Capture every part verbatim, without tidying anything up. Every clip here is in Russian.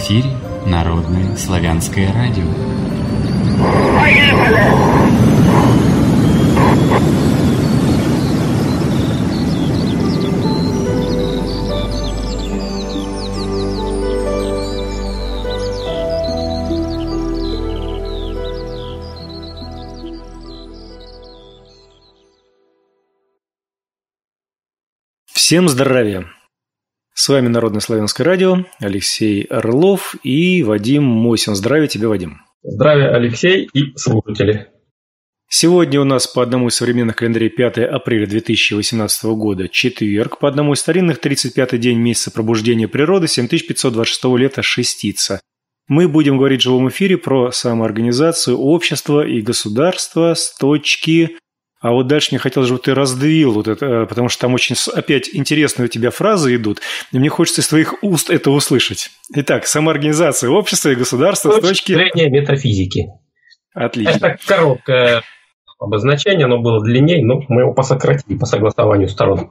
эфире Народное славянское радио. Всем здравия! С вами Народное славянское радио, Алексей Орлов и Вадим Мосин. Здравия тебе, Вадим. Здравия, Алексей и слушатели. Сегодня у нас по одному из современных календарей пятое апреля две тысячи восемнадцатого года, четверг, по одному из старинных тридцать пятый день месяца пробуждения природы, семь тысяч пятьсот двадцать шестого лета шестица. Мы будем говорить в живом эфире про самоорганизацию общества и государства с точки... А вот дальше мне хотелось, чтобы ты раздвил вот это, потому что там очень опять интересные у тебя фразы идут, и мне хочется из твоих уст это услышать. Итак, самоорганизация общества и государства с точки зрения метафизики. Отлично. Это короткое обозначение, оно было длиннее, но мы его посократили по согласованию сторон.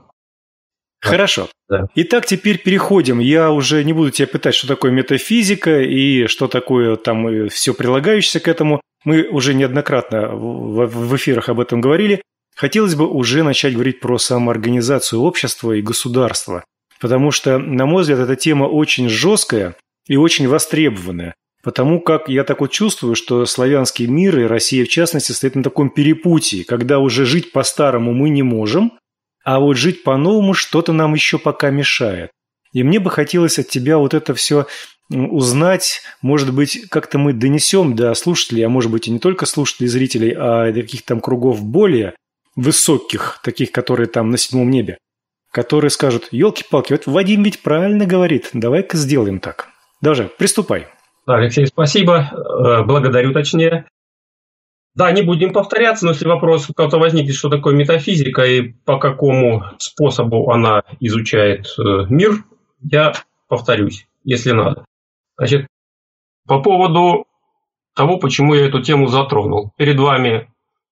Хорошо. Да. Итак, теперь переходим. Я уже не буду тебя пытать, что такое метафизика и что такое там все прилагающееся к этому. Мы уже неоднократно в эфирах об этом говорили. Хотелось бы уже начать говорить про самоорганизацию общества и государства. Потому что, на мой взгляд, эта тема очень жесткая и очень востребованная. Потому как я так вот чувствую, что славянский мир и Россия в частности стоит на таком перепутье, когда уже жить по-старому мы не можем, а вот жить по-новому что-то нам еще пока мешает. И мне бы хотелось от тебя вот это все узнать, может быть, как-то мы донесем до слушателей, а может быть и не только слушателей, зрителей, а до каких-то там кругов более высоких, таких, которые там на седьмом небе, которые скажут: елки-палки, вот Вадим ведь правильно говорит, давай-ка сделаем так. Даже приступай. Да, Алексей, спасибо, благодарю точнее. Да, не будем повторяться, но если вопрос у кого-то возникнет, что такое метафизика и по какому способу она изучает мир, я повторюсь, если надо. Значит, по поводу того, почему я эту тему затронул. Перед вами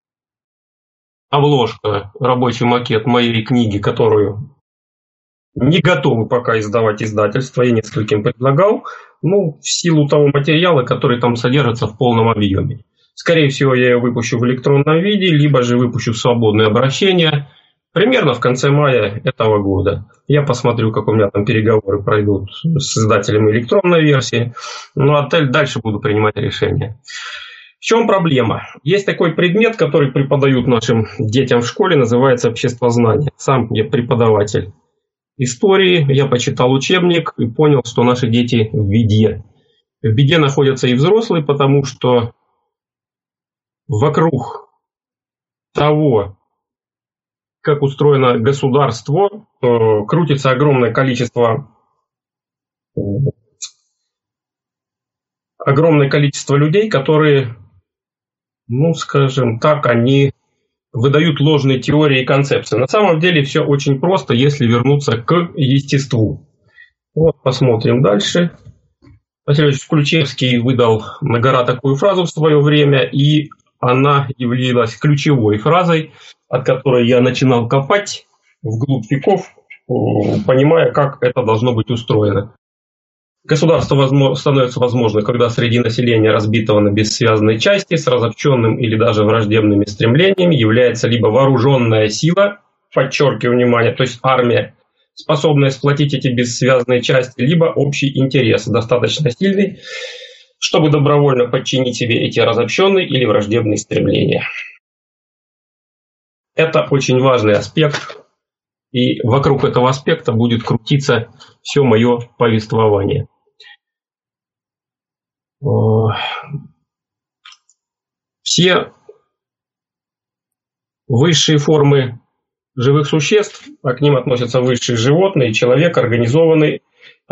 обложка, рабочий макет моей книги, которую не готовы пока издавать издательство, я нескольким предлагал, ну, в силу того материала, который там содержится в полном объеме. Скорее всего, я ее выпущу в электронном виде, либо же выпущу в свободное обращение примерно в конце мая этого года. Я посмотрю, как у меня там переговоры пройдут с издателем электронной версии. Ну, а дальше буду принимать решение. В чем проблема? Есть такой предмет, который преподают нашим детям в школе, называется обществознание. Сам я преподаватель истории, я почитал учебник и понял, что наши дети в беде. В беде находятся и взрослые, потому что вокруг того, как устроено государство, крутится огромное количество, огромное количество людей, которые, ну, скажем так, они выдают ложные теории и концепции. На самом деле все очень просто, если вернуться к естеству. Вот, посмотрим дальше. Василий Ильич Ключевский выдал на гора такую фразу в свое время, и она являлась ключевой фразой, от которой я начинал копать вглубь веков, понимая, как это должно быть устроено. Государство возможно, становится возможно, когда среди населения, разбитого на бессвязные части, с разобщенным или даже враждебными стремлениями, является либо вооруженная сила, подчеркиваю внимание, то есть армия, способная сплотить эти бессвязные части, либо общий интерес, достаточно сильный, чтобы добровольно подчинить себе эти разобщенные или враждебные стремления. Это очень важный аспект, и вокруг этого аспекта будет крутиться все мое повествование. Все высшие формы живых существ, а к ним относятся высшие животные, человек, организованный,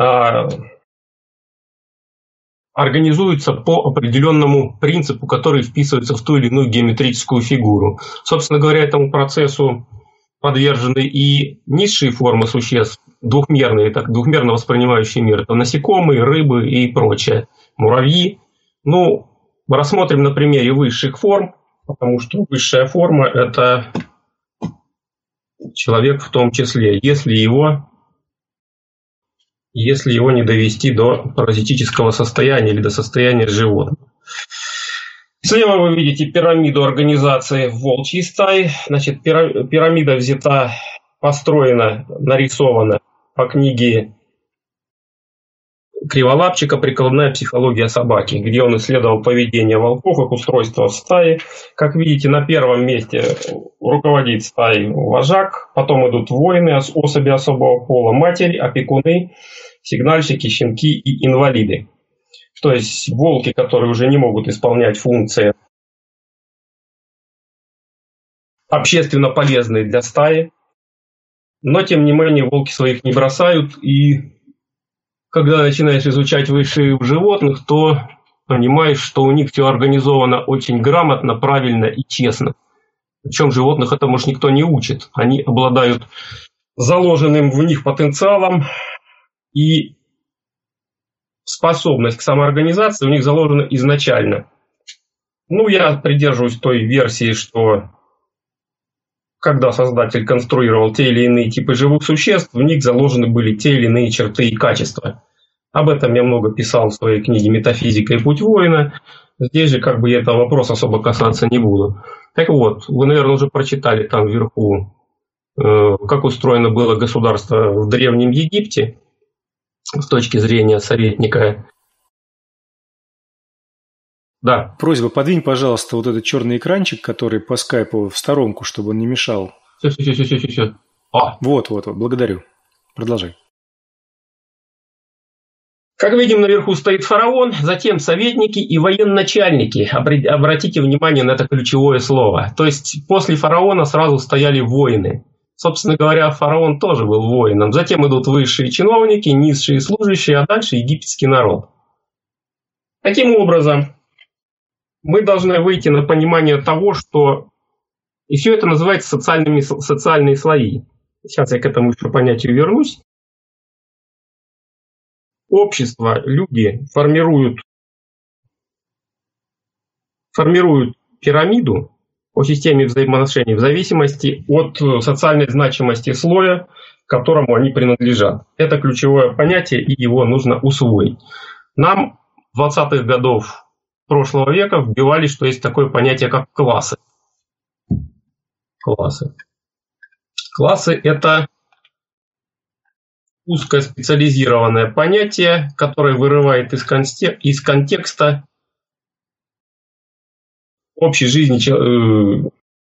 организуются по определенному принципу, который вписывается в ту или иную геометрическую фигуру. Собственно говоря, этому процессу подвержены и низшие формы существ, двухмерные, так, двухмерно воспринимающие мир. Это насекомые, рыбы и прочее, муравьи. Ну, рассмотрим на примере высших форм, потому что высшая форма – это человек в том числе, если его если его не довести до паразитического состояния или до состояния животного. Слева вы видите пирамиду организации волчьей стаи. Значит, пирамида взята, построена, нарисована по книге Криволапчика «Прикладная психология собаки», где он исследовал поведение волков, их устройство в стае. Как видите, на первом месте руководит стаей вожак, потом идут воины, особи особого пола, матери, опекуны, сигнальщики, щенки и инвалиды. То есть волки, которые уже не могут исполнять функции общественно полезные для стаи, но тем не менее волки своих не бросают, и когда начинаешь изучать высших животных, то понимаешь, что у них все организовано очень грамотно, правильно и честно. Причем животных этому уж никто не учит. Они обладают заложенным в них потенциалом, и способность к самоорганизации у них заложена изначально. Ну, я придерживаюсь той версии, что когда создатель конструировал те или иные типы живых существ, в них заложены были те или иные черты и качества. Об этом я много писал в своей книге «Метафизика и путь воина». Здесь же как бы я этого вопроса особо касаться не буду. Так вот, вы, наверное, уже прочитали там вверху, э, как устроено было государство в Древнем Египте с точки зрения советника. Да. Просьба, подвинь, пожалуйста, вот этот черный экранчик, который по скайпу, в сторонку, чтобы он не мешал. Все, все, все, все, все, все. А. Вот, вот, вот, благодарю. Продолжай. Как видим, наверху стоит фараон, затем советники и военачальники. Обратите внимание на это ключевое слово. То есть после фараона сразу стояли воины. Собственно говоря, фараон тоже был воином. Затем идут высшие чиновники, низшие служащие, а дальше египетский народ. Таким образом, мы должны выйти на понимание того, что и все это называется социальными, социальные слои. Сейчас я к этому еще понятию вернусь. Общество, люди формируют, формируют пирамиду по системе взаимоотношений в зависимости от социальной значимости слоя, к которому они принадлежат. Это ключевое понятие, и его нужно усвоить. Нам двадцатых годов прошлого века вбивали, что есть такое понятие, как классы. Классы. Классы – это узкоспециализированное понятие, которое вырывает из, конте- из контекста общей жизни э,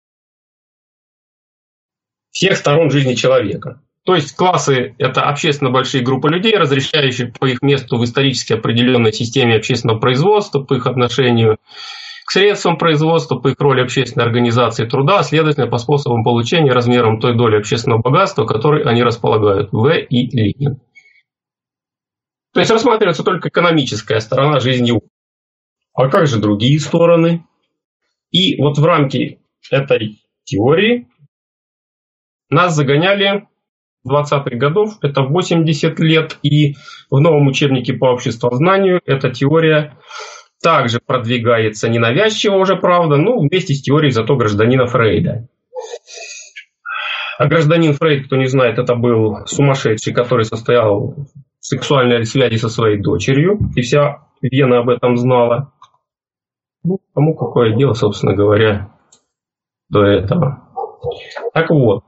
всех сторон жизни человека. То есть классы – это общественно большие группы людей, разрешающие по их месту в исторически определенной системе общественного производства, по их отношению к средствам производства, по их роли общественной организации труда, следовательно, по способам получения, размерам той доли общественного богатства, которой они располагают. В. И. Ленин. То есть рассматривается только экономическая сторона жизни. А как же другие стороны? И вот в рамки этой теории нас загоняли двадцатых годов, это восемьдесят лет, и в новом учебнике по обществознанию эта теория также продвигается ненавязчиво уже, правда, но вместе с теорией зато гражданина Фрейда. А гражданин Фрейд, кто не знает, это был сумасшедший, который состоял в сексуальной связи со своей дочерью, и вся Вена об этом знала. Ну, кому какое дело, собственно говоря, до этого. Так вот,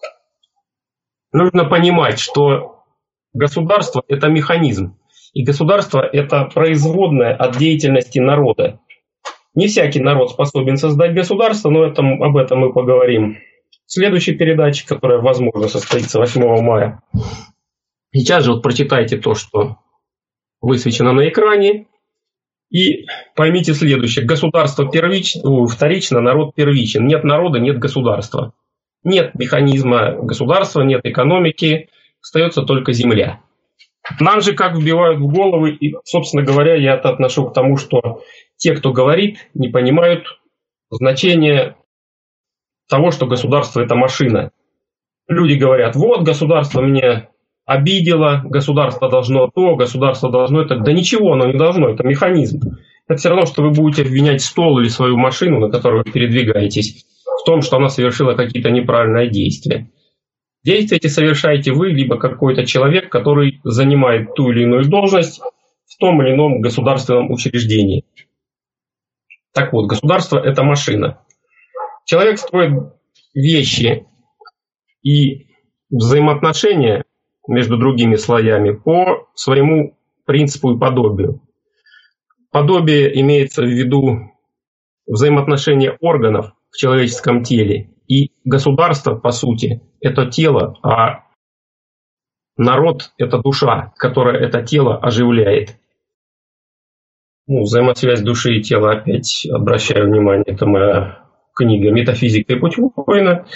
нужно понимать, что государство – это механизм. И государство – это производное от деятельности народа. Не всякий народ способен создать государство, но это, об этом мы поговорим в следующей передаче, которая, возможно, состоится восьмого мая. Сейчас же вот прочитайте то, что высвечено на экране, и поймите следующее. Государство первично, вторично, народ первичен. Нет народа, нет государства. Нет механизма государства, нет экономики, остается только земля. Нам же как вбивают в головы, и, собственно говоря, я это отношу к тому, что те, кто говорит, не понимают значения того, что государство – это машина. Люди говорят, вот государство меня обидело, государство должно то, государство должно это. Да ничего оно не должно, это механизм. Это все равно, что вы будете обвинять стол или свою машину, на которой вы передвигаетесь, в том, что она совершила какие-то неправильные действия. Действия эти совершаете вы, либо какой-то человек, который занимает ту или иную должность в том или ином государственном учреждении. Так вот, государство – это машина. Человек строит вещи и взаимоотношения между другими слоями по своему принципу и подобию. Подобие имеется в виду взаимоотношения органов в человеческом теле. И государство, по сути, это тело, а народ – это душа, которая это тело оживляет. Ну, взаимосвязь души и тела, опять обращаю внимание, это моя книга «Метафизика и путь воина».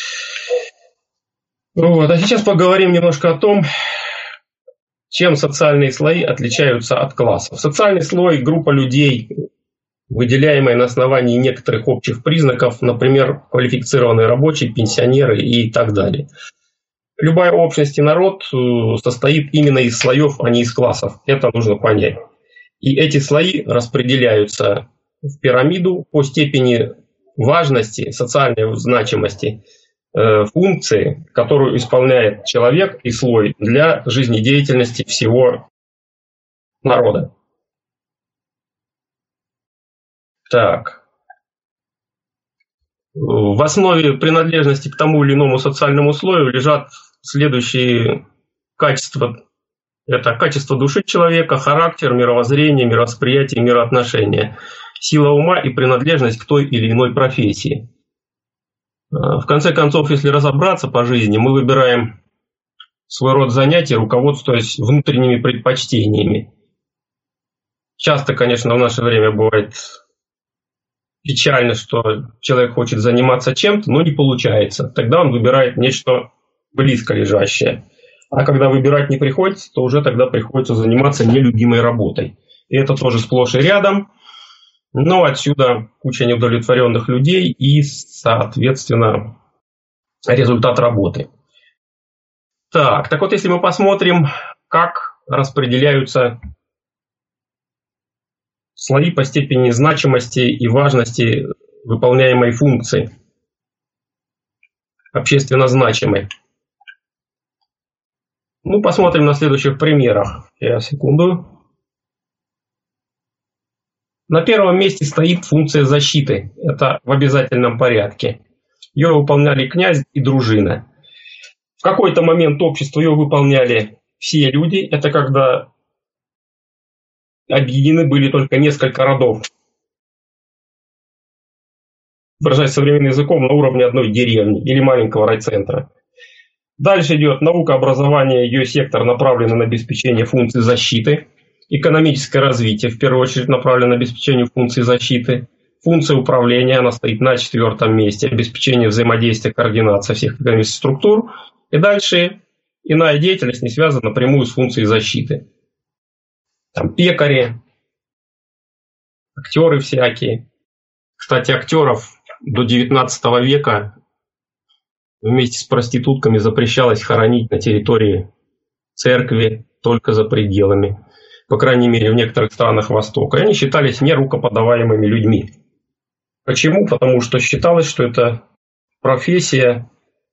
Вот. А сейчас поговорим немножко о том, чем социальные слои отличаются от классов. Социальный слой – группа людей, выделяемая на основании некоторых общих признаков, например, квалифицированные рабочие, пенсионеры и так далее. Любая общность и народ состоит именно из слоев, а не из классов. Это нужно понять. И эти слои распределяются в пирамиду по степени важности, социальной значимости э, функции, которую исполняет человек и слой для жизнедеятельности всего народа. Так. В основе принадлежности к тому или иному социальному слою лежат следующие качества. Это качество души человека, характер, мировоззрение, мировосприятие, мироотношения, сила ума и принадлежность к той или иной профессии. В конце концов, если разобраться по жизни, мы выбираем свой род занятий, руководствуясь внутренними предпочтениями. Часто, конечно, в наше время бывает печально, что человек хочет заниматься чем-то, но не получается. Тогда он выбирает нечто близко лежащее. А когда выбирать не приходится, то уже тогда приходится заниматься нелюбимой работой. И это тоже сплошь и рядом. Но отсюда куча неудовлетворенных людей и, соответственно, результат работы. Так, так вот, если мы посмотрим, как распределяются слои по степени значимости и важности выполняемой функции, общественно значимой. Ну, посмотрим на следующих примерах. Сейчас, секунду. На первом месте стоит функция защиты. Это в обязательном порядке. Ее выполняли князь и дружина. В какой-то момент общества ее выполняли все люди. Это когда объединены были только несколько родов. Выражаясь современным языком, на уровне одной деревни или маленького райцентра. Дальше идет наука образования, ее сектор направлен на обеспечение функций защиты. Экономическое развитие, в первую очередь, направлено на обеспечение функций защиты. Функция управления, она стоит на четвертом месте. Обеспечение взаимодействия, координация всех экономических структур. И дальше иная деятельность не связана напрямую с функцией защиты. Там пекари, актеры всякие. Кстати, актеров до девятнадцатого века вместе с проститутками запрещалось хоронить на территории церкви, только за пределами. По крайней мере, в некоторых странах Востока. И они считались нерукоподаваемыми людьми. Почему? Потому что считалось, что эта профессия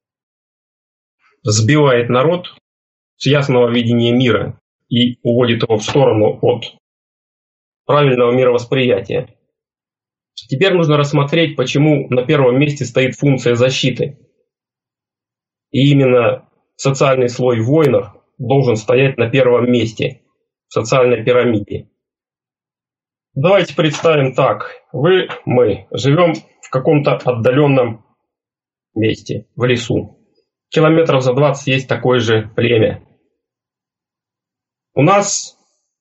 сбивает народ с ясного видения мира и уводит его в сторону от правильного мировосприятия. Теперь нужно рассмотреть, почему на первом месте стоит функция защиты. И именно социальный слой воинов должен стоять на первом месте в социальной пирамиде. Давайте представим так. Вы, мы живем в каком-то отдаленном месте, в лесу. Километров за двадцать есть такое же племя. У нас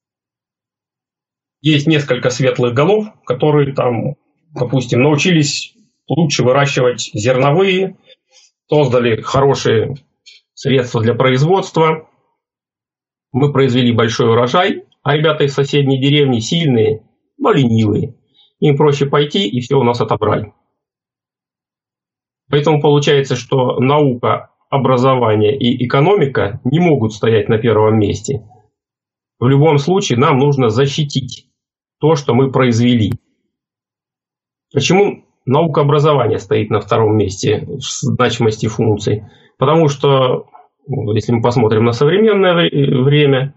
есть несколько светлых голов, которые там, допустим, научились лучше выращивать зерновые, создали хорошие средства для производства. Мы произвели большой урожай, а ребята из соседней деревни сильные, но ленивые. Им проще пойти и все у нас отобрать. Поэтому получается, что наука, образование и экономика не могут стоять на первом месте. В любом случае нам нужно защитить то, что мы произвели. Почему наука образования стоит на втором месте в значимости функций? Потому что, если мы посмотрим на современное время,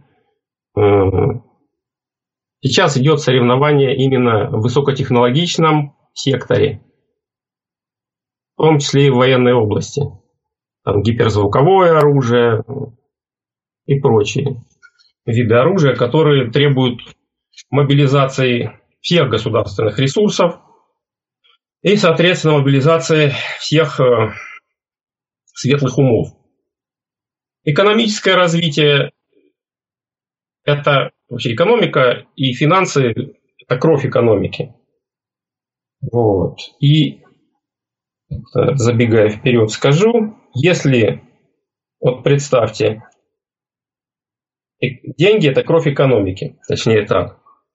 сейчас идет соревнование именно в высокотехнологичном секторе, в том числе и в военной области. Там гиперзвуковое оружие и прочие виды оружия, которые требуют мобилизации всех государственных ресурсов и, соответственно, мобилизации всех светлых умов. Экономическое развитие – это вообще экономика и финансы – это кровь экономики. Вот. И, забегая вперед, скажу, если, вот представьте, деньги – это кровь экономики, точнее так.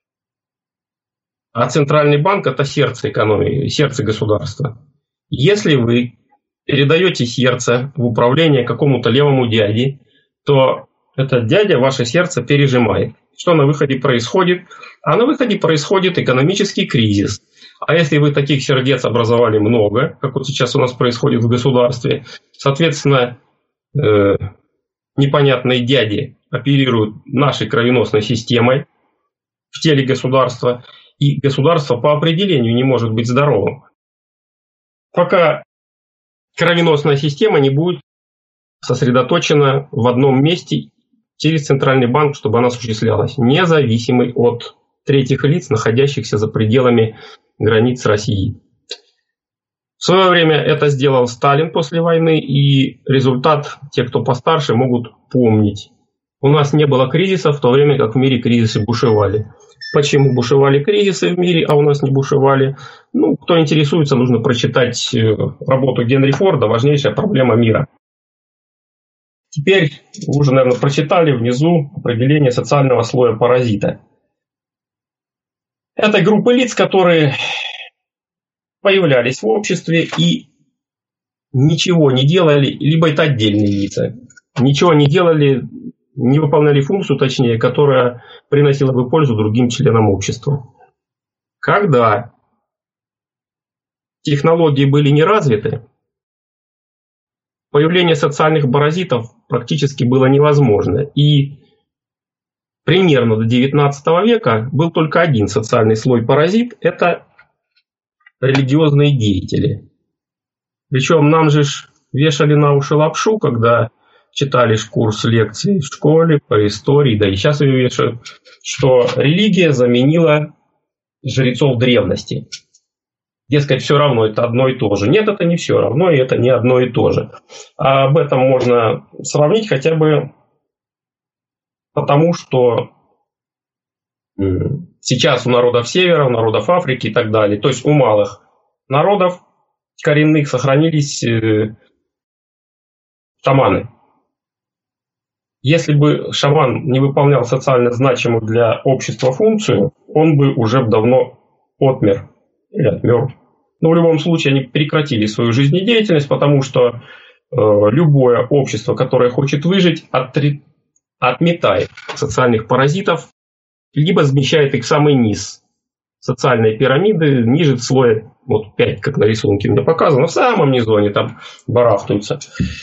А центральный банк – это сердце экономики, сердце государства. Если вы передаете сердце в управление какому-то левому дяде, то этот дядя ваше сердце пережимает. Что на выходе происходит? А на выходе происходит экономический кризис. А если вы таких сердец образовали много, как вот сейчас у нас происходит в государстве, соответственно, э, непонятные дяди оперируют нашей кровеносной системой в теле государства, и государство по определению не может быть здоровым, пока кровеносная система не будет сосредоточена в одном месте через Центральный банк, чтобы она осуществлялась, независимый от третьих лиц, находящихся за пределами границ России. В свое время это сделал Сталин после войны, и результат те, кто постарше, могут помнить. У нас не было кризисов, в то время как в мире кризисы бушевали. Почему бушевали кризисы в мире, а у нас не бушевали? Ну, кто интересуется, нужно прочитать работу Генри Форда «Важнейшая проблема мира». Теперь вы уже, наверное, прочитали внизу определение социального слоя паразита. Это группы лиц, которые появлялись в обществе и ничего не делали, либо это отдельные лица, ничего не делали, не выполняли функцию, точнее, которая приносила бы пользу другим членам общества. Когда технологии были не развиты, появление социальных паразитов практически было невозможно. И примерно до девятнадцатого века был только один социальный слой паразит – это религиозные деятели. Причем нам же вешали на уши лапшу, когда читали курс лекций в школе по истории, да и сейчас ее вешают, что религия заменила жрецов древности. Дескать, все равно это одно и то же. Нет, это не все равно, и это не одно и то же. А об этом можно сравнить хотя бы потому, что сейчас у народов Севера, у народов Африки и так далее, то есть у малых народов коренных сохранились шаманы. Если бы шаман не выполнял социально значимую для общества функцию, он бы уже давно отмер или отмер. Но в любом случае они прекратили свою жизнедеятельность, потому что э, любое общество, которое хочет выжить, отри... отметает социальных паразитов, либо смещает их в самый низ социальной пирамиды, ниже слоя, вот пять, как на рисунке мне показано, в самом низу они там барахтаются.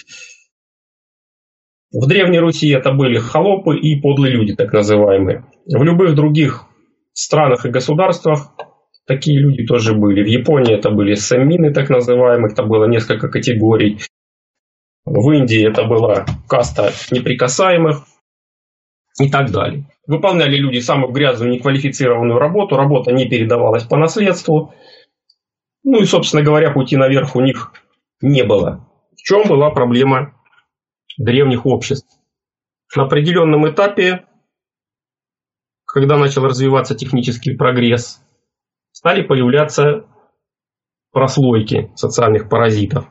В Древней Руси это были холопы и подлые люди, так называемые. В любых других странах и государствах такие люди тоже были. В Японии это были сэммины, так называемые, это было несколько категорий. В Индии это была каста неприкасаемых и так далее. Выполняли люди самую грязную, неквалифицированную работу, работа не передавалась по наследству. Ну и, собственно говоря, пути наверх у них не было. В чем была проблема древних обществ? На определенном этапе, когда начал развиваться технический прогресс, стали появляться прослойки социальных паразитов.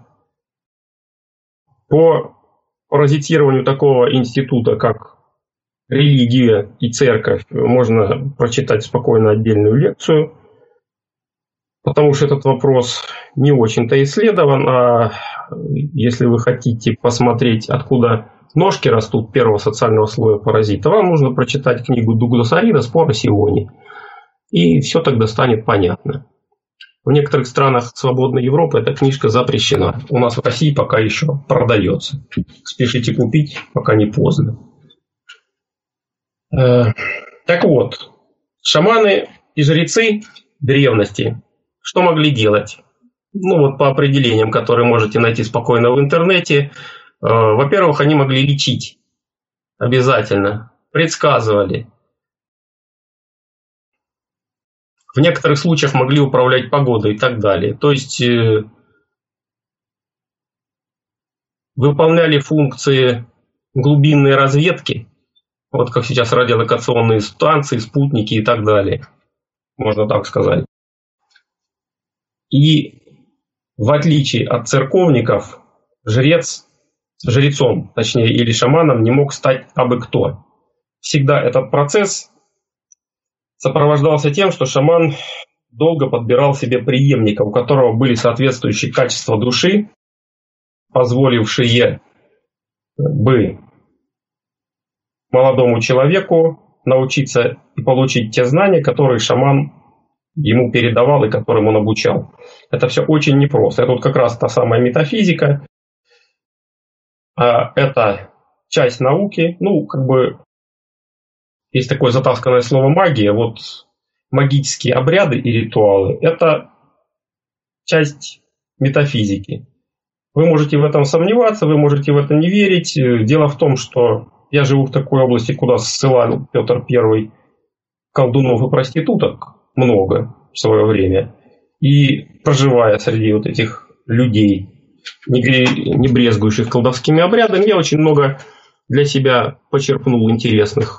По паразитированию такого института, как религия и церковь, можно прочитать спокойно отдельную лекцию, потому что этот вопрос не очень-то исследован, а если вы хотите посмотреть, откуда ножки растут первого социального слоя паразита, вам нужно прочитать книгу Дугласа Рида «Спор о Сионе». И все тогда станет понятно. В некоторых странах свободной Европы эта книжка запрещена. У нас в России пока еще продается. Спешите купить, пока не поздно. Так вот, шаманы и жрецы древности что могли делать? Ну вот по определениям, которые можете найти спокойно в интернете. Во-первых, они могли лечить обязательно, предсказывали. В некоторых случаях могли управлять погодой и так далее. То есть э, выполняли функции глубинной разведки, вот как сейчас радиолокационные станции, спутники и так далее, можно так сказать. И в отличие от церковников, жрец, жрецом, точнее, или шаманом не мог стать абы кто. Всегда этот процесс сопровождался тем, что шаман долго подбирал себе преемника, у которого были соответствующие качества души, позволившие бы молодому человеку научиться и получить те знания, которые шаман ему передавал и которым он обучал. Это все очень непросто. Это вот как раз та самая метафизика. Это часть науки, ну, как бы есть такое затасканное слово магия. Вот магические обряды и ритуалы – это часть метафизики. Вы можете в этом сомневаться, вы можете в это не верить. Дело в том, что я живу в такой области, куда ссылал Петр Первый колдунов и проституток много в свое время. И проживая среди вот этих людей, не брезгующих колдовскими обрядами, я очень много для себя почерпнул интересных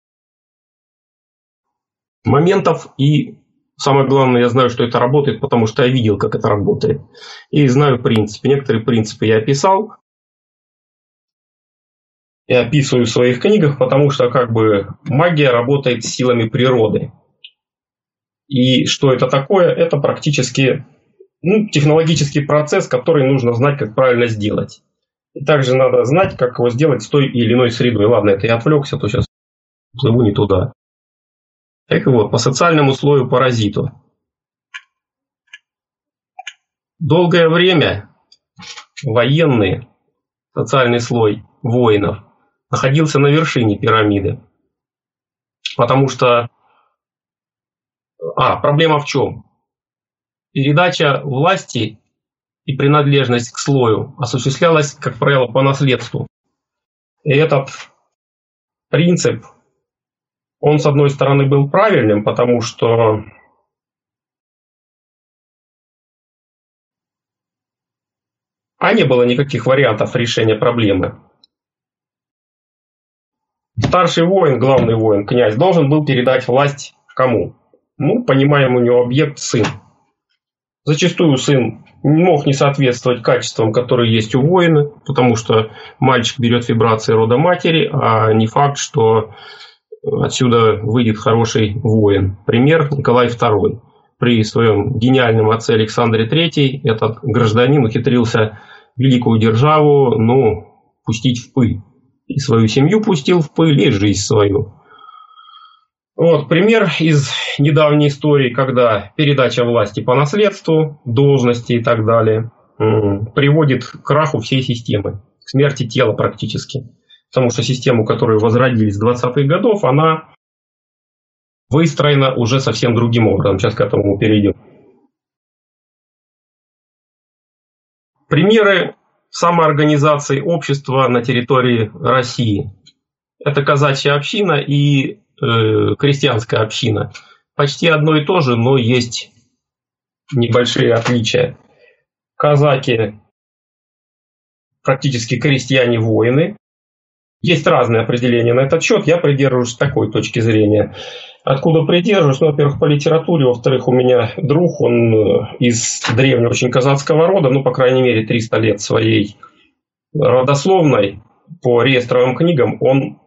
моментов, и самое главное, я знаю, что это работает, потому что я видел, как это работает. И знаю принципы. Некоторые принципы я описал. Я описываю в своих книгах, потому что как бы магия работает с силами природы. И что это такое? Это практически ну, технологический процесс, который нужно знать, как правильно сделать. И также надо знать, как его сделать с той или иной средой. Ладно, это я отвлекся, то сейчас плыву не туда. Так вот, по социальному слою паразиту. Долгое время военный социальный слой воинов находился на вершине пирамиды. Потому что... А, проблема в чем? Передача власти и принадлежность к слою осуществлялась, как правило, по наследству. И этот принцип... Он, с одной стороны, был правильным, потому что а не было никаких вариантов решения проблемы. Старший воин, главный воин, князь, должен был передать власть кому? Ну, понимаем, у него объект сын. Зачастую сын мог не соответствовать качествам, которые есть у воина, потому что мальчик берет вибрации рода матери, а не факт, что отсюда выйдет хороший воин. Пример Николай Второй. При своем гениальном отце Александре Третьем этот гражданин ухитрился великую державу, ну, пустить в пыль. И свою семью пустил в пыль, и жизнь свою. Вот пример из недавней истории, когда передача власти по наследству, должности и так далее приводит к краху всей системы, к смерти тела практически. Потому что систему, которую возродили с двадцатых годов, она выстроена уже совсем другим образом. Сейчас к этому мы перейдем. Примеры самоорганизации общества на территории России. Это казачья община и э, крестьянская община. Почти одно и то же, но есть небольшие отличия. Казаки практически крестьяне-воины. Есть разные определения на этот счет, я придерживаюсь такой точки зрения. Откуда придерживаюсь? Ну, во-первых, по литературе, во-вторых, у меня друг, он из древнего очень казацкого рода, ну, по крайней мере, триста лет своей родословной, по реестровым книгам он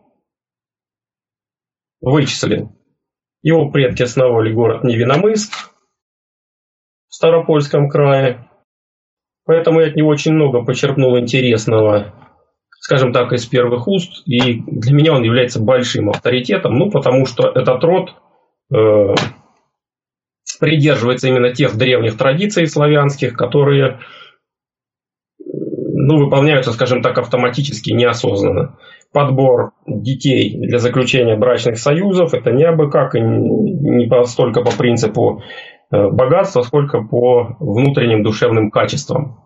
вычислил. Его предки основали город Невиномысск в Ставропольском крае, поэтому я от него очень много почерпнул интересного, скажем так, из первых уст, и для меня он является большим авторитетом, ну, потому что этот род э, придерживается именно тех древних традиций славянских, которые, ну, выполняются, скажем так, автоматически, неосознанно. Подбор детей для заключения брачных союзов – это не абы как, и не столько по принципу богатства, сколько по внутренним душевным качествам.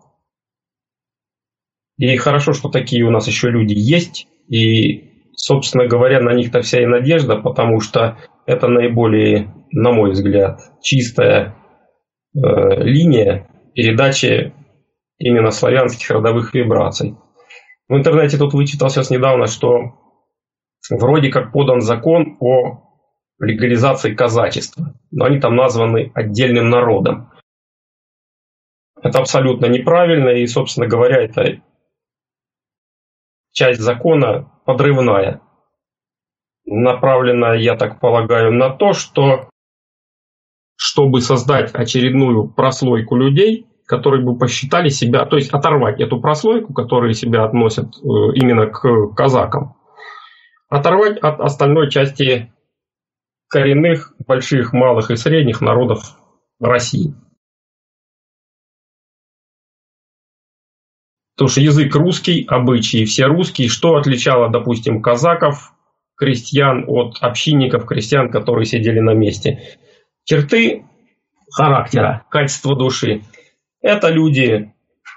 И хорошо, что такие у нас еще люди есть, и, собственно говоря, на них-то вся и надежда, потому что это наиболее, на мой взгляд, чистая э, линия передачи именно славянских родовых вибраций. В интернете тут вычитал сейчас недавно, что вроде как подан закон о легализации казачества, но они там названы отдельным народом. Это абсолютно неправильно, и, собственно говоря, это часть закона подрывная, направлена, я так полагаю, на то, что чтобы создать очередную прослойку людей, которые бы посчитали себя, то есть оторвать эту прослойку, которые себя относят именно к казакам, оторвать от остальной части коренных, больших, малых и средних народов России. Потому что язык русский, обычаи все русские. Что отличало, допустим, казаков, крестьян от общинников, крестьян, которые сидели на месте? Черты характера, качество души. Это люди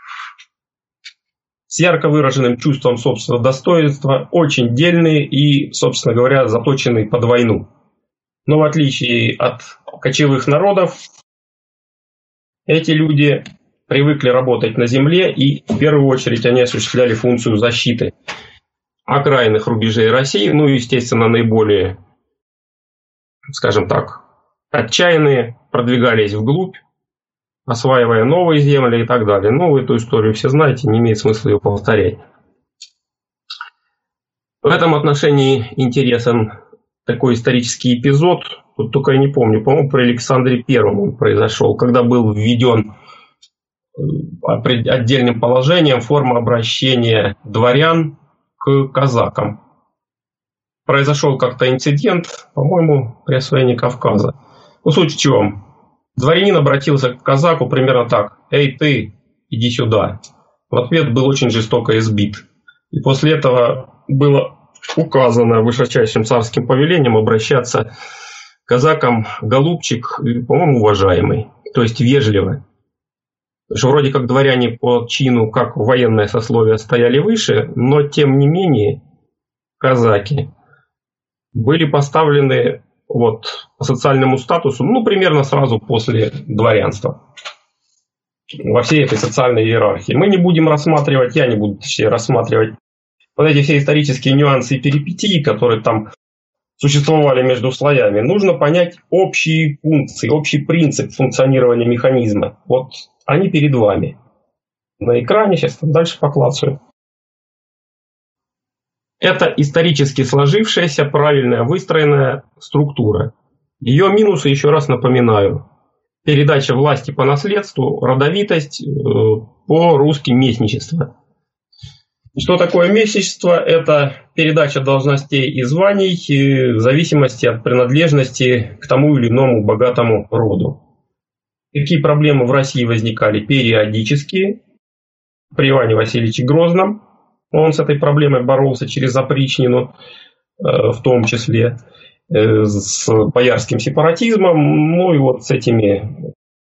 с ярко выраженным чувством собственного достоинства, очень дельные и, собственно говоря, заточенные под войну. Но в отличие от кочевых народов, эти люди привыкли работать на земле, и в первую очередь они осуществляли функцию защиты окраинных рубежей России, ну и, естественно, наиболее, скажем так, отчаянные продвигались вглубь, осваивая новые земли и так далее. Ну, вы эту историю все знаете, не имеет смысла ее повторять. В этом отношении интересен такой исторический эпизод, тут только я не помню, по-моему, при Александре Первом он произошел, когда был введен отдельным положением форма обращения дворян к казакам. Произошел как-то инцидент, по-моему, при освоении Кавказа. Ну, суть в чем? Дворянин обратился к казаку примерно так: «Эй, ты, иди сюда». В ответ был очень жестоко избит. И после этого было указано высочайшим царским повелением обращаться к казакам голубчик, по-моему, уважаемый, то есть вежливо. Потому что вроде как дворяне по чину, как военное сословие, стояли выше, но тем не менее казаки были поставлены вот по социальному статусу, ну, примерно сразу после дворянства. Во всей этой социальной иерархии. Мы не будем рассматривать, я не буду точнее рассматривать вот эти все исторические нюансы и перипетии, которые там существовали между слоями. Нужно понять общие функции, общий принцип функционирования механизма. Вот они перед вами. На экране сейчас дальше поклацаю. Это исторически сложившаяся, правильная, выстроенная структура. Ее минусы, еще раз напоминаю. Передача власти по наследству, родовитость, по-русски местничество. Что такое местничество? Это передача должностей и званий в зависимости от принадлежности к тому или иному богатому роду. Какие проблемы в России возникали периодически? При Иване Васильевиче Грозном он с этой проблемой боролся через опричнину, в том числе с боярским сепаратизмом, ну и вот с этими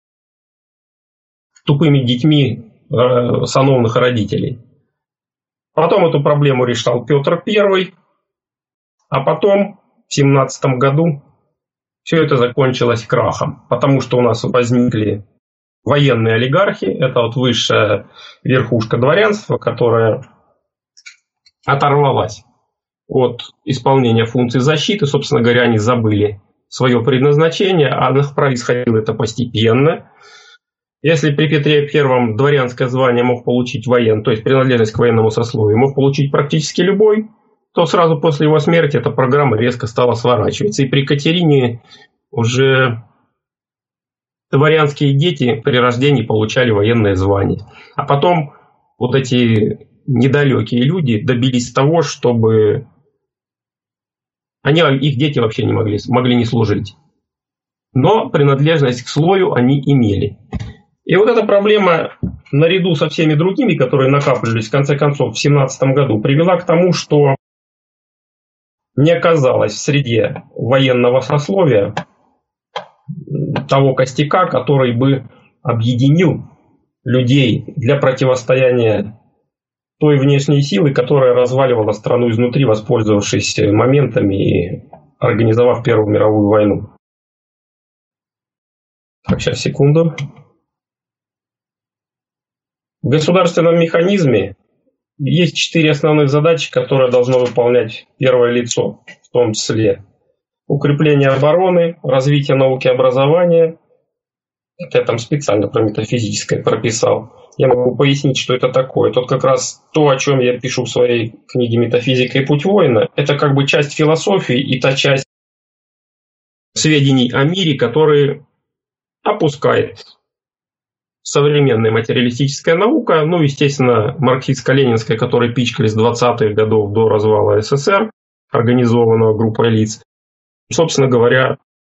тупыми детьми сановных родителей. Потом эту проблему решал Петр Первый, а потом в семнадцатом году все это закончилось крахом, потому что у нас возникли военные олигархи, это вот высшая верхушка дворянства, которая оторвалась от исполнения функций защиты, собственно говоря, они забыли свое предназначение, а происходило это постепенно. Если при Петре Первом дворянское звание мог получить воен, то есть принадлежность к военному сословию, мог получить практически любой, то сразу после его смерти эта программа резко стала сворачиваться. И при Катерине уже дворянские дети при рождении получали военное звание. А потом вот эти недалекие люди добились того, чтобы они, их дети вообще не могли, могли не служить. но принадлежность к слою они имели. И вот эта проблема, наряду со всеми другими, которые накапливались в конце концов в семнадцатом году, привела к тому, что не оказалось в среде военного сословия того костяка, который бы объединил людей для противостояния той внешней силы, которая разваливала страну изнутри, воспользовавшись моментами и организовав Первую мировую войну. Так, сейчас, секунду. В государственном механизме есть четыре основных задачи, которые должно выполнять первое лицо, в том числе укрепление обороны, развитие науки и образования. Это я там специально про метафизическое прописал. Я могу пояснить, что это такое. Тут как раз то, о чем я пишу в своей книге «Метафизика и путь воина», это как бы часть философии и та часть сведений о мире, которые опускает современная материалистическая наука, ну, естественно, марксистско-ленинская, которая пичкали с двадцатых годов до развала СССР, организованного группой лиц. Собственно говоря,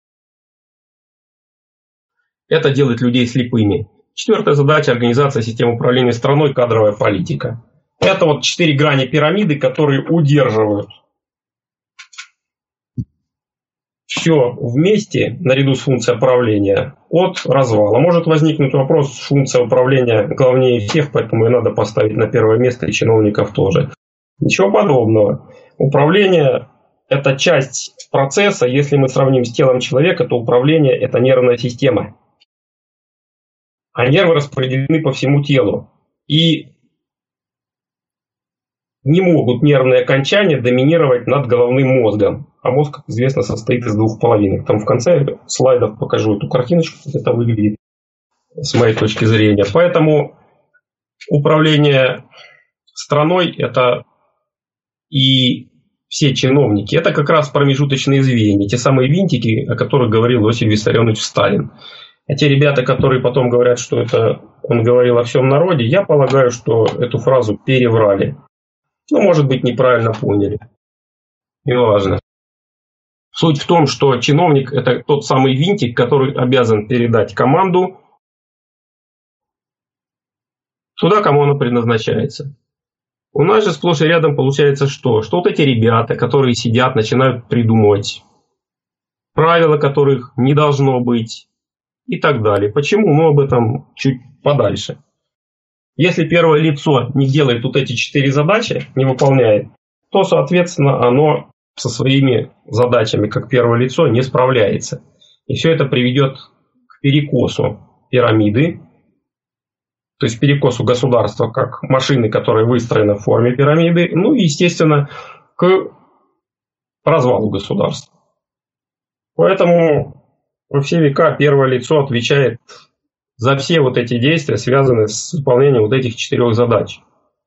это делает людей слепыми. Четвертая задача – организация системы управления страной, кадровая политика. Это вот четыре грани пирамиды, которые удерживают все вместе, наряду с функцией управления, от развала. Может возникнуть вопрос, функция управления главнее всех, поэтому ее надо поставить на первое место, и чиновников тоже. Ничего подобного. Управление – это часть процесса. Если мы сравним с телом человека, то управление – это нервная система. А нервы распределены по всему телу. И не могут нервные окончания доминировать над головным мозгом. А мозг, как известно, состоит из двух половинок. Там в конце слайдов покажу эту картиночку, как это выглядит с моей точки зрения. Поэтому управление страной – это и все чиновники. Это как раз промежуточные звенья, те самые винтики, о которых говорил Иосиф Виссарионович Сталин. А те ребята, которые потом говорят, что это он говорил о всем народе, я полагаю, что эту фразу переврали. Ну, может быть, неправильно поняли. Неважно. Суть в том, что чиновник – это тот самый винтик, который обязан передать команду туда, кому она предназначается. У нас же сплошь и рядом получается что? Что вот эти ребята, которые сидят, начинают придумывать правила, которых не должно быть и так далее. Почему? Ну, об этом чуть подальше. Если первое лицо не делает вот эти четыре задачи, не выполняет, то, соответственно, оно со своими задачами, как первое лицо, не справляется. И все это приведет к перекосу пирамиды, то есть перекосу государства как машины, которая выстроена в форме пирамиды, ну и, естественно, к развалу государства. Поэтому во все века первое лицо отвечает за все вот эти действия, связанные с выполнением вот этих четырех задач.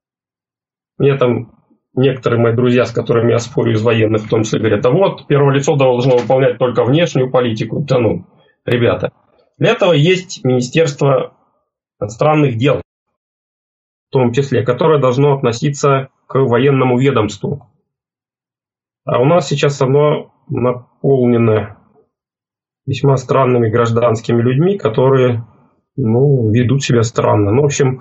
Мне там некоторые мои друзья, с которыми я спорю из военных, в том числе говорят, а вот первое лицо должно выполнять только внешнюю политику. Да ну, ребята, для этого есть Министерство иностранных дел, в том числе, которое должно относиться к военному ведомству. А у нас сейчас оно наполнено весьма странными гражданскими людьми, которые, ну, ведут себя странно. Ну, в общем,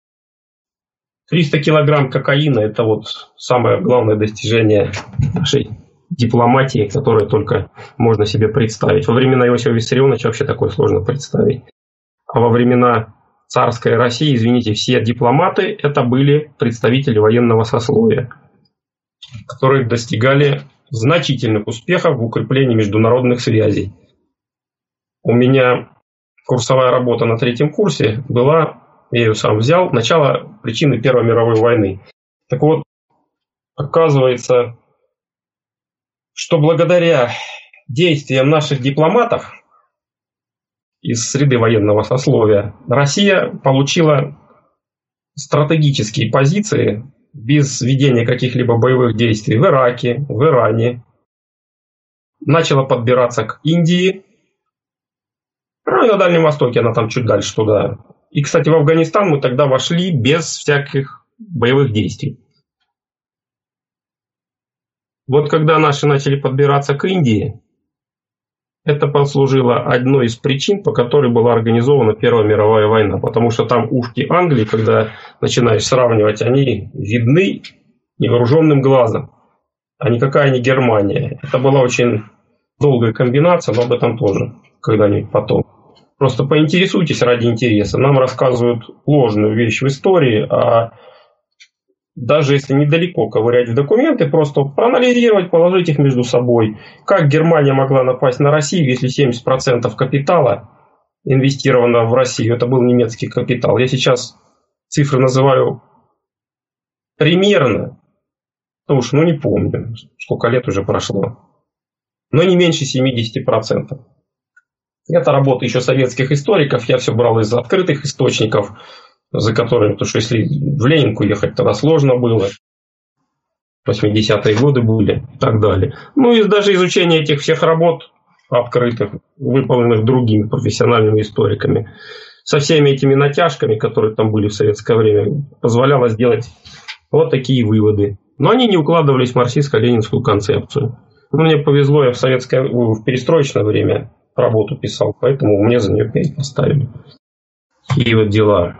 триста килограмм кокаина – это вот самое главное достижение нашей дипломатии, которое только можно себе представить. Во времена Иосифа Виссарионовича вообще такое сложно представить. А во времена царской России, извините, все дипломаты – это были представители военного сословия, которые достигали значительных успехов в укреплении международных связей. У меня курсовая работа на третьем курсе была, я ее сам взял, начало причины Первой мировой войны. Так вот, оказывается, что благодаря действиям наших дипломатов из среды военного сословия Россия получила стратегические позиции без ведения каких-либо боевых действий в Ираке, в Иране. Начала подбираться к Индии. Ну и на Дальнем Востоке она там чуть дальше туда. И, кстати, в Афганистан мы тогда вошли без всяких боевых действий. Вот когда наши начали подбираться к Индии, это послужило одной из причин, по которой была организована Первая мировая война. Потому что там ушки Англии, когда начинаешь сравнивать, они видны невооруженным глазом. А никакая не Германия. Это была очень долгая комбинация, но об этом тоже когда-нибудь потом. Просто поинтересуйтесь ради интереса. Нам рассказывают ложную вещь в истории, а даже если недалеко ковырять в документы, просто проанализировать, положить их между собой. Как Германия могла напасть на Россию, если семьдесят процентов капитала инвестировано в Россию? Это был немецкий капитал. Я сейчас цифры называю примерно, потому что ну, не помню, сколько лет уже прошло. Но не меньше семьдесят процентов. Это работа еще советских историков. Я все брал из открытых источников, за которыми, потому что если в Ленинку ехать, тогда сложно было. восьмидесятые годы были и так далее. Ну и даже изучение этих всех работ открытых, выполненных другими профессиональными историками, со всеми этими натяжками, которые там были в советское время, позволяло сделать вот такие выводы. Но они не укладывались в марксистско-ленинскую концепцию. Ну, мне повезло, я в советское, в перестроечное время работу писал, поэтому мне за нее пять поставили. И вот дела.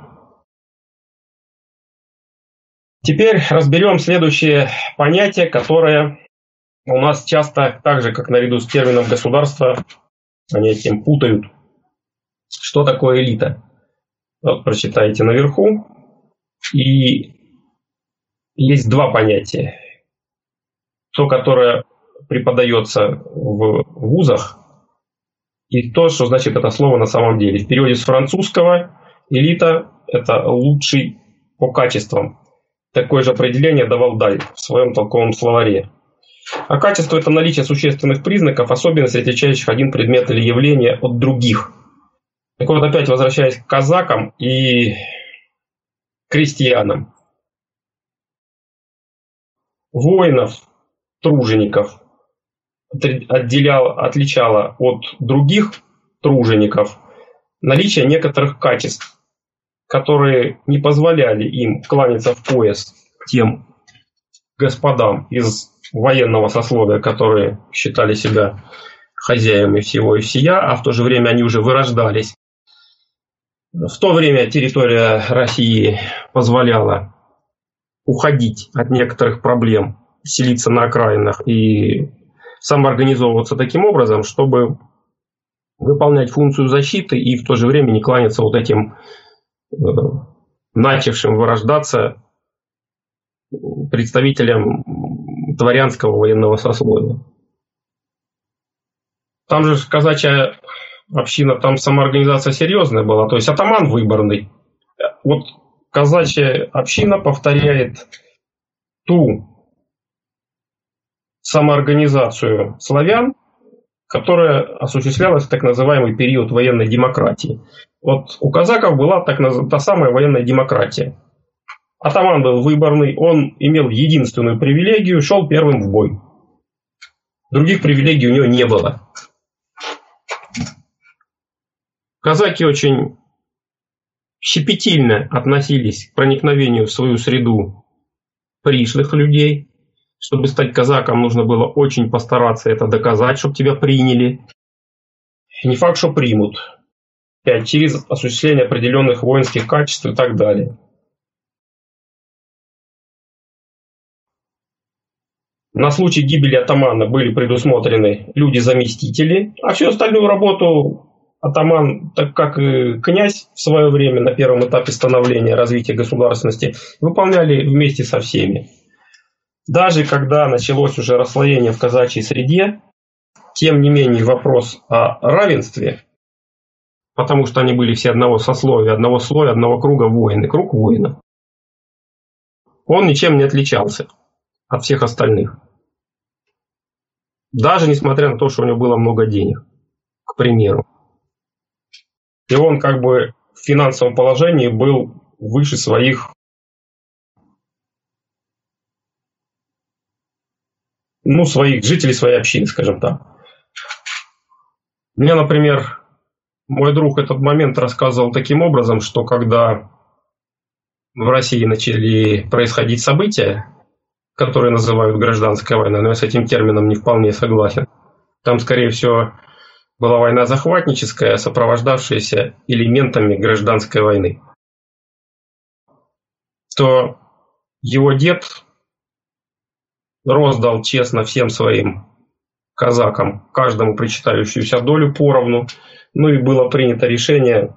Теперь разберем следующее понятие, которое у нас часто, так же как наряду с термином государства, они этим путают. Что такое элита? Вот прочитайте наверху. И есть два понятия. То, которое преподается в вузах, и то, что значит это слово на самом деле. В переводе с французского элита – это лучший по качествам. Такое же определение давал Даль в своем толковом словаре. А качество – это наличие существенных признаков, особенностей, отличающих один предмет или явление от других. Так вот, опять возвращаясь к казакам и крестьянам. Воинов, тружеников отделяло, отличало от других тружеников наличие некоторых качеств, которые не позволяли им кланяться в пояс тем господам из военного сословия, которые считали себя хозяевами всего и всея, а в то же время они уже вырождались. В то время территория России позволяла уходить от некоторых проблем, селиться на окраинах и самоорганизовываться таким образом, чтобы выполнять функцию защиты и в то же время не кланяться вот этим э, начавшим вырождаться представителям дворянского военного сословия. Там же казачья община, там самоорганизация серьезная была, то есть атаман выборный. Вот казачья община повторяет ту самоорганизацию славян, которая осуществлялась в так называемый период военной демократии. Вот у казаков была так наз... та самая военная демократия. Атаман был выборный, он имел единственную привилегию, шел первым в бой. Других привилегий у него не было. Казаки очень щепетильно относились к проникновению в свою среду пришлых людей. Чтобы стать казаком, нужно было очень постараться это доказать, чтобы тебя приняли. И не факт, что примут. Опять через осуществление определенных воинских качеств и так далее. На случай гибели атамана были предусмотрены люди-заместители, а всю остальную работу атаман, так как и князь в свое время на первом этапе становления развития государственности, выполняли вместе со всеми. Даже когда началось уже расслоение в казачьей среде, тем не менее вопрос о равенстве, потому что они были все одного сословия, одного слоя, одного круга воины, круг воинов, он ничем не отличался от всех остальных. Даже несмотря на то, что у него было много денег, к примеру. И он как бы в финансовом положении был выше своих, ну, своих жителей своей общины, скажем так. Мне, например, мой друг этот момент рассказывал таким образом, что когда в России начали происходить события, которые называют гражданская война, но я с этим термином не вполне согласен. Там, скорее всего, была война захватническая, сопровождавшаяся элементами гражданской войны, то его дед роздал честно всем своим казакам, каждому причитающуюся долю поровну. Ну и было принято решение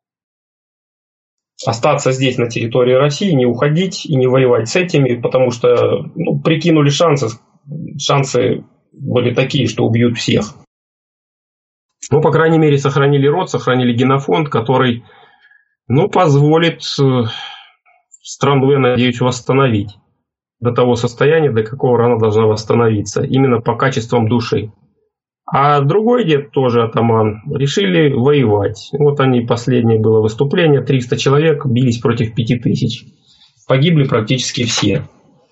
остаться здесь, на территории России, не уходить и не воевать с этими, потому что ну, прикинули шансы, шансы были такие, что убьют всех. Ну, по крайней мере, сохранили род, сохранили генофонд, который, ну, позволит страну, я надеюсь, восстановить до того состояния, до какого она должна восстановиться, именно по качествам души. А другой дед, тоже атаман, решили воевать. Вот они, последнее было выступление, триста человек бились против пяти тысяч. Погибли практически все.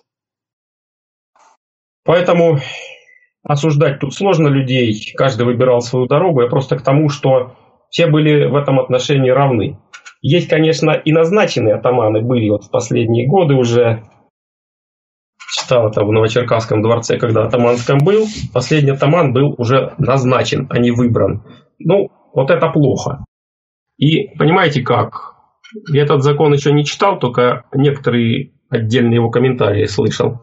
Поэтому осуждать тут сложно людей, каждый выбирал свою дорогу. Я просто к тому, что все были в этом отношении равны. Есть, конечно, и назначенные атаманы были вот в последние годы уже. Читал это в Новочеркасском дворце, когда атаманском был. Последний атаман был уже назначен, а не выбран. Ну, вот это плохо. И понимаете как? Я этот закон еще не читал, только некоторые отдельные его комментарии слышал.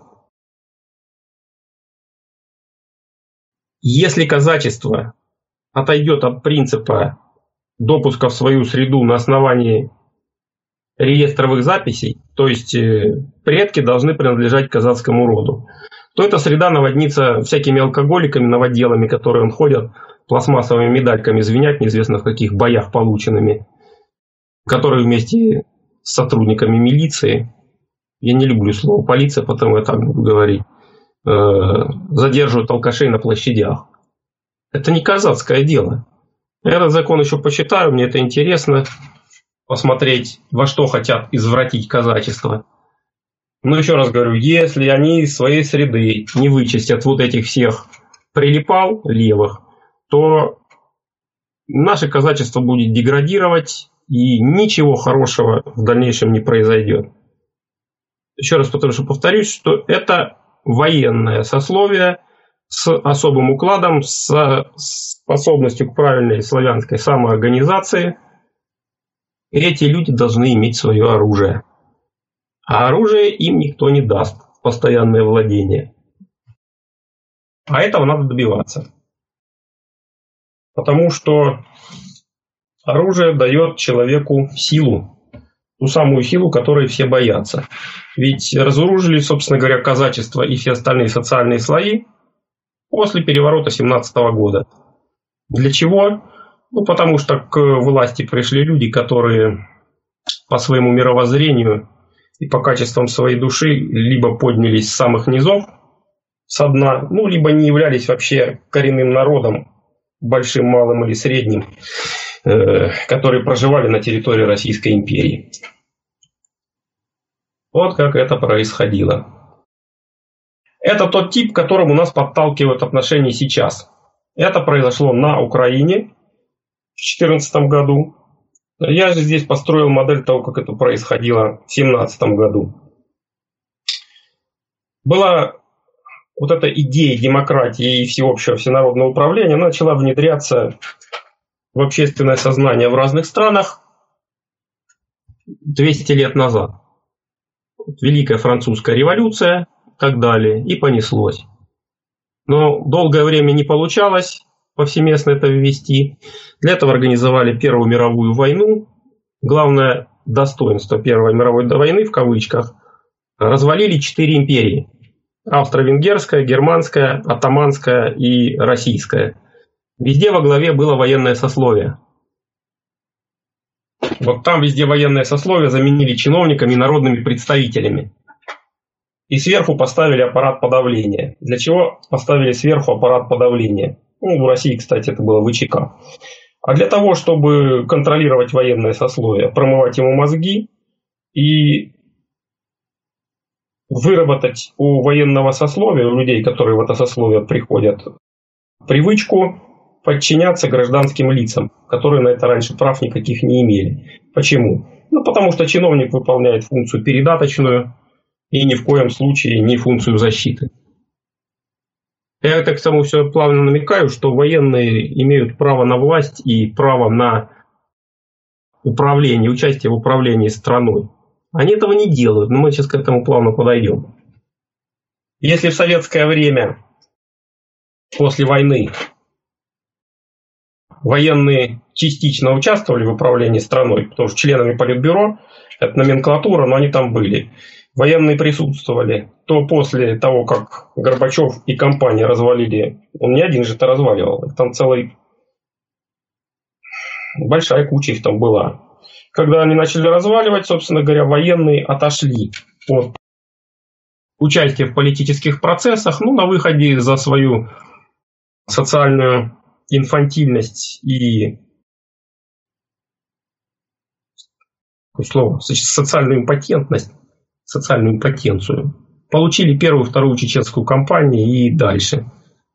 Если казачество отойдет от принципа допуска в свою среду на основании реестровых записей, то есть предки должны принадлежать казацкому роду, то эта среда наводнится всякими алкоголиками, новоделами, которые ходят пластмассовыми медальками, звенят неизвестно в каких боях полученными, которые вместе с сотрудниками милиции, я не люблю слово полиция, потому я так буду говорить, задерживают алкашей на площадях. Это не казацкое дело. Я этот закон еще почитаю, мне это интересно. Посмотреть, во что хотят извратить казачество. Но еще раз говорю, если они из своей среды не вычистят вот этих всех прилипал левых, то наше казачество будет деградировать, и ничего хорошего в дальнейшем не произойдет. Еще раз потому что повторюсь, что это военное сословие с особым укладом, с способностью к правильной славянской самоорганизации. Эти люди должны иметь свое оружие. А оружие им никто не даст в постоянное владение. А этого надо добиваться. Потому что оружие дает человеку силу. Ту самую силу, которой все боятся. Ведь разоружили, собственно говоря, казачество и все остальные социальные слои после переворота семнадцатого года. Для чего? Ну, потому что к власти пришли люди, которые по своему мировоззрению и по качествам своей души либо поднялись с самых низов, со дна, ну, либо не являлись вообще коренным народом, большим, малым или средним, э, которые проживали на территории Российской империи. Вот как это происходило. Это тот тип, к которому нас подталкивают отношения сейчас. Это произошло на Украине в две тысячи четырнадцатом году. Я же здесь построил модель того, как это происходило в две тысячи семнадцатом году. Была вот эта идея демократии и всеобщего всенародного управления, она начала внедряться в общественное сознание в разных странах двести лет назад. Великая французская революция и так далее, и понеслось. Но долгое время не получалось повсеместно это ввести. Для этого организовали Первую мировую войну. Главное достоинство Первой мировой войны, в кавычках, развалили четыре империи. Австро-венгерская, германская, оттоманская и российская. Везде во главе было военное сословие. Вот там везде военное сословие заменили чиновниками и народными представителями. И сверху поставили аппарат подавления. Для чего поставили сверху аппарат подавления? Ну, в России, кстати, это было ВЧК. А для того, чтобы контролировать военное сословие, промывать ему мозги и выработать у военного сословия, у людей, которые в это сословие приходят, привычку подчиняться гражданским лицам, которые на это раньше прав никаких не имели. Почему? Ну, потому что чиновник выполняет функцию передаточную и ни в коем случае не функцию защиты. Я это к тому все плавно намекаю, что военные имеют право на власть и право на управление, участие в управлении страной. Они этого не делают, но мы сейчас к этому плавно подойдем. Если в советское время, после войны, военные частично участвовали в управлении страной, потому что членами Политбюро, это номенклатура, но они там были, военные присутствовали, то после того, как Горбачев и компания развалили, он не один же это разваливал, там целая большая куча их там была. Когда они начали разваливать, собственно говоря, военные отошли от участия в политических процессах, ну, на выходе за свою социальную инфантильность и слово, социальную импотентность, социальную импотенцию. Получили первую, вторую чеченскую кампанию и дальше.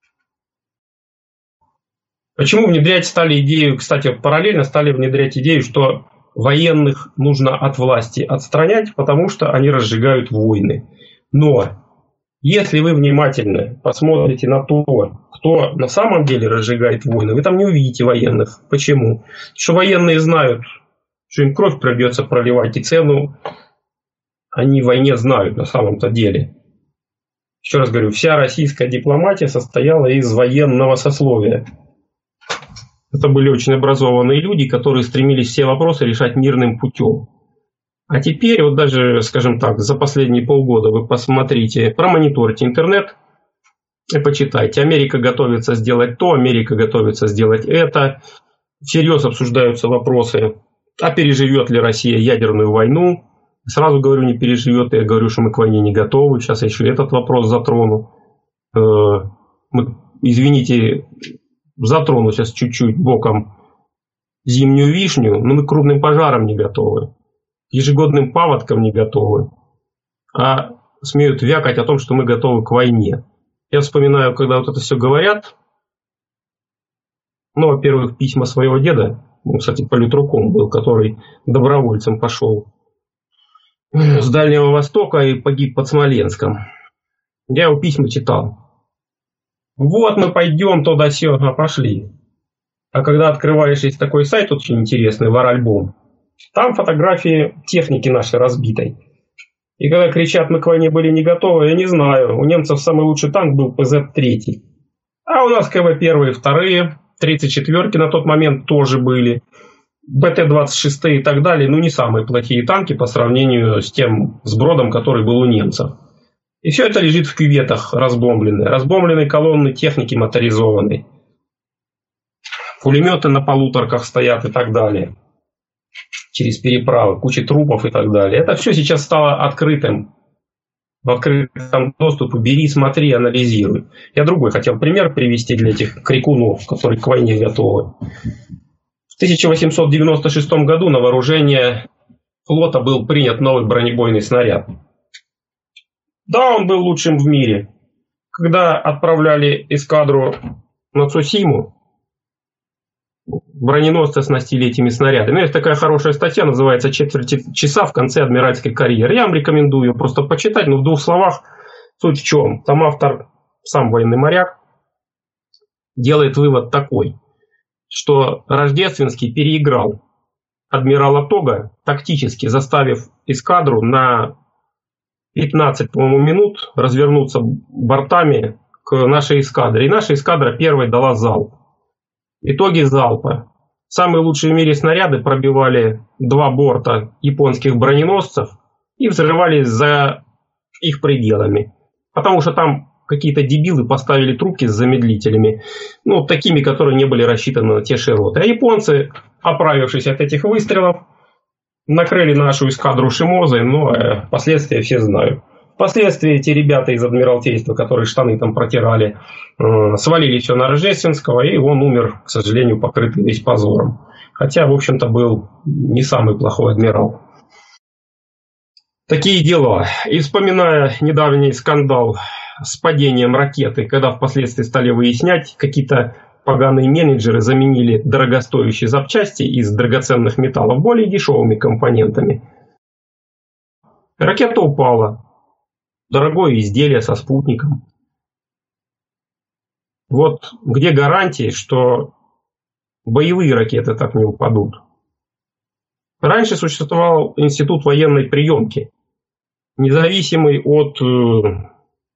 Почему внедрять стали идею, кстати, параллельно стали внедрять идею, что военных нужно от власти отстранять, потому что они разжигают войны. Но если вы внимательно посмотрите на то, кто на самом деле разжигает войны, вы там не увидите военных. Почему? Потому что военные знают, что им кровь придется проливать, и цену они в войне знают на самом-то деле. Еще раз говорю, вся российская дипломатия состояла из военного сословия. Это были очень образованные люди, которые стремились все вопросы решать мирным путем. А теперь, вот даже, скажем так, за последние полгода вы посмотрите, промониторьте интернет и почитайте. Америка готовится сделать то, Америка готовится сделать это. Всерьез обсуждаются вопросы, а переживет ли Россия ядерную войну. Сразу говорю, не переживет, я говорю, что мы к войне не готовы. Сейчас я еще этот вопрос затрону. Мы, извините, затрону сейчас чуть-чуть боком зимнюю вишню, но мы к крупным пожарам не готовы, ежегодным паводкам не готовы, а смеют вякать о том, что мы готовы к войне. Я вспоминаю, когда вот это все говорят, ну, во-первых, письма своего деда, он, кстати, политруком был, который добровольцем пошел с Дальнего Востока и погиб под Смоленском. Я его письма читал. Вот мы пойдем туда-сюда, пошли. А когда открываешь есть такой сайт очень интересный, Варальбом, там фотографии техники нашей разбитой. И когда кричат, мы к войне были не готовы, я не знаю. У немцев самый лучший танк был Пэ Зэт три. А у нас ка вэ первые, вторые, тридцать четвёрки на тот момент тоже были. Бэ Тэ двадцать шесть и так далее. Ну, не самые плохие танки по сравнению с тем сбродом, который был у немцев. И все это лежит в кюветах разбомбленные. Разбомбленные колонны техники моторизованной. Пулеметы на полуторках стоят и так далее. Через переправы, куча трупов и так далее. Это все сейчас стало открытым. В открытом доступе бери, смотри, анализируй. Я другой хотел пример привести для этих крикунов, которые к войне готовы. В тысяча восемьсот девяносто шестом году на вооружение флота был принят новый бронебойный снаряд. Да, он был лучшим в мире. Когда отправляли эскадру на Цусиму, броненосцы оснастили этими снарядами. Есть такая хорошая статья, называется «Четверть часа в конце адмиральской карьеры». Я вам рекомендую ее просто почитать, но в двух словах суть в чем. Там автор, сам военный моряк, делает вывод такой, что Рождественский переиграл адмирала Тога тактически, заставив эскадру на пятнадцать, по-моему, минут развернуться бортами к нашей эскадре. И наша эскадра первой дала залп. Итоги залпа. Самые лучшие в мире снаряды пробивали два борта японских броненосцев и взрывались за их пределами. Потому что там какие-то дебилы поставили трубки с замедлителями, ну, такими, которые не были рассчитаны на те широты. А японцы, оправившись от этих выстрелов, накрыли нашу эскадру шимозой, но э, последствия все знают. Впоследствии эти ребята из Адмиралтейства, которые штаны там протирали, э, свалили все на Рождественского, и он умер, к сожалению, покрытый весь позором. Хотя, в общем-то, был не самый плохой адмирал. Такие дела. И вспоминая недавний скандал с падением ракеты, когда впоследствии стали выяснять, какие-то поганые менеджеры заменили дорогостоящие запчасти из драгоценных металлов более дешевыми компонентами. Ракета упала. Дорогое изделие со спутником. Вот где гарантии, что боевые ракеты так не упадут? Раньше существовал институт военной приемки, независимый от э,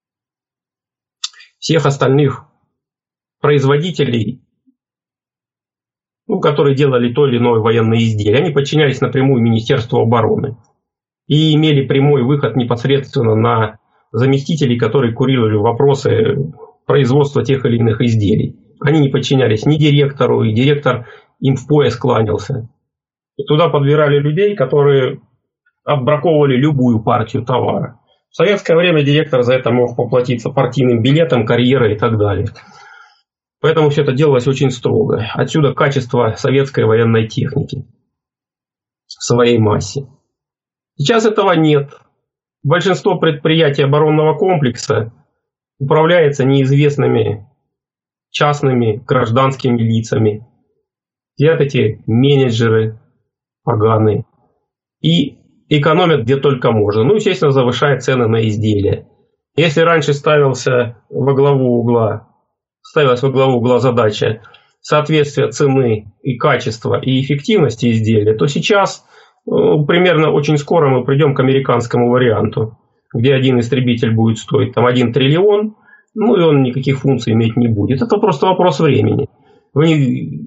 всех остальных производителей, ну, которые делали то или иное военное изделие. Они подчинялись напрямую Министерству обороны и имели прямой выход непосредственно на заместителей, которые курировали вопросы производства тех или иных изделий. Они не подчинялись ни директору, и директор им в пояс кланялся. И туда подбирали людей, которые отбраковывали любую партию товара. В советское время директор за это мог поплатиться партийным билетом, карьерой и так далее. Поэтому все это делалось очень строго. Отсюда качество советской военной техники в своей массе. Сейчас этого нет. Большинство предприятий оборонного комплекса управляется неизвестными частными гражданскими лицами. Сидят эти менеджеры поганые и экономят где только можно. Ну, естественно, завышают цены на изделия. Если раньше ставился во главу угла, ставилась во главу угла задача соответствия цены и качества и эффективности изделия, то сейчас ну, примерно очень скоро мы придем к американскому варианту, где один истребитель будет стоить там один триллион, ну и он никаких функций иметь не будет. Это просто вопрос времени. Вы не...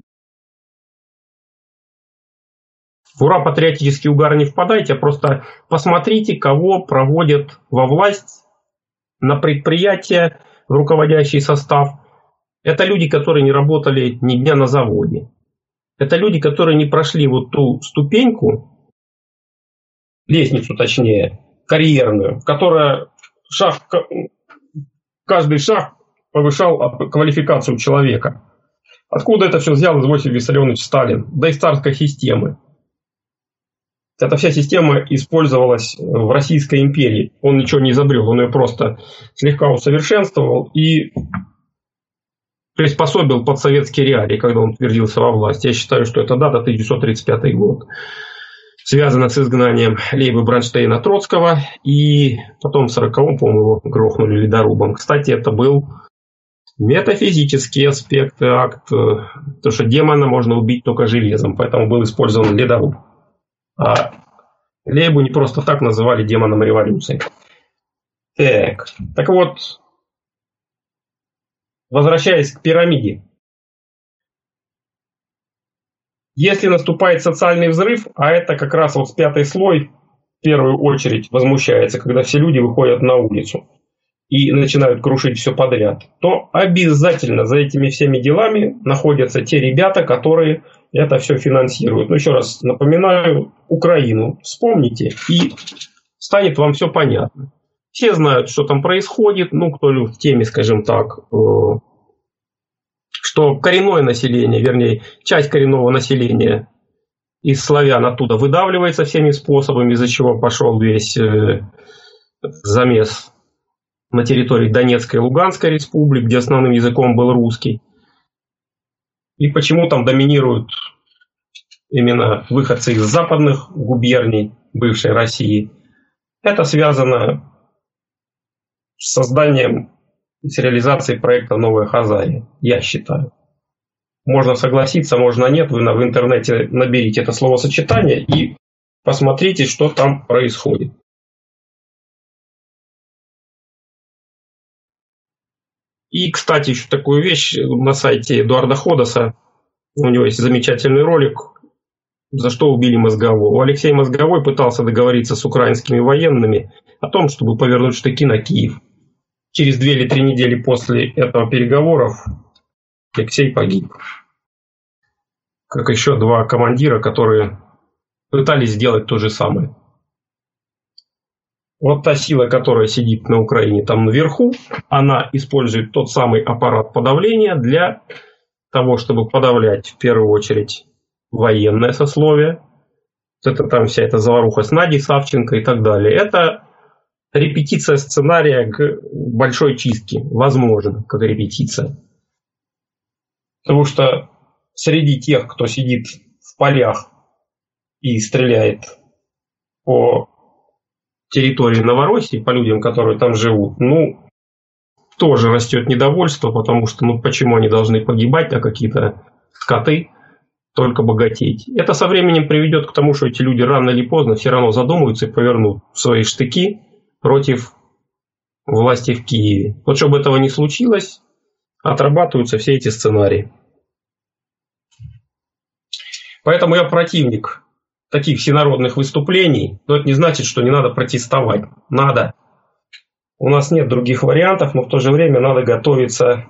В ура-патриотический угар не впадайте, а просто посмотрите, кого проводят во власть на предприятия, в руководящий состав. Это люди, которые не работали ни дня на заводе. Это люди, которые не прошли вот ту ступеньку, лестницу точнее, карьерную, которая шаг, каждый шаг повышал квалификацию человека. Откуда это все взял Иосиф Виссарионович Сталин? Да из царской системы. Эта вся система использовалась в Российской империи. Он ничего не изобрел, он ее просто слегка усовершенствовал и приспособил под советские реалии, когда он утвердился во власти. Я считаю, что это дата тысяча девятьсот тридцать пятый год. Связана с изгнанием Лейбы Бронштейна Троцкого. И потом в сороковом, по-моему, его грохнули ледорубом. Кстати, это был метафизический аспект, акт. Потому что демона можно убить только железом. Поэтому был использован ледоруб. А Лейбу не просто так называли демоном революции. Так, так вот, возвращаясь к пирамиде. Если наступает социальный взрыв, а это как раз вот пятый слой в первую очередь возмущается, когда все люди выходят на улицу и начинают крушить все подряд, то обязательно за этими всеми делами находятся те ребята, которые это все финансируют. Ну, еще раз напоминаю, Украину вспомните, и станет вам все понятно. Все знают, что там происходит, ну, кто в теме, скажем так, что коренное население, вернее, часть коренного населения из славян оттуда выдавливается всеми способами, из-за чего пошел весь замес на территории Донецкой и Луганской республик, где основным языком был русский. И почему там доминируют именно выходцы из западных губерний бывшей России. Это связано с созданием, с реализацией проекта «Новая Хазария», я считаю. Можно согласиться, можно нет. Вы в интернете наберите это словосочетание и посмотрите, что там происходит. И, кстати, еще такую вещь на сайте Эдуарда Ходоса. У него есть замечательный ролик «За что убили Мозгового». Алексей Мозговой пытался договориться с украинскими военными о том, чтобы повернуть штыки на Киев. Через две или три недели после этого переговоров Алексей погиб. Как еще два командира, которые пытались сделать то же самое. Вот та сила, которая сидит на Украине там наверху, она использует тот самый аппарат подавления для того, чтобы подавлять в первую очередь военное сословие. Это там вся эта заваруха с Надей Савченко и так далее. Это репетиция сценария к большой чистке. Возможно, как репетиция. Потому что среди тех, кто сидит в полях и стреляет по территории Новороссии, по людям, которые там живут, ну, тоже растет недовольство, потому что ну почему они должны погибать, а какие-то скоты только богатеть. Это со временем приведет к тому, что эти люди рано или поздно все равно задумаются и повернут свои штыки против власти в Киеве. Вот чтобы этого не случилось, отрабатываются все эти сценарии. Поэтому я противник таких всенародных выступлений, но это не значит, что не надо протестовать. Надо. У нас нет других вариантов, но в то же время надо готовиться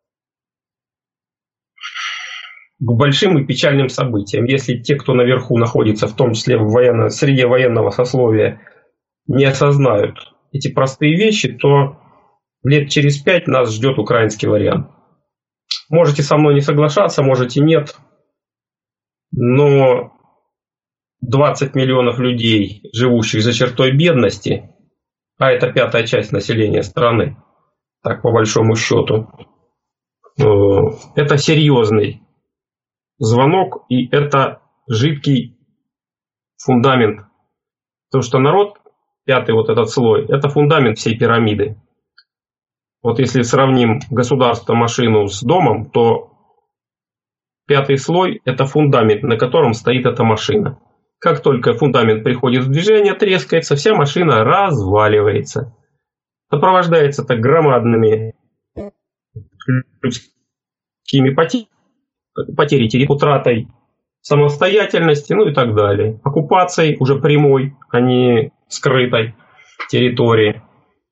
к большим и печальным событиям. Если те, кто наверху находится, в том числе в военно, среде военного сословия, не осознают эти простые вещи, то лет через пять нас ждет украинский вариант. Можете со мной не соглашаться, можете нет, но двадцать миллионов людей, живущих за чертой бедности, а это пятая часть населения страны, так по большому счету, это серьезный звонок, и это жидкий фундамент. Потому что народ, пятый вот этот слой, это фундамент всей пирамиды. Вот если сравним государство, машину с домом, то пятый слой – это фундамент, на котором стоит эта машина. Как только фундамент приходит в движение, трескается, вся машина разваливается. Сопровождается так громадными людскими потерями, потери территории, утратой самостоятельности, ну и так далее. Оккупацией уже прямой, а не скрытой территории.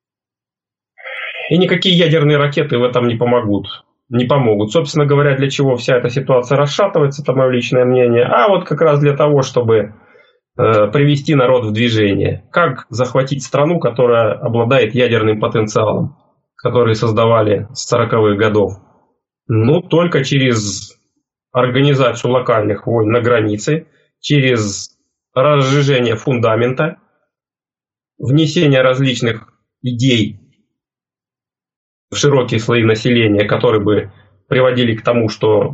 И никакие ядерные ракеты в этом не помогут. Не помогут. Собственно говоря, для чего вся эта ситуация расшатывается, это мое личное мнение. А вот как раз для того, чтобы э, привести народ в движение. Как захватить страну, которая обладает ядерным потенциалом, который создавали с сороковых годов? Ну, только через организацию локальных войн на границе, через разжижение фундамента, внесение различных идей в широкие слои населения, которые бы приводили к тому, что,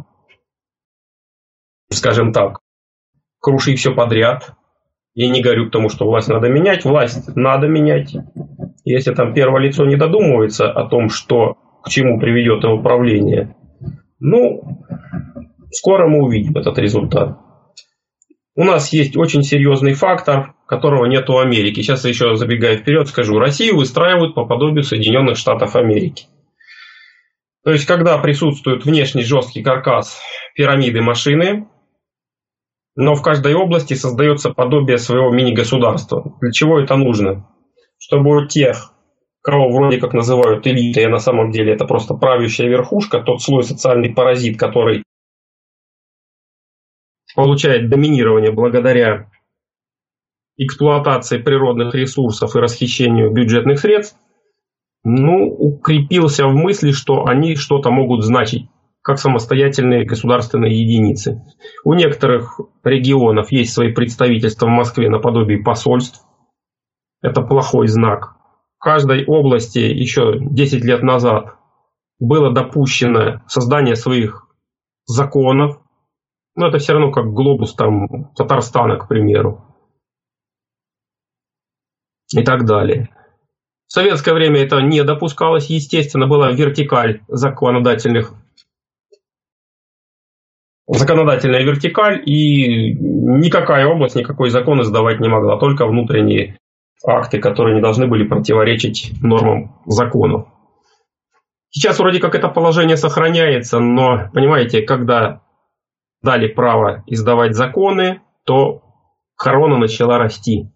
скажем так, круши все подряд. Я не говорю к тому, что власть надо менять. Власть надо менять. Если там первое лицо не додумывается о том, что, к чему приведет его правление, ну, скоро мы увидим этот результат. У нас есть очень серьезный фактор, которого нет у Америки. Сейчас я еще, забегая вперед, скажу. Россию выстраивают по подобию Соединенных Штатов Америки. То есть, когда присутствует внешний жесткий каркас пирамиды машины, но в каждой области создается подобие своего мини-государства. Для чего это нужно? Чтобы у тех, кого вроде как называют элитой, а на самом деле это просто правящая верхушка, тот слой социальный паразит, который получает доминирование благодаря эксплуатации природных ресурсов и расхищению бюджетных средств, ну, укрепился в мысли, что они что-то могут значить, как самостоятельные государственные единицы. У некоторых регионов есть свои представительства в Москве наподобие посольств. Это плохой знак. В каждой области еще десять лет назад было допущено создание своих законов. Но это все равно как глобус там Татарстана, к примеру. И так далее. В советское время это не допускалось. Естественно, была вертикаль законодательных. Законодательная вертикаль, и никакая область, никакой закон издавать не могла. Только внутренние акты, которые не должны были противоречить нормам законов. Сейчас вроде как это положение сохраняется, но, понимаете, когда дали право издавать законы, то корона начала расти.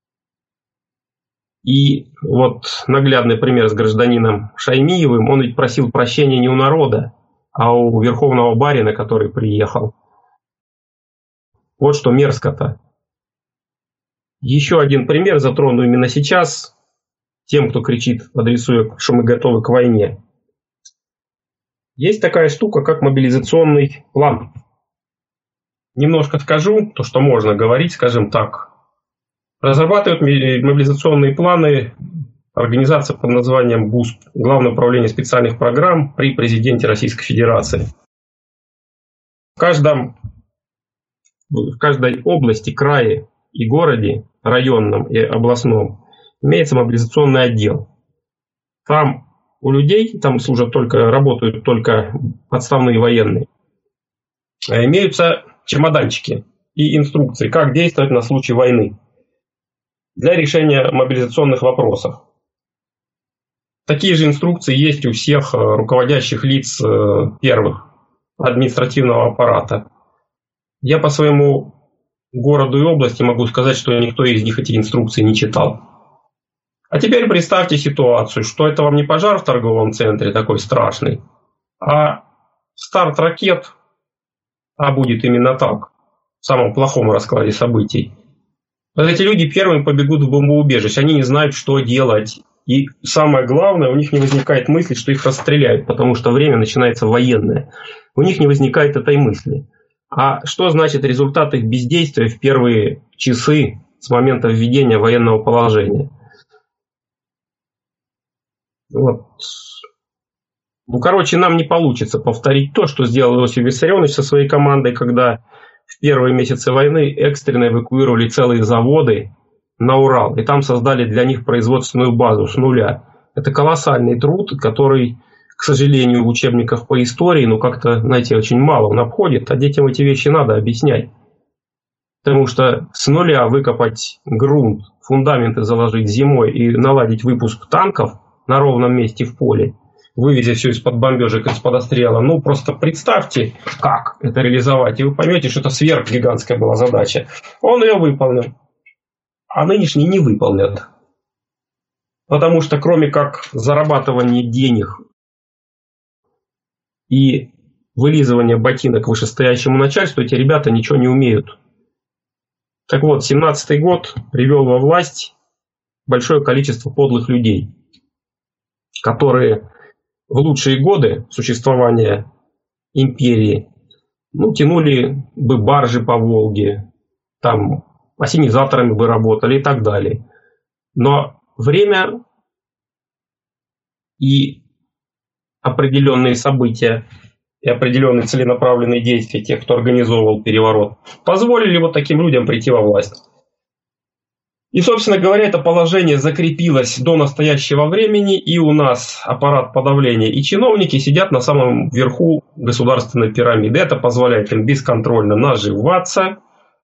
И вот наглядный пример с гражданином Шаймиевым, он ведь просил прощения не у народа, а у верховного барина, который приехал. Вот что мерзко-то. Еще один пример затрону именно сейчас тем, кто кричит, адресуя, что мы готовы к войне. Есть такая штука, как мобилизационный план. Немножко скажу, то, что можно говорить, скажем так. Разрабатывают мобилизационные планы организация под названием ГУСП, Главное управление специальных программ при президенте Российской Федерации. В каждом, в каждой области, крае и городе, районном и областном, имеется мобилизационный отдел. Там у людей, там служат только, работают только отставные военные, имеются чемоданчики и инструкции, как действовать на случай войны для решения мобилизационных вопросов. Такие же инструкции есть у всех руководящих лиц первых административного аппарата. Я по своему городу и области могу сказать, что никто из них эти инструкции не читал. А теперь представьте ситуацию, что это вам не пожар в торговом центре такой страшный, а старт ракет, а будет именно так, в самом плохом раскладе событий. Вот эти люди первыми побегут в бомбоубежище, они не знают, что делать. И самое главное, у них не возникает мысли, что их расстреляют, потому что время начинается военное. У них не возникает этой мысли. А что значит результат их бездействия в первые часы с момента введения военного положения? Вот. Ну, короче, нам не получится повторить то, что сделал Иосиф Виссарионович со своей командой, когда в первые месяцы войны экстренно эвакуировали целые заводы на Урал, и там создали для них производственную базу с нуля. Это колоссальный труд, который, к сожалению, в учебниках по истории, ну как-то, знаете, очень мало он обходит, а детям эти вещи надо объяснять. Потому что с нуля выкопать грунт, фундаменты заложить зимой и наладить выпуск танков на ровном месте в поле, вывезя все из-под бомбежек, из-под обстрела, ну просто представьте, как это реализовать, и вы поймете, что это сверхгигантская была задача. Он ее выполнил. А нынешние не выполнят. Потому что кроме как зарабатывания денег и вылизывания ботинок вышестоящему начальству, эти ребята ничего не умеют. Так вот, семнадцатый год привел во власть большое количество подлых людей, которые в лучшие годы существования империи ну, тянули бы баржи по Волге, там ассенизаторами бы работали и так далее. Но время и определенные события и определенные целенаправленные действия тех, кто организовывал переворот, позволили вот таким людям прийти во власть. И, собственно говоря, это положение закрепилось до настоящего времени, и у нас аппарат подавления и чиновники сидят на самом верху государственной пирамиды. Это позволяет им бесконтрольно наживаться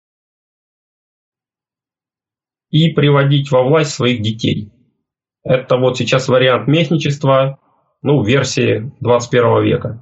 и приводить во власть своих детей. Это вот сейчас вариант местничества, ну, версии двадцать первого века.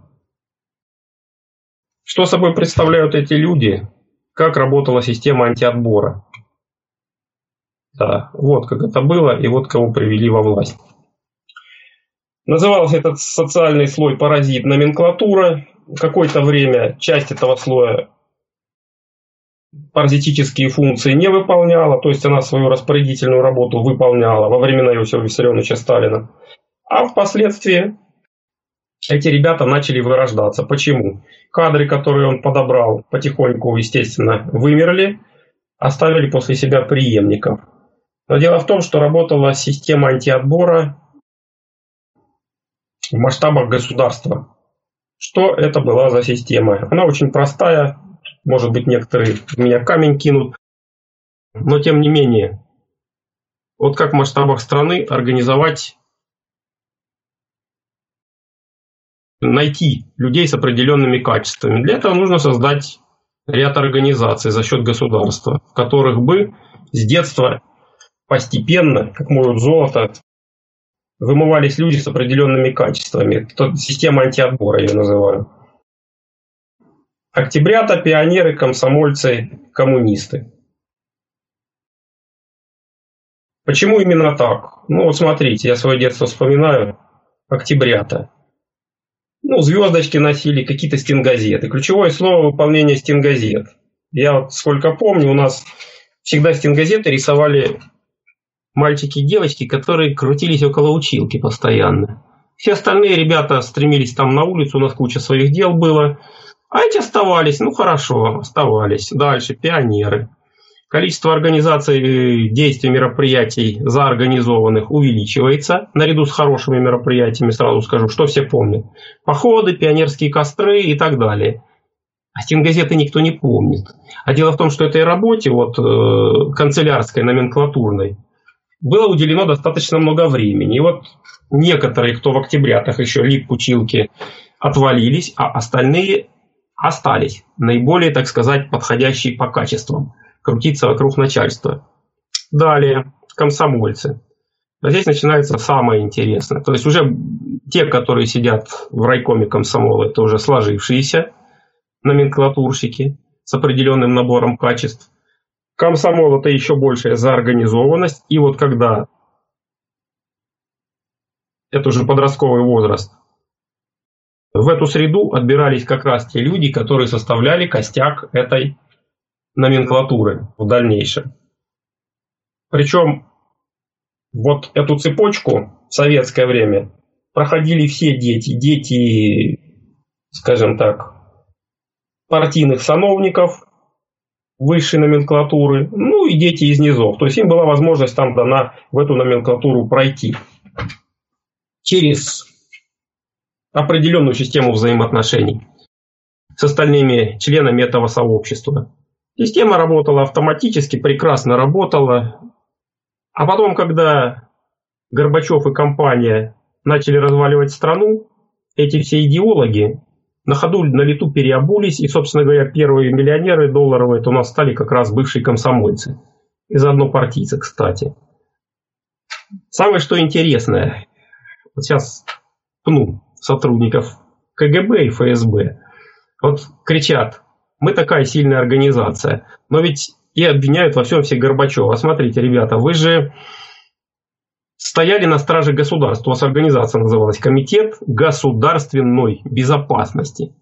Что собой представляют эти люди? Как работала система антиотбора? Да, вот как это было, и вот кого привели во власть. Назывался этот социальный слой паразит номенклатура. Какое-то время часть этого слоя паразитические функции не выполняла, то есть она свою распорядительную работу выполняла во времена Иосифа Виссарионовича Сталина. А впоследствии эти ребята начали вырождаться. Почему? Кадры, которые он подобрал, потихоньку, естественно, вымерли, оставили после себя преемников. Но дело в том, что работала система антиотбора в масштабах государства. Что это была за система? Она очень простая. Может быть, некоторые в меня камень кинут. Но тем не менее, вот как в масштабах страны организовать, найти людей с определенными качествами. Для этого нужно создать ряд организаций за счет государства, в которых бы с детства постепенно, как моют золото, вымывались люди с определенными качествами. Это система антиотбора, я ее называю. Октябрята, пионеры, комсомольцы, коммунисты. Почему именно так? Ну вот смотрите, я свое детство вспоминаю. Октябрята. Ну, звездочки носили, какие-то стенгазеты. Ключевое слово — выполнение стенгазет. Я вот сколько помню, у нас всегда стенгазеты рисовали мальчики и девочки, которые крутились около училки постоянно. Все остальные ребята стремились там на улицу, у нас куча своих дел было. А эти оставались, ну хорошо, оставались. Дальше, пионеры. Количество организаций действий, мероприятий заорганизованных увеличивается. Наряду с хорошими мероприятиями, сразу скажу, что все помнят. Походы, пионерские костры и так далее. А стенгазеты никто не помнит. А дело в том, что этой работе, вот, канцелярской, номенклатурной, было уделено достаточно много времени. И вот некоторые, кто в октябрятах еще лип-училки, отвалились, а остальные остались. Наиболее, так сказать, подходящие по качествам. Крутиться вокруг начальства. Далее, комсомольцы. А здесь начинается самое интересное. То есть уже те, которые сидят в райкоме комсомола, это уже сложившиеся номенклатурщики с определенным набором качеств. Комсомол – это еще большая заорганизованность. И вот когда это уже подростковый возраст, в эту среду отбирались как раз те люди, которые составляли костяк этой номенклатуры в дальнейшем. Причем вот эту цепочку в советское время проходили все дети. Дети, скажем так, партийных сановников высшей номенклатуры, ну и дети из низов. То есть им была возможность там дана в эту номенклатуру пройти через определенную систему взаимоотношений с остальными членами этого сообщества. Система работала автоматически, прекрасно работала. А потом, когда Горбачев и компания начали разваливать страну, эти все идеологи на ходу, на лету переобулись. И, собственно говоря, первые миллионеры долларовые это у нас стали как раз бывшие комсомольцы. И заодно партийцы, кстати. Самое что интересное, вот сейчас пну сотрудников КГБ и ФСБ. Вот кричат, мы такая сильная организация. Но ведь и обвиняют во всем всех Горбачева. Смотрите, ребята, вы же стояли на страже государства. У вас организация называлась Комитет государственной безопасности.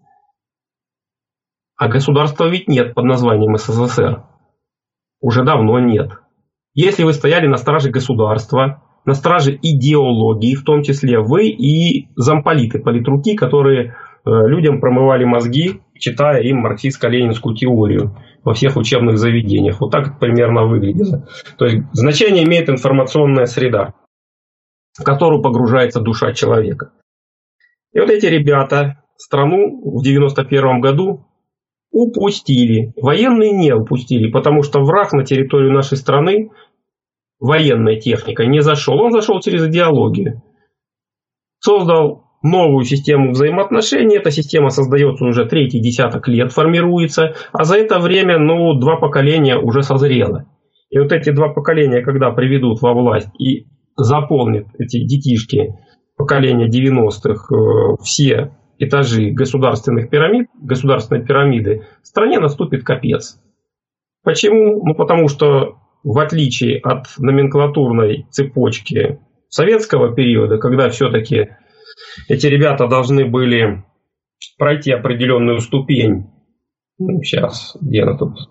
А государства ведь нет под названием СССР. Уже давно нет. Если вы стояли на страже государства, на страже идеологии, в том числе вы и замполиты, политруки, которые людям промывали мозги, читая им марксистско-ленинскую теорию во всех учебных заведениях. Вот так это примерно выглядело. То есть значение имеет информационная среда, в которую погружается душа человека. И вот эти ребята страну в девяносто первом году упустили. Военные не упустили, потому что враг на территорию нашей страны военной техникой не зашел. Он зашел через идеологию. Создал новую систему взаимоотношений. Эта система создается уже третий десяток лет, формируется. А за это время, ну, два поколения уже созрело. И вот эти два поколения, когда приведут во власть и заполнят эти детишки поколения девяностых э, все этажи государственных пирамид, государственной пирамиды, в стране наступит капец. Почему? Ну, потому что в отличие от номенклатурной цепочки советского периода, когда все-таки эти ребята должны были пройти определенную ступень. Ну, сейчас, где она тут?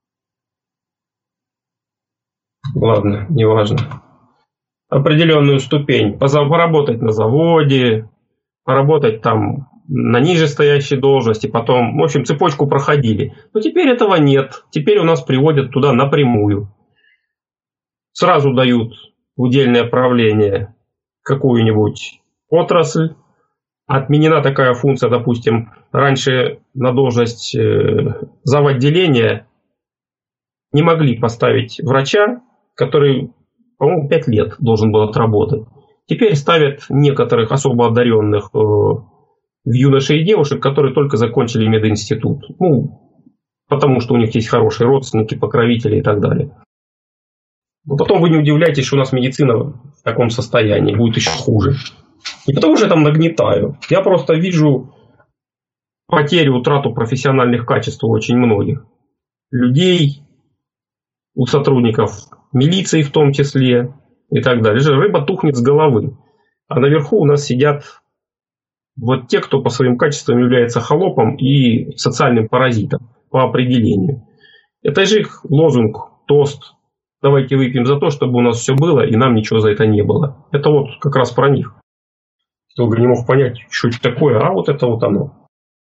Ладно, неважно. Определенную ступень. Поработать на заводе, поработать там на нижестоящей должности, потом, в общем, цепочку проходили. Но теперь этого нет. Теперь у нас приводят туда напрямую. Сразу дают в удельное правление какую-нибудь отрасль. Отменена такая функция, допустим, раньше на должность зав. Отделения не могли поставить врача, который, по-моему, пять лет должен был отработать. Теперь ставят некоторых особо одаренных в юношей и девушек, которые только закончили мединститут. Ну, потому что у них есть хорошие родственники, покровители и так далее. Но потом вы не удивляйтесь, что у нас медицина в таком состоянии, будет еще хуже. Не потому что я там нагнетаю. Я просто вижу потерю, утрату профессиональных качеств у очень многих людей, у сотрудников милиции в том числе и так далее. Рыба тухнет с головы. А наверху у нас сидят вот те, кто по своим качествам является холопом и социальным паразитом по определению. Это же их лозунг, тост. Давайте выпьем за то, чтобы у нас все было и нам ничего за это не было. Это вот как раз про них. Долго не мог понять, что это такое, а вот это вот оно.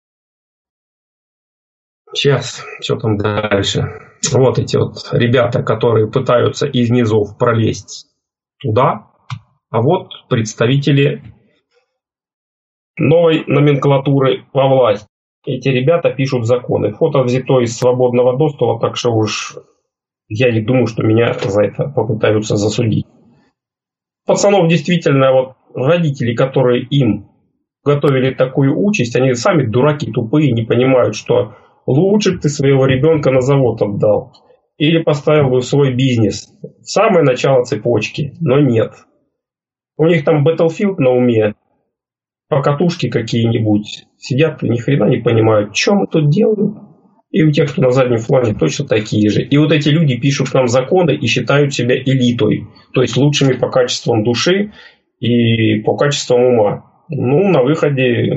Сейчас, что там дальше. Вот эти вот ребята, которые пытаются из низов пролезть туда, а вот представители новой номенклатуры во власти. Эти ребята пишут законы. Фото взято из свободного доступа, так что уж я не думаю, что меня за это попытаются засудить. Пацанов действительно вот родители, которые им готовили такую участь, они сами дураки тупые, не понимают, что лучше бы ты своего ребенка на завод отдал или поставил бы в свой бизнес в самое начало цепочки, но нет. У них там Battlefield на уме, покатушки какие-нибудь, сидят и ни хрена не понимают, что мы тут делаем. И у тех, кто на заднем фланге, точно такие же. И вот эти люди пишут нам законы и считают себя элитой, то есть лучшими по качествам души и по качествам ума. Ну, на выходе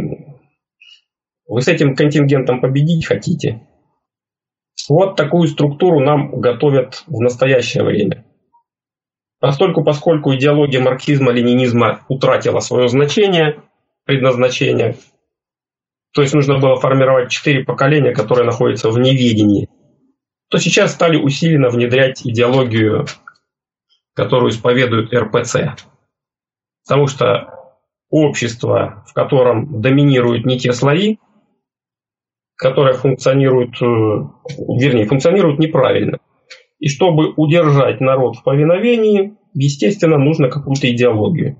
вы с этим контингентом победить хотите. Вот такую структуру нам готовят в настоящее время. Постольку, поскольку идеология марксизма-ленинизма утратила свое значение, предназначение, то есть нужно было формировать четыре поколения, которые находятся в неведении, то сейчас стали усиленно внедрять идеологию, которую исповедует эр пэ цэ. Потому что общество, в котором доминируют не те слои, которые функционируют, вернее, функционируют неправильно. И чтобы удержать народ в повиновении, естественно, нужно какую-то идеологию.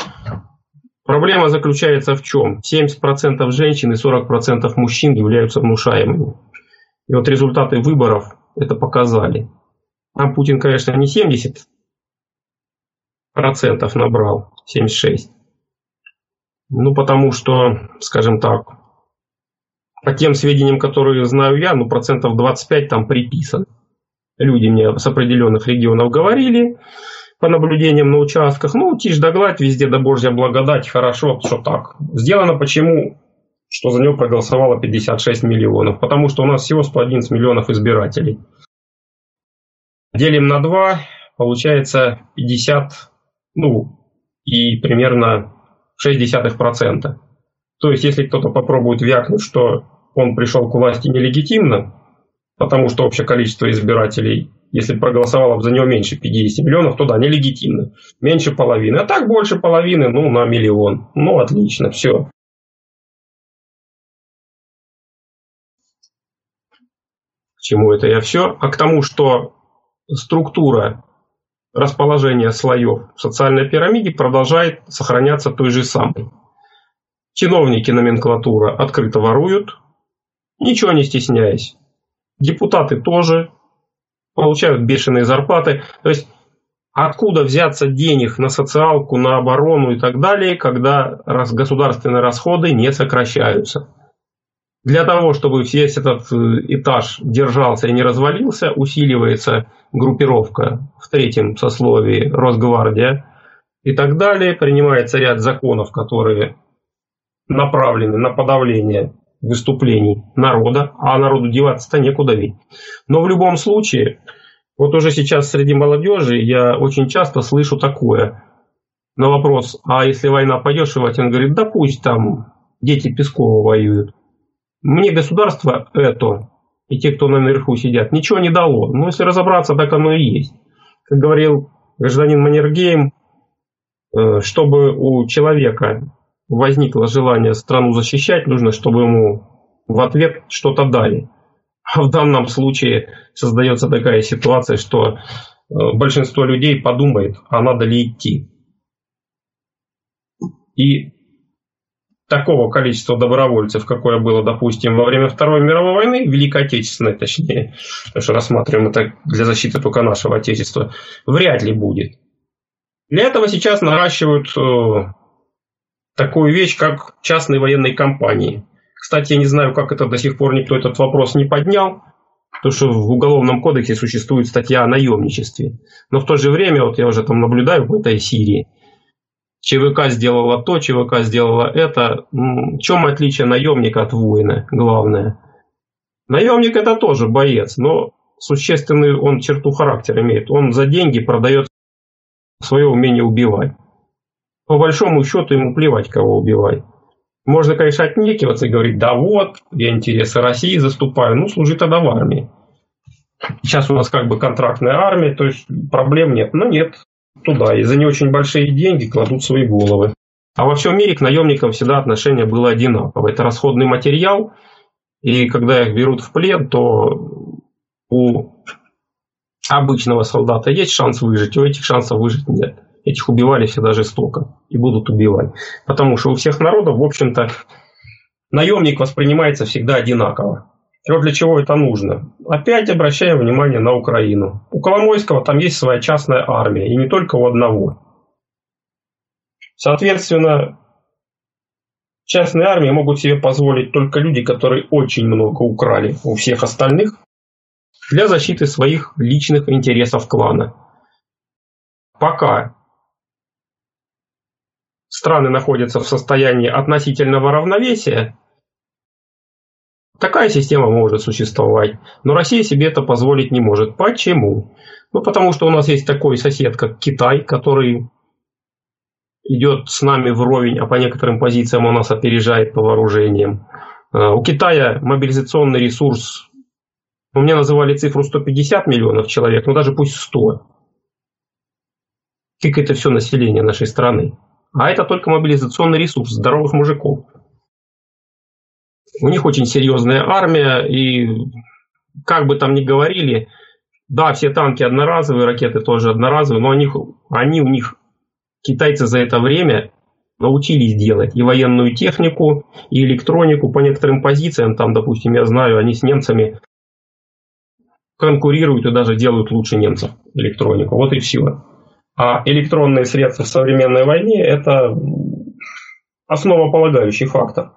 Проблема заключается в чем? семьдесят процентов женщин и сорок процентов мужчин являются внушаемыми. И вот результаты выборов это показали. Там Путин, конечно, не семьдесят процентов набрал, семьдесят шесть процентов. Ну, потому что, скажем так, по тем сведениям, которые знаю я, ну, процентов двадцать пять там приписано. Люди мне с определенных регионов говорили, по наблюдениям на участках, ну, тишь да гладь, везде да божья благодать, хорошо, что так. Сделано почему? Что за него проголосовало пятьдесят шесть миллионов. Потому что у нас всего сто одиннадцать миллионов избирателей. Делим на два, получается пятьдесят, ну, и примерно шесть десятых процента. То есть, если кто-то попробует вякнуть, что он пришел к власти нелегитимно, потому что общее количество избирателей, если проголосовало за него меньше пятидесяти миллионов, то да, нелегитимно. Меньше половины. А так больше половины, ну, на миллион. Ну, отлично, все. К чему это я все? А к тому, что структура расположения слоев в социальной пирамиде продолжает сохраняться той же самой. Чиновники номенклатура открыто воруют, ничего не стесняясь. Депутаты тоже получают бешеные зарплаты. То есть, откуда взяться денег на социалку, на оборону и так далее, когда государственные расходы не сокращаются? Для того, чтобы весь этот этаж держался и не развалился, усиливается группировка в третьем сословии Росгвардия и так далее. Принимается ряд законов, которые направлены на подавление выступлений народа, а народу деваться-то некуда ведь. Но в любом случае, вот уже сейчас среди молодежи я очень часто слышу такое. На вопрос, а если война пойдет, он говорит, да пусть там дети Пескова воюют. Мне государство это, и те, кто наверху сидят, ничего не дало. Но если разобраться, так оно и есть. Как говорил гражданин Маннергейм, чтобы у человека возникло желание страну защищать, нужно, чтобы ему в ответ что-то дали. А в данном случае создается такая ситуация, что большинство людей подумает, а надо ли идти. И такого количества добровольцев, какое было, допустим, во время Второй мировой войны, Великой Отечественной точнее, потому что рассматриваем это для защиты только нашего Отечества, вряд ли будет. Для этого сейчас наращивают э, такую вещь, как частные военные компании. Кстати, я не знаю, как это до сих пор никто этот вопрос не поднял, потому что в Уголовном кодексе существует статья о наемничестве. Но в то же время, вот я уже там наблюдаю в этой Сирии, ЧВК сделала то, ЧВК сделала это. В чем отличие наемника от воина? Главное. Наемник это тоже боец, но существенную он черту характера имеет. Он за деньги продает свое умение убивать. По большому счету ему плевать, кого убивать. Можно, конечно, отнекиваться и говорить, да вот, я интересы России заступаю, ну служи тогда в армии. Сейчас у нас как бы контрактная армия, то есть проблем нет. Но нет. Туда, и за не очень большие деньги кладут свои головы. А во всем мире к наемникам всегда отношение было одинаковое. Это расходный материал, и когда их берут в плен, то у обычного солдата есть шанс выжить, у этих шансов выжить нет. этих убивали всегда жестоко и будут убивать. Потому что у всех народов, в общем-то, наемник воспринимается всегда одинаково. И вот для чего это нужно? Опять обращаем внимание на Украину. У Коломойского там есть своя частная армия, и не только у одного. Соответственно, частные армии могут себе позволить только люди, которые очень много украли у всех остальных для защиты своих личных интересов клана. Пока страны находятся в состоянии относительного равновесия, такая система может существовать. Но Россия себе это позволить не может. Почему? Ну, потому что у нас есть такой сосед, как Китай, который идет с нами вровень, а по некоторым позициям у нас опережает по вооружениям. У Китая мобилизационный ресурс, у меня называли цифру сто пятьдесят миллионов человек, но даже пусть сто. Как это все население нашей страны. А это только мобилизационный ресурс здоровых мужиков. У них очень серьезная армия, и как бы там ни говорили, да, все танки одноразовые, ракеты тоже одноразовые, но они, они у них, китайцы за это время научились делать и военную технику, и электронику по некоторым позициям. Там, допустим, я знаю, они с немцами конкурируют и даже делают лучше немцев электронику. Вот и все. А электронные средства в современной войне – это основополагающий фактор.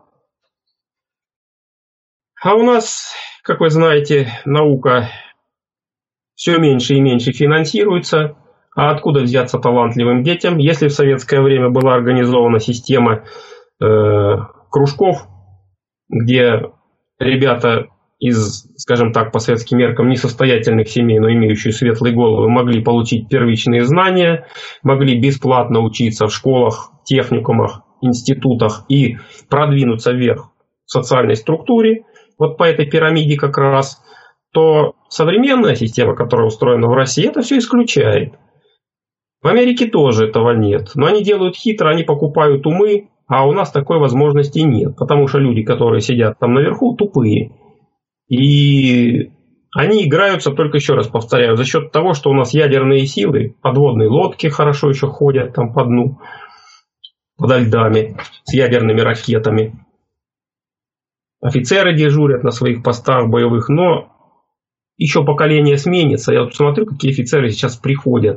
А у нас, как вы знаете, наука все меньше и меньше финансируется. А откуда взяться талантливым детям? Если в советское время была организована система э, кружков, где ребята из, скажем так, по советским меркам несостоятельных семей, но имеющие светлые головы, могли получить первичные знания, могли бесплатно учиться в школах, техникумах, институтах и продвинуться вверх в социальной структуре, вот по этой пирамиде как раз, то современная система, которая устроена в России, это все исключает. В Америке тоже этого нет. Но они делают хитро, они покупают умы, а у нас такой возможности нет. Потому что люди, которые сидят там наверху, тупые. И они играются, только еще раз повторяю, за счет того, что у нас ядерные силы, подводные лодки хорошо еще ходят там по дну, подо льдами, с ядерными ракетами. Офицеры дежурят на своих постах боевых, но еще поколение сменится. Я вот смотрю, какие офицеры сейчас приходят.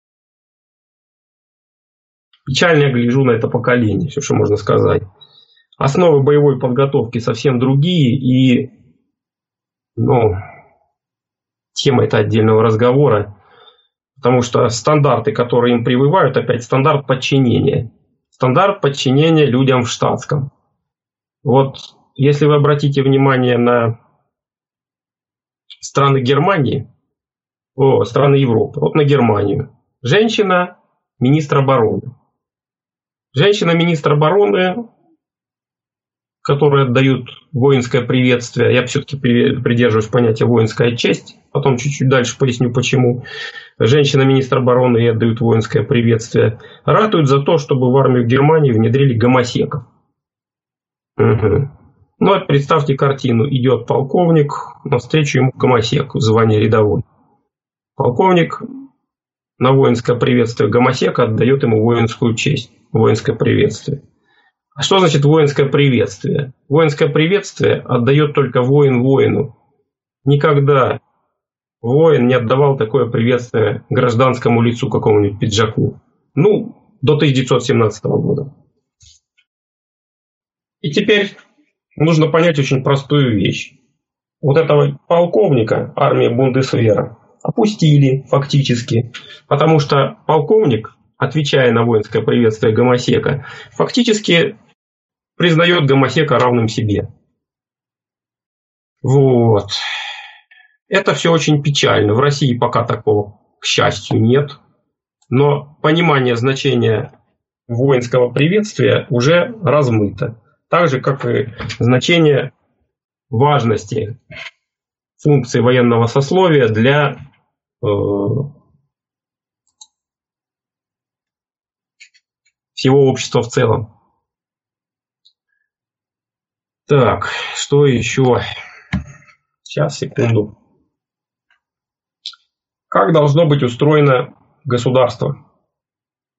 Печально я гляжу на это поколение, все, что можно сказать. Основы боевой подготовки совсем другие, и ну, тема это отдельного разговора, потому что стандарты, которые им прививают, опять стандарт подчинения. Стандарт подчинения людям в штатском. Вот если вы обратите внимание на страны Германии, о, страны Европы, вот на Германию. Женщина министр обороны. Женщина-министр обороны, которые отдают воинское приветствие. Я все-таки придерживаюсь понятия воинская честь. Потом чуть-чуть дальше поясню, почему. Женщина-министр обороны и отдают воинское приветствие. Ратуют за то, чтобы в армию Германии внедрили гомосеков. Угу. Ну, вот представьте картину. Идет полковник, навстречу ему гомосек в звании рядовой. Полковник на воинское приветствие гомосека отдает ему воинскую честь. Воинское приветствие. А что значит воинское приветствие? Воинское приветствие отдает только воин воину. Никогда воин не отдавал такое приветствие гражданскому лицу, какому-нибудь пиджаку. Ну, до тысяча девятьсот семнадцатого года. И теперь нужно понять очень простую вещь. Вот этого полковника армии Бундесвера опустили фактически, потому что полковник, отвечая на воинское приветствие гомосека, фактически признает гомосека равным себе. Вот. Это все очень печально. В России пока такого, к счастью, нет. Но понимание значения воинского приветствия уже размыто. Так же, как и значение важности функции военного сословия для э, всего общества в целом. Так, что еще? Сейчас, секунду. Как должно быть устроено государство?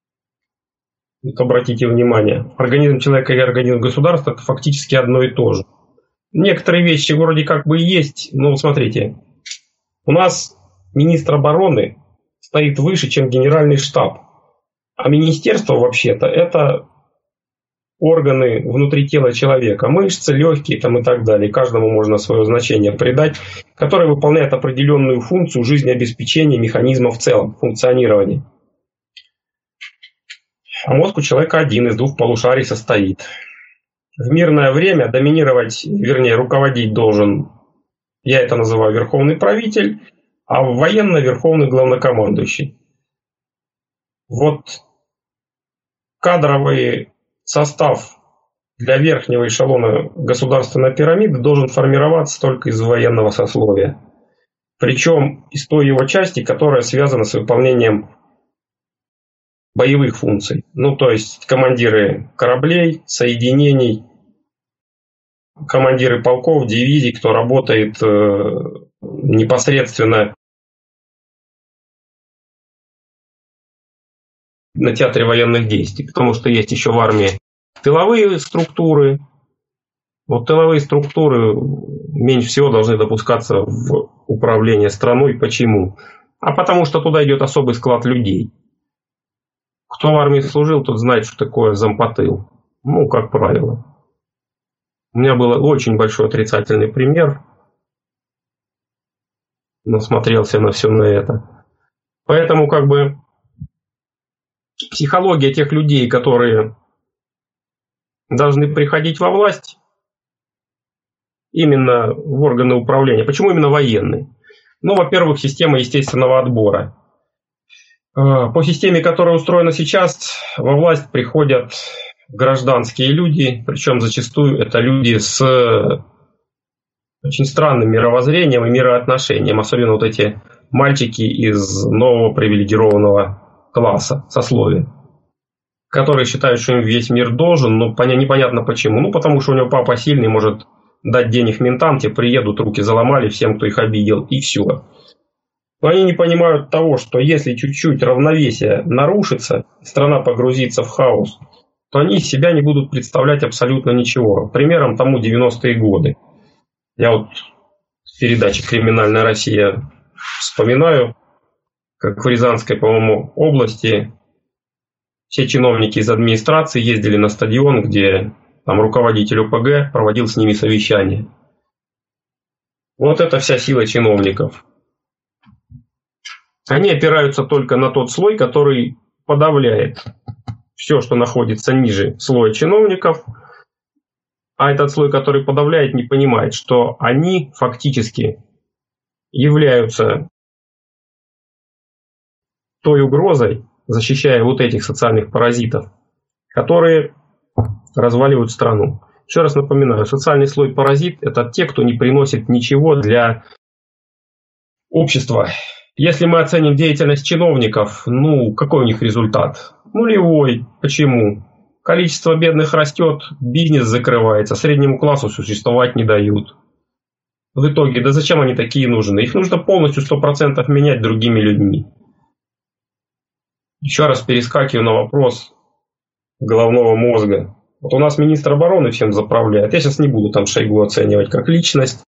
Вот обратите внимание, организм человека и организм государства – это фактически одно и то же. Некоторые вещи вроде как бы есть, но смотрите, у нас министр обороны стоит выше, чем генеральный штаб. А министерство вообще-то это органы внутри тела человека, мышцы, легкие там и так далее. Каждому можно свое значение придать, которые выполняют определенную функцию жизнеобеспечения механизма в целом, функционирования. А мозг у человека один из двух полушарий состоит. В мирное время доминировать, вернее, руководить должен, я это называю верховный правитель, а в военное верховный главнокомандующий. Вот кадровый состав для верхнего эшелона государственной пирамиды должен формироваться только из военного сословия. Причем из той его части, которая связана с выполнением боевых функций. Ну, то есть командиры кораблей, соединений, командиры полков, дивизий, кто работает э, непосредственно на театре военных действий, потому что есть еще в армии тыловые структуры. Вот тыловые структуры меньше всего должны допускаться в управление страной. Почему? А потому что туда идет особый склад людей. Кто в армии служил, тот знает, что такое зампотыл. Ну, как правило. У меня был очень большой отрицательный пример. Насмотрелся на все на это. Поэтому как бы психология тех людей, которые должны приходить во власть, именно в органы управления. Почему именно военные? Ну, во-первых, система естественного отбора. По системе, которая устроена сейчас, во власть приходят гражданские люди, причем зачастую это люди с очень странным мировоззрением и мироотношением, особенно вот эти мальчики из нового привилегированного класса, сословия, которые считают, что им весь мир должен, но непонятно почему. Ну, потому что у него папа сильный, может дать денег ментам, те приедут, руки заломали всем, кто их обидел, и все. Но они не понимают того, что если чуть-чуть равновесие нарушится, страна погрузится в хаос, то они из себя не будут представлять абсолютно ничего. Примером тому девяностые годы. Я вот в передаче «Криминальная Россия» вспоминаю, как в Рязанской, по-моему, области все чиновники из администрации ездили на стадион, где там руководитель ОПГ проводил с ними совещание. Вот это вся сила чиновников. Они опираются только на тот слой, который подавляет все, что находится ниже слоя чиновников, а этот слой, который подавляет, не понимает, что они фактически являются той угрозой, защищая вот этих социальных паразитов, которые разваливают страну. Еще раз напоминаю, социальный слой паразит – это те, кто не приносит ничего для общества. Если мы оценим деятельность чиновников, ну, какой у них результат? Нулевой. Почему? Количество бедных растет, бизнес закрывается, среднему классу существовать не дают. В итоге, да зачем они такие нужны? Их нужно полностью сто процентов менять другими людьми. Еще раз перескакиваю на вопрос головного мозга. Вот у нас министр обороны всем заправляет. Я сейчас не буду там Шойгу оценивать как личность.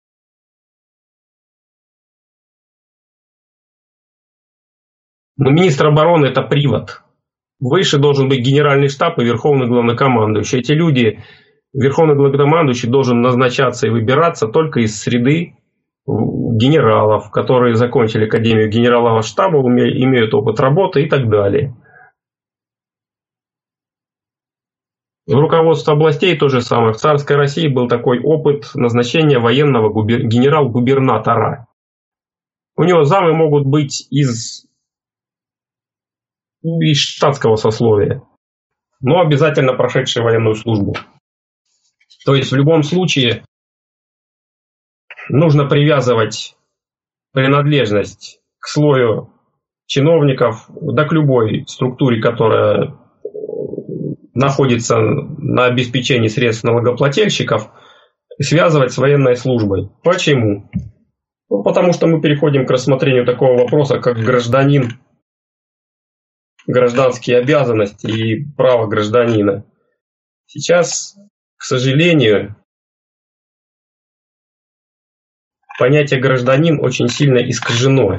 Но министр обороны – это привод. Выше должен быть генеральный штаб и верховный главнокомандующий. Эти люди, верховный главнокомандующий должен назначаться и выбираться только из среды генералов, которые закончили Академию генерального штаба, имеют опыт работы и так далее. В руководстве областей то же самое. В царской России был такой опыт назначения военного губер... генерал-губернатора. У него замы могут быть из, из штатского сословия, но обязательно прошедшие военную службу. То есть в любом случае нужно привязывать принадлежность к слою чиновников, да к любой структуре, которая находится на обеспечении средств налогоплательщиков, связывать с военной службой. Почему? Ну, потому что мы переходим к рассмотрению такого вопроса, как гражданин гражданские обязанности и права гражданина. Сейчас, к сожалению, понятие гражданин очень сильно искажено.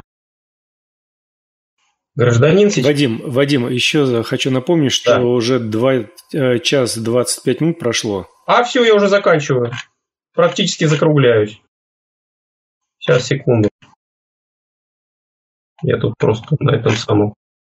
Гражданин сейчас... Вадим, Вадим, еще хочу напомнить, что да. уже два часа двадцать пять минут прошло. А все, я уже заканчиваю. Практически закругляюсь. Сейчас, секунду. Я тут просто на этом самом...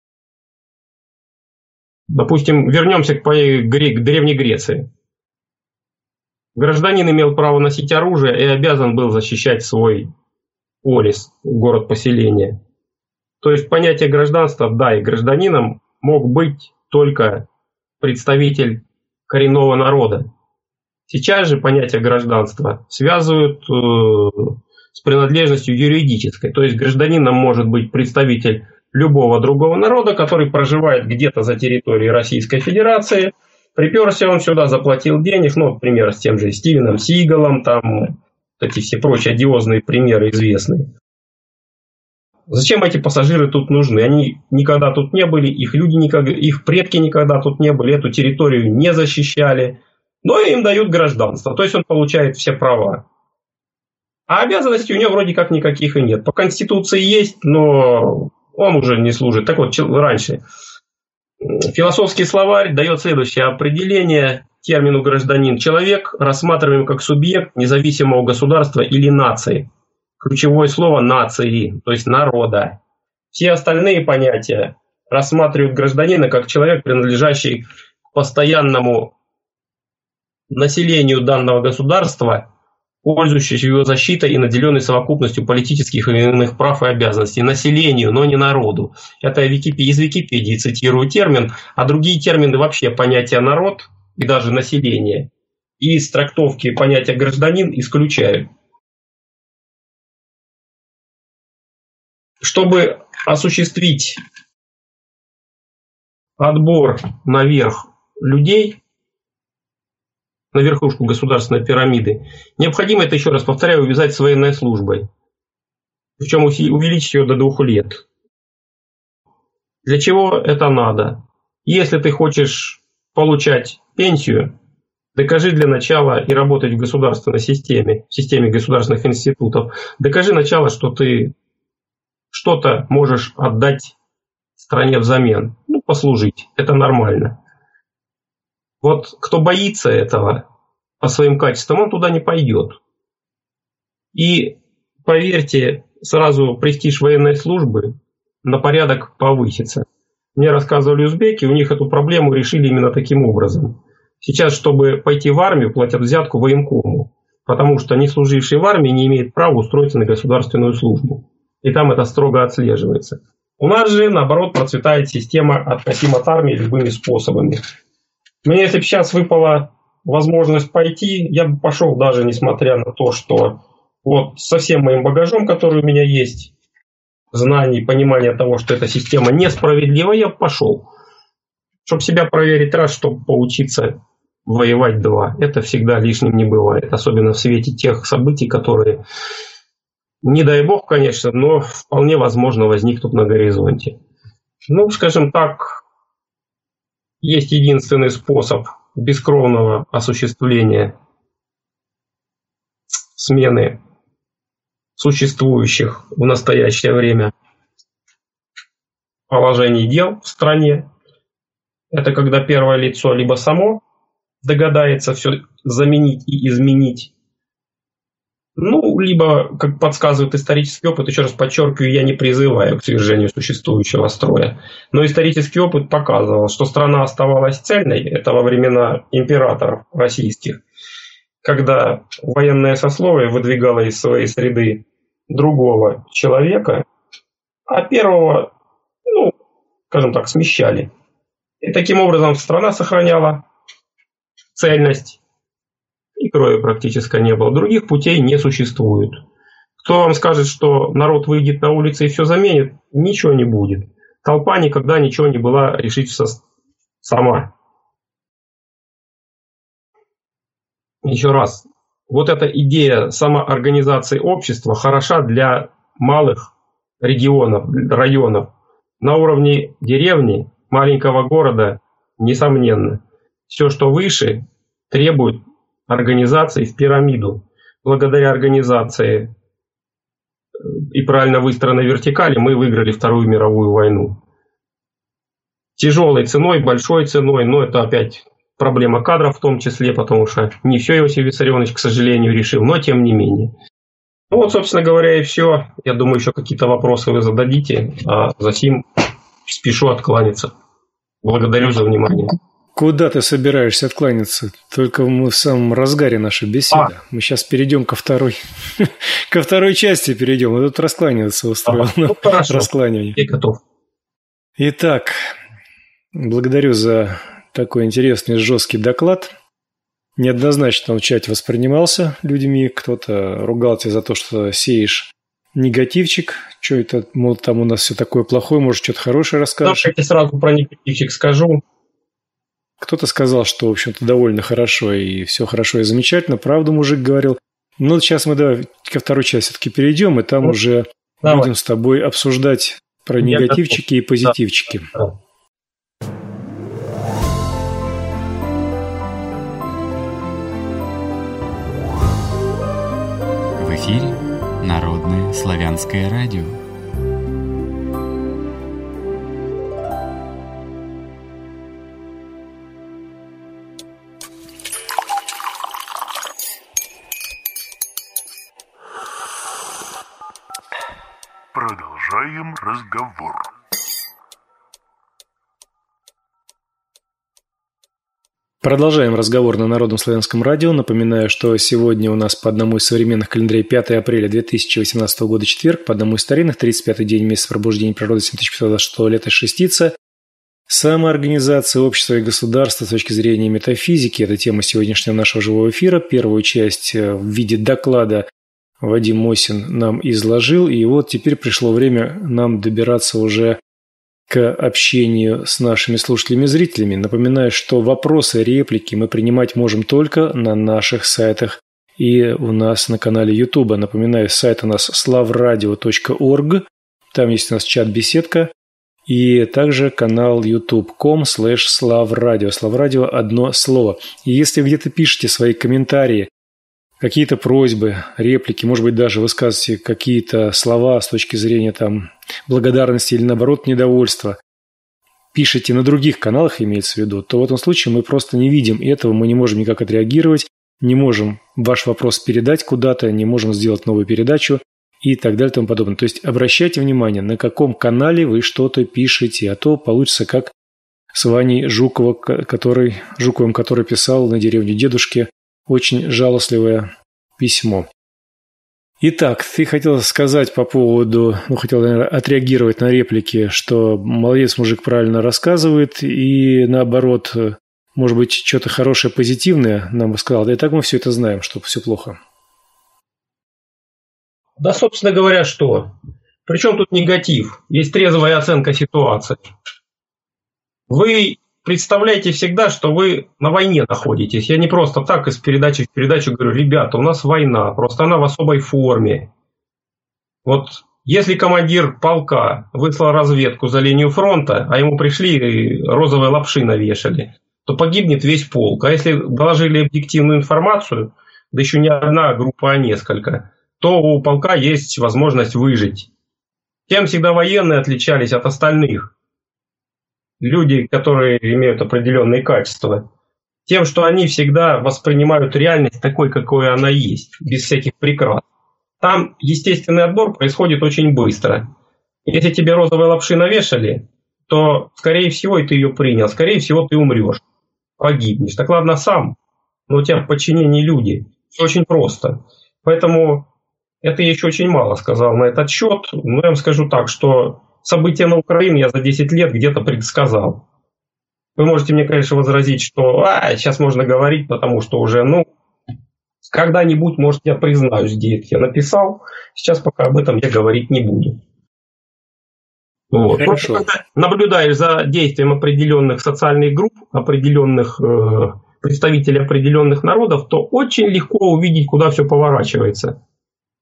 Допустим, вернемся к, к Древней Греции. Гражданин имел право носить оружие и обязан был защищать свой полис, город-поселение. То есть понятие гражданства, да, и гражданином мог быть только представитель коренного народа. Сейчас же понятие гражданства связывают э, с принадлежностью юридической. То есть гражданином может быть представитель любого другого народа, который проживает где-то за территорией Российской Федерации. Приперся он сюда, заплатил денег, ну, например, с тем же Стивеном Сигалом, там эти все прочие одиозные примеры известные. Зачем эти пассажиры тут нужны? Они никогда тут не были, их люди никогда, их предки никогда тут не были, эту территорию не защищали, но им дают гражданство, то есть он получает все права. А обязанностей у него вроде как никаких и нет. По Конституции есть, но он уже не служит. Так вот, раньше философский словарь дает следующее определение термину гражданин. Человек, рассматриваемый как субъект независимого государства или нации. Ключевое слово нации, то есть народа. Все остальные понятия рассматривают гражданина как человек, принадлежащий к постоянному населению данного государства, пользующийся его защитой и наделенный совокупностью политических и иных прав и обязанностей. Населению, но не народу. Это я из Википедии цитирую термин, а другие термины вообще понятия народ и даже население и из трактовки понятия гражданин исключают. Чтобы осуществить отбор наверх людей, на верхушку государственной пирамиды, необходимо, это еще раз повторяю, увязать с военной службой. Причем увеличить ее до двух лет. Для чего это надо? Если ты хочешь получать пенсию, докажи для начала и работать в государственной системе, в системе государственных институтов, докажи начало, что ты что-то можешь отдать стране взамен. Ну, послужить. Это нормально. Вот кто боится этого по своим качествам, он туда не пойдет. И поверьте, сразу престиж военной службы на порядок повысится. Мне рассказывали узбеки, у них эту проблему решили именно таким образом. Сейчас, чтобы пойти в армию, платят взятку военкому, потому что не служивший в армии не имеет права устроиться на государственную службу. И там это строго отслеживается. У нас же, наоборот, процветает система «откосим от армии любыми способами». Мне, если бы сейчас выпала возможность пойти, я бы пошел, даже несмотря на то, что вот со всем моим багажом, который у меня есть, знаний, понимания того, что эта система несправедлива, я бы пошел. Чтобы себя проверить раз, чтобы поучиться воевать два. Это всегда лишним не бывает. Особенно в свете тех событий, которые, не дай бог, конечно, но вполне возможно возникнут на горизонте. Ну, скажем так, есть единственный способ бескровного осуществления смены существующих в настоящее время положений дел в стране. Это когда первое лицо либо само догадается все заменить и изменить, ну, либо, как подсказывает исторический опыт, еще раз подчеркиваю, я не призываю к свержению существующего строя, но исторический опыт показывал, что страна оставалась цельной, это во времена императоров российских, когда военное сословие выдвигало из своей среды другого человека, а первого, ну, скажем так, смещали. И таким образом страна сохраняла цельность, и крови практически не было. Других путей не существует. Кто вам скажет, что народ выйдет на улицы и все заменит, ничего не будет. Толпа никогда ничего не была решить сама. Еще раз, вот эта идея самоорганизации общества хороша для малых регионов, районов. На уровне деревни маленького города, несомненно. Все, что выше, требует организации в пирамиду. Благодаря организации и правильно выстроенной вертикали мы выиграли Вторую мировую войну. Тяжелой ценой, большой ценой, но это опять проблема кадров в том числе, потому что не все Иосиф Виссарионович, к сожалению, решил, но тем не менее. Ну вот, собственно говоря, и все. Я думаю, еще какие-то вопросы вы зададите, а за сим спешу откланяться. Благодарю за внимание. Куда ты собираешься откланяться? Только мы в самом разгаре нашей беседы. А. Мы сейчас перейдем ко второй, ко второй части перейдем. Мы тут раскланиваться устроил. А, ну, раскланивание. Я готов. Итак, благодарю за такой интересный жесткий доклад. Неоднозначно в чате воспринимался людьми. Кто-то ругал тебя за то, что сеешь негативчик. Что это, мол, там у нас все такое плохое, может, что-то хорошее расскажешь? Давайте сразу про негативчик скажу. Кто-то сказал, что, в общем-то, довольно хорошо и все хорошо и замечательно. Правду мужик говорил. Но сейчас мы давай ко второй части все-таки перейдем, и там ну, уже давай. будем с тобой обсуждать про Я негативчики готов. и позитивчики. Да. В эфире Народное славянское радио. Продолжаем разговор. Продолжаем разговор на Народном славянском радио. Напоминаю, что сегодня у нас по одному из современных календарей пятое апреля две тысячи восемнадцатого года четверг, по одному из старинных тридцать пятый день месяца пробуждения природы семь тысяч пятьсот двадцать шестого лета шестица. Самоорганизация общества и государства с точки зрения метафизики – это тема сегодняшнего нашего живого эфира. Первую часть в виде доклада Вадим Мосин нам изложил, и вот теперь пришло время нам добираться уже к общению с нашими слушателями и зрителями. Напоминаю, что вопросы, реплики мы принимать можем только на наших сайтах и у нас на канале YouTube. Напоминаю, сайт у нас slavradio точка org, там есть у нас чат-беседка, и также канал ютуб точка ком слэш slavradio. Slavradio – одно слово. И если вы где-то пишете свои комментарии, какие-то просьбы, реплики, может быть, даже высказываете какие-то слова с точки зрения там, благодарности или, наоборот, недовольства, пишите на других каналах, имеется в виду, то в этом случае мы просто не видим этого, мы не можем никак отреагировать, не можем ваш вопрос передать куда-то, не можем сделать новую передачу и так далее и тому подобное. То есть обращайте внимание, на каком канале вы что-то пишете, а то получится как с Ваней Жукова, который, Жуковым, который писал на деревню дедушки очень жалостливое письмо. Итак, ты хотел сказать по поводу, ну, хотел, наверное, отреагировать на реплики, что молодец, мужик правильно рассказывает, и наоборот, может быть, что-то хорошее, позитивное нам сказал. Да и так мы все это знаем, что все плохо. Да, собственно говоря, что? Причем тут негатив? Есть трезвая оценка ситуации. Вы представляете всегда, что вы на войне находитесь. Я не просто так из передачи в передачу говорю, ребята, у нас война, просто она в особой форме. Вот если командир полка выслал разведку за линию фронта, а ему пришли и розовые лапши навешали, то погибнет весь полк. А если доложили объективную информацию, да еще не одна группа, а несколько, то у полка есть возможность выжить. Тем всегда военные отличались от остальных. Люди, которые имеют определенные качества, тем, что они всегда воспринимают реальность такой, какой она есть, без всяких прикрас. Там естественный отбор происходит очень быстро. Если тебе розовые лапши навешали, то, скорее всего, и ты ее принял, скорее всего, ты умрешь, погибнешь. Так ладно сам, но у тебя в подчинении люди. Все очень просто. Поэтому это я еще очень мало сказал на этот счет. Но я вам скажу так, что события на Украине я за десять лет где-то предсказал. Вы можете мне, конечно, возразить, что а, сейчас можно говорить, потому что уже, ну, когда-нибудь, может, я признаюсь, где это я написал. Сейчас пока об этом я говорить не буду. Вот. Просто, когда наблюдаешь за действием определенных социальных групп, определенных э, представителей определенных народов, то очень легко увидеть, куда все поворачивается.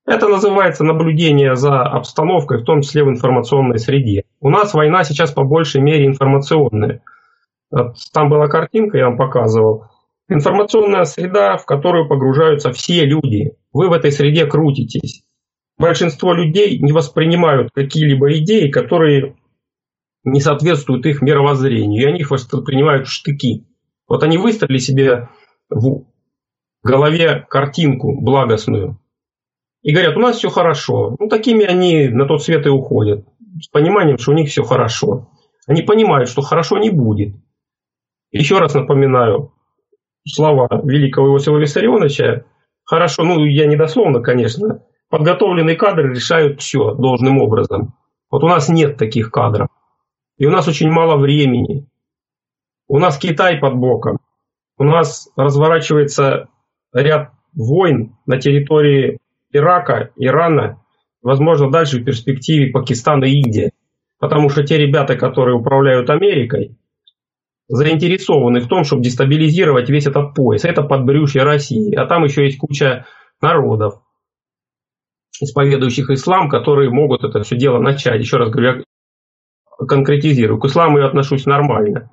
Это называется наблюдение за обстановкой, в том числе в информационной среде. У нас война сейчас по большей мере информационная. Там была картинка, я вам показывал. Информационная среда, в которую погружаются все люди. Вы в этой среде крутитесь. Большинство людей не воспринимают какие-либо идеи, которые не соответствуют их мировоззрению, и они их воспринимают в штыки. Вот они выставили себе в голове картинку благостную и говорят, у нас все хорошо. Ну, такими они на тот свет и уходят, с пониманием, что у них все хорошо. Они понимают, что хорошо не будет. Еще раз напоминаю слова великого Иосифа Виссарионовича. Хорошо, ну, я не дословно, конечно. Подготовленные кадры решают все должным образом. Вот у нас нет таких кадров. И у нас очень мало времени. У нас Китай под боком. У нас разворачивается ряд войн на территории Ирака, Ирана, возможно, дальше в перспективе Пакистана и Индии. Потому что те ребята, которые управляют Америкой, заинтересованы в том, чтобы дестабилизировать весь этот пояс. Это подбрюшье России. А там еще есть куча народов, исповедующих ислам, которые могут это все дело начать. Еще раз говорю, я конкретизирую. К исламу я отношусь нормально.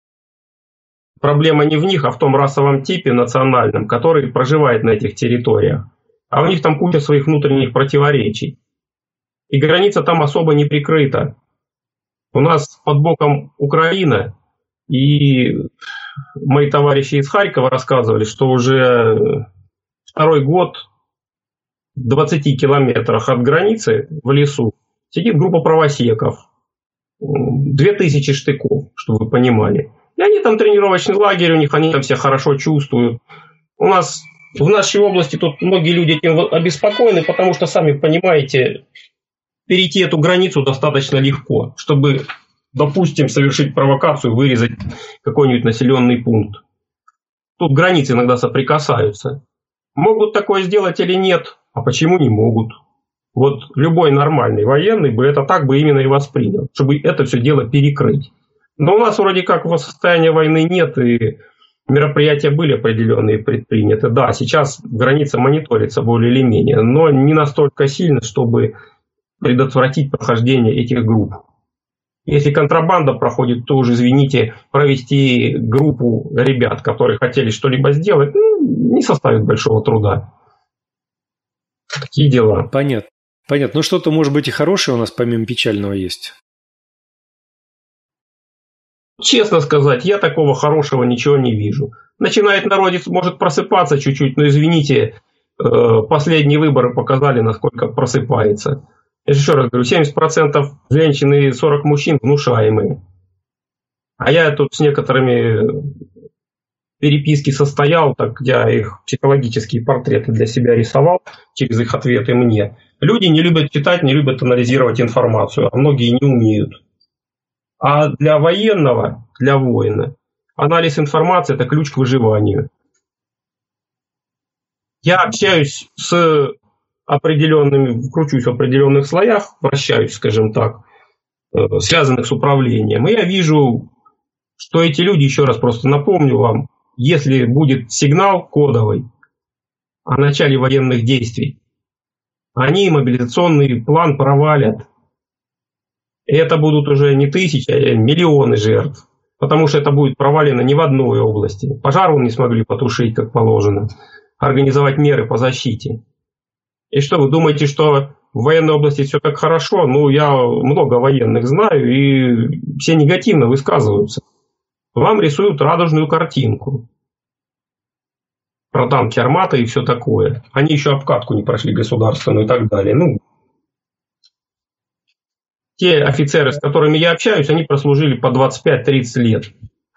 Проблема не в них, а в том расовом типе национальном, который проживает на этих территориях. А у них там куча своих внутренних противоречий. И граница там особо не прикрыта. У нас под боком Украина, и мои товарищи из Харькова рассказывали, что уже второй год в двадцати километрах от границы в лесу сидит группа правосеков. Две тысячи штыков, чтобы вы понимали. И они там тренировочный лагерь у них, они там себя хорошо чувствуют. У нас в нашей области тут многие люди этим обеспокоены, потому что, сами понимаете, перейти эту границу достаточно легко, чтобы, допустим, совершить провокацию, вырезать какой-нибудь населенный пункт. Тут границы иногда соприкасаются. Могут такое сделать или нет? А почему не могут? Вот любой нормальный военный бы это так бы именно и воспринял, чтобы это все дело перекрыть. Но у нас вроде как состояния войны нет, и мероприятия были определенные предприняты. Да, сейчас граница мониторится более или менее, но не настолько сильно, чтобы предотвратить прохождение этих групп. Если контрабанда проходит, то уже, извините, провести группу ребят, которые хотели что-либо сделать, ну, не составит большого труда. Такие дела. Понятно. Понятно. Ну, что-то, может быть, и хорошее у нас помимо печального есть. Честно сказать, я такого хорошего ничего не вижу. Начинает народец, может просыпаться чуть-чуть, но, извините, последние выборы показали, насколько просыпается. Я еще раз говорю, семьдесят процентов женщин и сорок процентов мужчин внушаемые. А я тут с некоторыми переписки состоял, так я их психологические портреты для себя рисовал через их ответы мне. Люди не любят читать, не любят анализировать информацию, а многие не умеют. А для военного, для воина, анализ информации – это ключ к выживанию. Я общаюсь с определенными, кручусь в определенных слоях, вращаюсь, скажем так, связанных с управлением. И я вижу, что эти люди, еще раз просто напомню вам, если будет сигнал кодовый о начале военных действий, они мобилизационный план провалят. И это будут уже не тысячи, а миллионы жертв. Потому что это будет провалено не в одной области. Пожар не смогли потушить, как положено. Организовать меры по защите. И что, вы думаете, что в военной области все так хорошо? Ну, я много военных знаю, и все негативно высказываются. Вам рисуют радужную картинку. Про танки Армата и все такое. Они еще обкатку не прошли государственную и так далее. Ну, те офицеры, с которыми я общаюсь, они прослужили по двадцать пять - тридцать лет.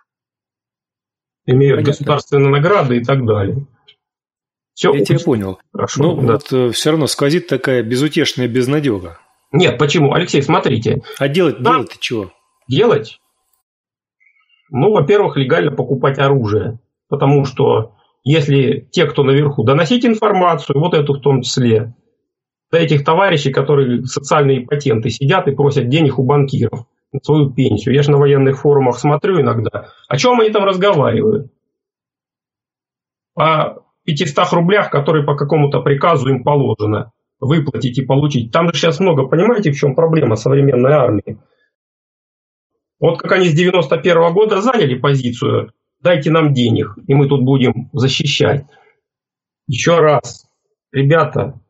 Имеют Понятно. Государственные награды и так далее. Все я тебя понял. Хорошо, но да. вот э, все равно сквозит такая безутешная безнадега. Нет, почему? Алексей, смотрите. А делать, да, делать-то чего? Делать? Ну, во-первых, легально покупать оружие. Потому что если те, кто наверху, доносить информацию, вот эту в том числе, до этих товарищей, которые социальные патенты сидят и просят денег у банкиров на свою пенсию. Я же на военных форумах смотрю иногда. О чем они там разговаривают? О пятистах рублях, которые по какому-то приказу им положено. выплатить и получить. Там же сейчас много, понимаете, в чем проблема современной армии? Вот как они с девяносто первого года заняли позицию, дайте нам денег, и мы тут будем защищать. Еще раз, ребята,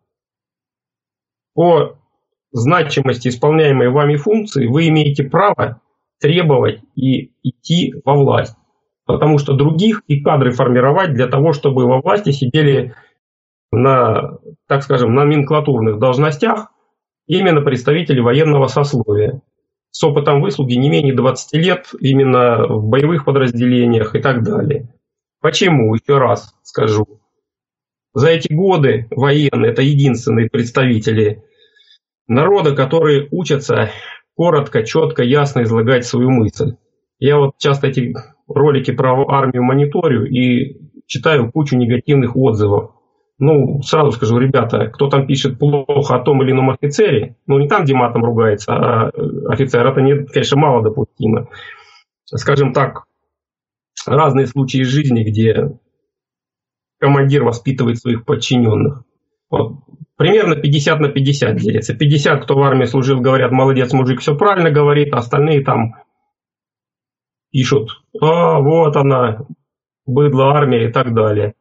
по значимости исполняемой вами функции вы имеете право требовать и идти во власть. Потому что других и кадры формировать для того, чтобы во власти сидели на, так скажем, номенклатурных должностях именно представители военного сословия. С опытом выслуги не менее двадцати лет именно в боевых подразделениях и так далее. Почему? Еще раз скажу. За эти годы военные – это единственные представители народа, которые учатся коротко, четко, ясно излагать свою мысль. Я вот часто эти ролики про армию мониторю и читаю кучу негативных отзывов. Ну, сразу скажу, ребята, кто там пишет плохо о том или ином офицере, ну, не там, где матом ругается, а офицер, это, не, конечно, мало допустимо. Скажем так, разные случаи из жизни, где командир воспитывает своих подчиненных. Вот, примерно пятьдесят на пятьдесят делится. пятьдесят, кто в армии служил, говорят, молодец, мужик, все правильно говорит, а остальные там пишут, а, вот она, быдло армия и так далее.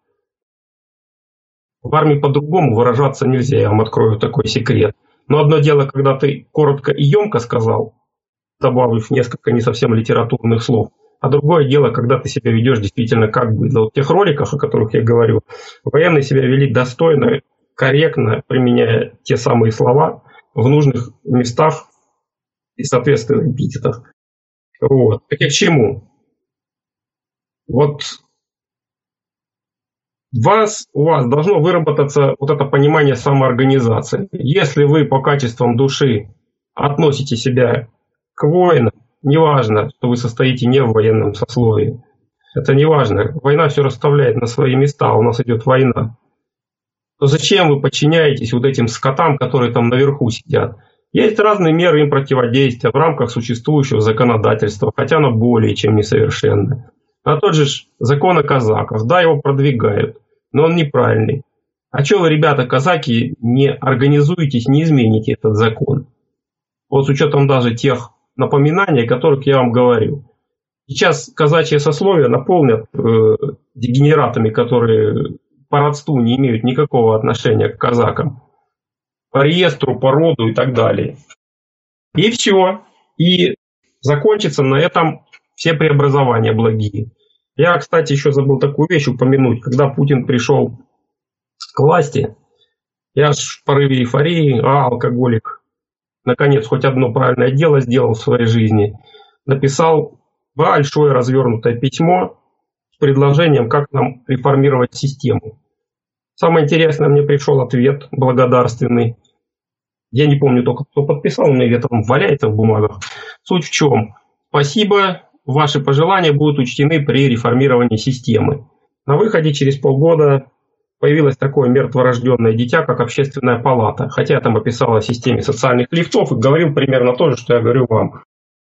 В армии по-другому выражаться нельзя, я вам открою такой секрет. Но одно дело, когда ты коротко и емко сказал, добавив несколько не совсем литературных слов, а другое дело, когда ты себя ведешь действительно как быдло. Вот в тех роликах, о которых я говорю, военные себя вели достойно, корректно, применяя те самые слова в нужных местах и соответственных эпитетах. Вот. Так я к чему? Вот вас, у вас должно выработаться вот это понимание самоорганизации. Если вы по качествам души относите себя к воинам, неважно, что вы состоите не в военном сословии, это не важно. Война все расставляет на свои места, у нас идет война. То зачем вы подчиняетесь вот этим скотам, которые там наверху сидят? Есть разные меры им противодействия в рамках существующего законодательства, хотя оно более чем несовершенное. А тот же закон о казаках, да, его продвигают, но он неправильный. А что вы, ребята, казаки, не организуетесь, не измените этот закон? Вот с учетом даже тех напоминаний, о которых я вам говорю. Сейчас казачье сословие наполнят э, дегенератами, которые по родству не имеют никакого отношения к казакам. По реестру, по роду и так далее. И все. И закончится на этом все преобразования благие. Я, кстати, еще забыл такую вещь упомянуть. Когда Путин пришел к власти, я аж в порыве эйфории, а, алкоголик, наконец, хоть одно правильное дело сделал в своей жизни, написал большое развернутое письмо с предложением, как нам реформировать систему. Самое интересное, мне пришел ответ благодарственный. Я не помню только, кто подписал, у меня где-то он валяется в бумагах. Суть в чем? Спасибо. Ваши пожелания будут учтены при реформировании системы. На выходе через полгода появилось такое мертворожденное дитя, как Общественная палата. Хотя я там описал о системе социальных лифтов и говорил примерно то же, что я говорю вам.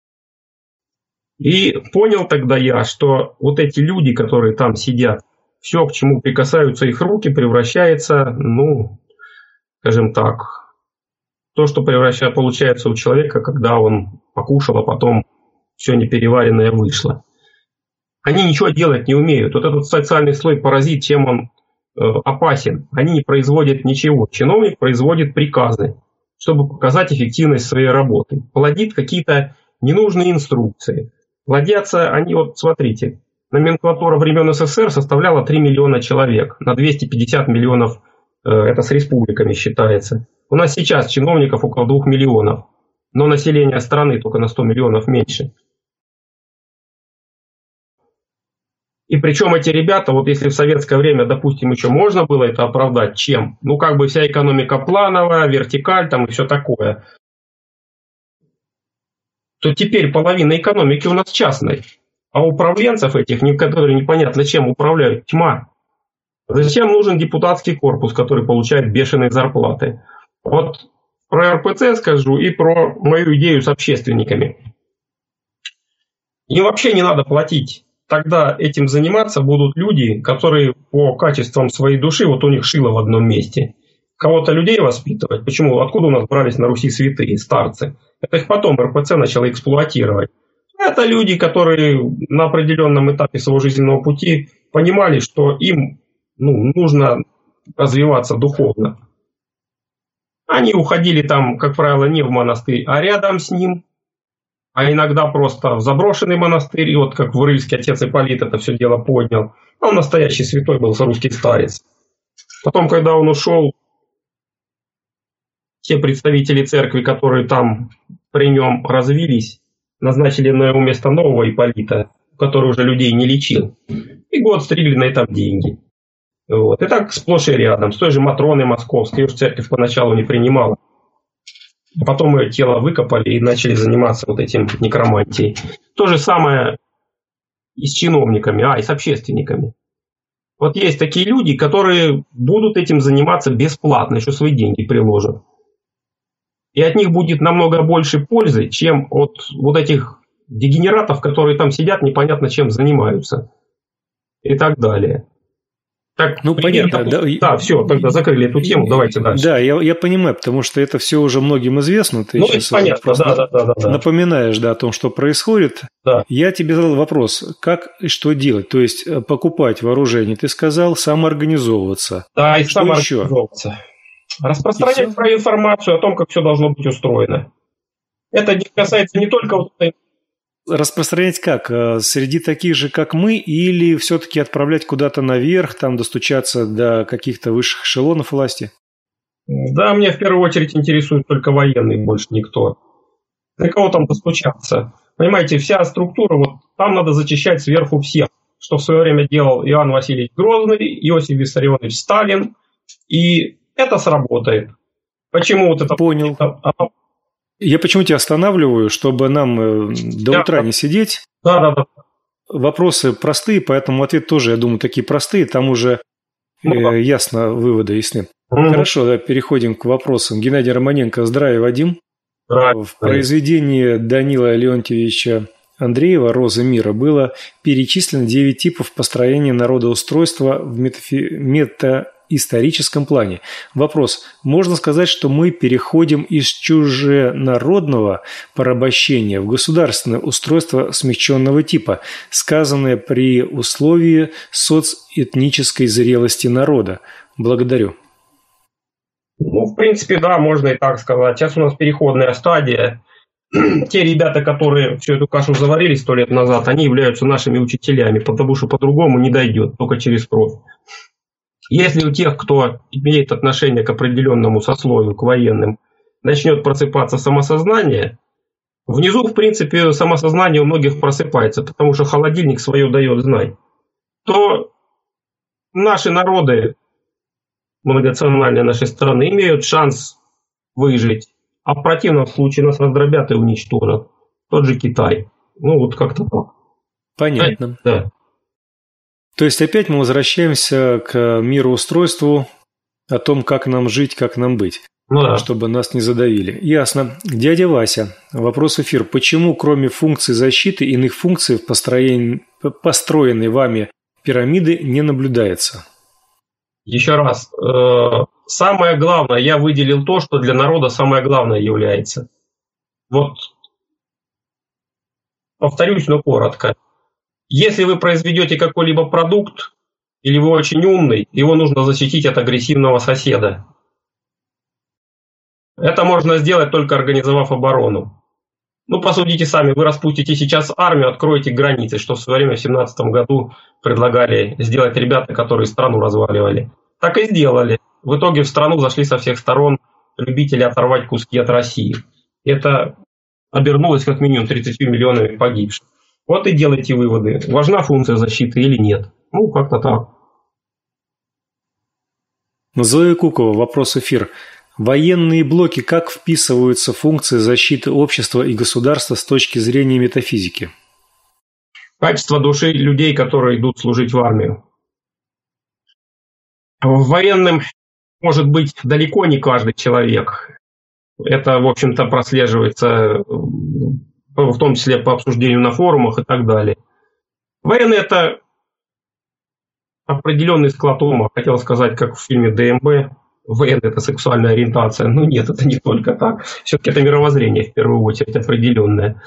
И понял тогда я, что вот эти люди, которые там сидят, все, к чему прикасаются их руки, превращается, ну, скажем так, то, что превращается, получается у человека, когда он покушал, а потом все непереваренное вышло. Они ничего делать не умеют. Вот этот социальный слой паразит, чем он э, опасен? Они не производят ничего. Чиновник производит приказы, чтобы показать эффективность своей работы. Плодит какие-то ненужные инструкции. Плодятся они, вот смотрите, номенклатура времен СССР составляла три миллиона человек. На двести пятьдесят миллионов, э, это с республиками считается. У нас сейчас чиновников около двух миллионов. Но население страны только на сто миллионов меньше. И причем эти ребята, вот если в советское время, допустим, еще можно было это оправдать, чем? Ну, как бы вся экономика плановая, вертикаль там и все такое. То теперь половина экономики у нас частной. А управленцев этих, которые непонятно чем управляют, тьма. Зачем нужен депутатский корпус, который получает бешеные зарплаты? Вот про эр пэ цэ скажу и про мою идею с общественниками. Им вообще не надо платить. Тогда этим заниматься будут люди, которые по качествам своей души, вот у них шило в одном месте. кого-то людей воспитывать. Почему? Откуда у нас брались на Руси святые, старцы? Это их потом эр пэ цэ начало эксплуатировать. Это люди, которые на определенном этапе своего жизненного пути понимали, что им ну, нужно развиваться духовно. Они уходили там, как правило, не в монастырь, а рядом с ним. А иногда просто в заброшенный монастырь. И вот как в Рыльске отец Ипполит это все дело поднял. Он настоящий святой был, русский старец. Потом, когда он ушел, те представители церкви, которые там при нем развились, назначили на его место нового Ипполита, который уже людей не лечил. И год стригли на этом деньги. Вот. И так сплошь и рядом. С той же Матроной Московской. Ее церковь поначалу не принимала. Потом ее тело выкопали и начали заниматься вот этим некромантией. То же самое и с чиновниками, а, и с общественниками. Вот есть такие люди, которые будут этим заниматься бесплатно, еще свои деньги приложат. И от них будет намного больше пользы, чем от вот этих дегенератов, которые там сидят, непонятно чем занимаются. И так далее. Так, ну, понятно. Да, да, все, тогда закрыли эту тему, давайте дальше. Да, я, я понимаю, потому что это все уже многим известно. Ты ну, сейчас понятно, да, да, да, да. напоминаешь да, о том, что происходит. Да. Я тебе задал вопрос, как и что делать? То есть, покупать вооружение, ты сказал, самоорганизовываться. Да, и что самоорганизовываться. Еще? Распространять про информацию о том, как все должно быть устроено. Это касается не только вот этой... Распространять как? Среди таких же, как мы, или все-таки отправлять куда-то наверх, там достучаться до каких-то высших эшелонов власти? Да, мне в первую очередь интересует только военные, больше никто. До кого там достучаться? Понимаете, вся структура, вот там надо зачищать сверху всех, что в свое время делал Иоанн Васильевич Грозный, Иосиф Виссарионович Сталин, и это сработает. Почему вот это... Понял. Я почему тебя останавливаю, чтобы нам до да, утра не сидеть. Да, да, да. Вопросы простые, поэтому ответ тоже, я думаю, такие простые. Там уже ну, э, да. ясно выводы ясны. Угу. Хорошо, да, переходим к вопросам. Геннадий Романенко. Здравия, Вадим. Здравия. В произведении Данила Леонтьевича Андреева «Роза мира» было перечислено девять типов построения народоустройства в метафи... метаисторическом плане. Вопрос. Можно сказать, что мы переходим из чуженародного порабощения в государственное устройство смягченного типа, сказанное при условии соцэтнической зрелости народа? Благодарю. Ну, в принципе, да, можно и так сказать. Сейчас у нас переходная стадия. Те ребята, которые всю эту кашу заварили сто лет назад, они являются нашими учителями, потому что по-другому не дойдет, только через кровь. Если у тех, кто имеет отношение к определенному сословию, к военным, начнет просыпаться самосознание, внизу, в принципе, самосознание у многих просыпается, потому что холодильник свое дает знать, то наши народы, многонациональные нашей страны, имеют шанс выжить. А в противном случае нас раздробят и уничтожат. Тот же Китай. Ну, вот как-то так. Понятно. Да. То есть опять мы возвращаемся к мироустройству, о том, как нам жить, как нам быть, ну, да. чтобы нас не задавили. Ясно. Дядя Вася, вопрос эфир. Почему кроме функций защиты иных функций в построен... построенной вами пирамиды не наблюдается? Еще раз. Самое главное, я выделил то, что для народа самое главное является. Вот повторюсь, но коротко. Если вы произведете какой-либо продукт, или вы очень умный, его нужно защитить от агрессивного соседа. Это можно сделать, только организовав оборону. Ну, посудите сами, вы распустите сейчас армию, откроете границы, что в свое время в семнадцатом году предлагали сделать ребята, которые страну разваливали. Так и сделали. В итоге в страну зашли со всех сторон любители оторвать куски от России. Это обернулось как минимум тридцатью миллионами погибших. Вот и делайте выводы, важна функция защиты или нет. Ну, как-то так. Зоя Кукова, вопрос эфир. Военные блоки как вписываются в функции защиты общества и государства с точки зрения метафизики? Качество души людей, которые идут служить в армию. Военным может быть далеко не каждый человек. Это, в общем-то, прослеживается, в том числе по обсуждению на форумах и так далее. Военные – это определенный склад ума, хотел сказать, как в фильме ДМБ. военная это сексуальная ориентация. Ну нет, это не только так. Все-таки это мировоззрение в первую очередь определенное.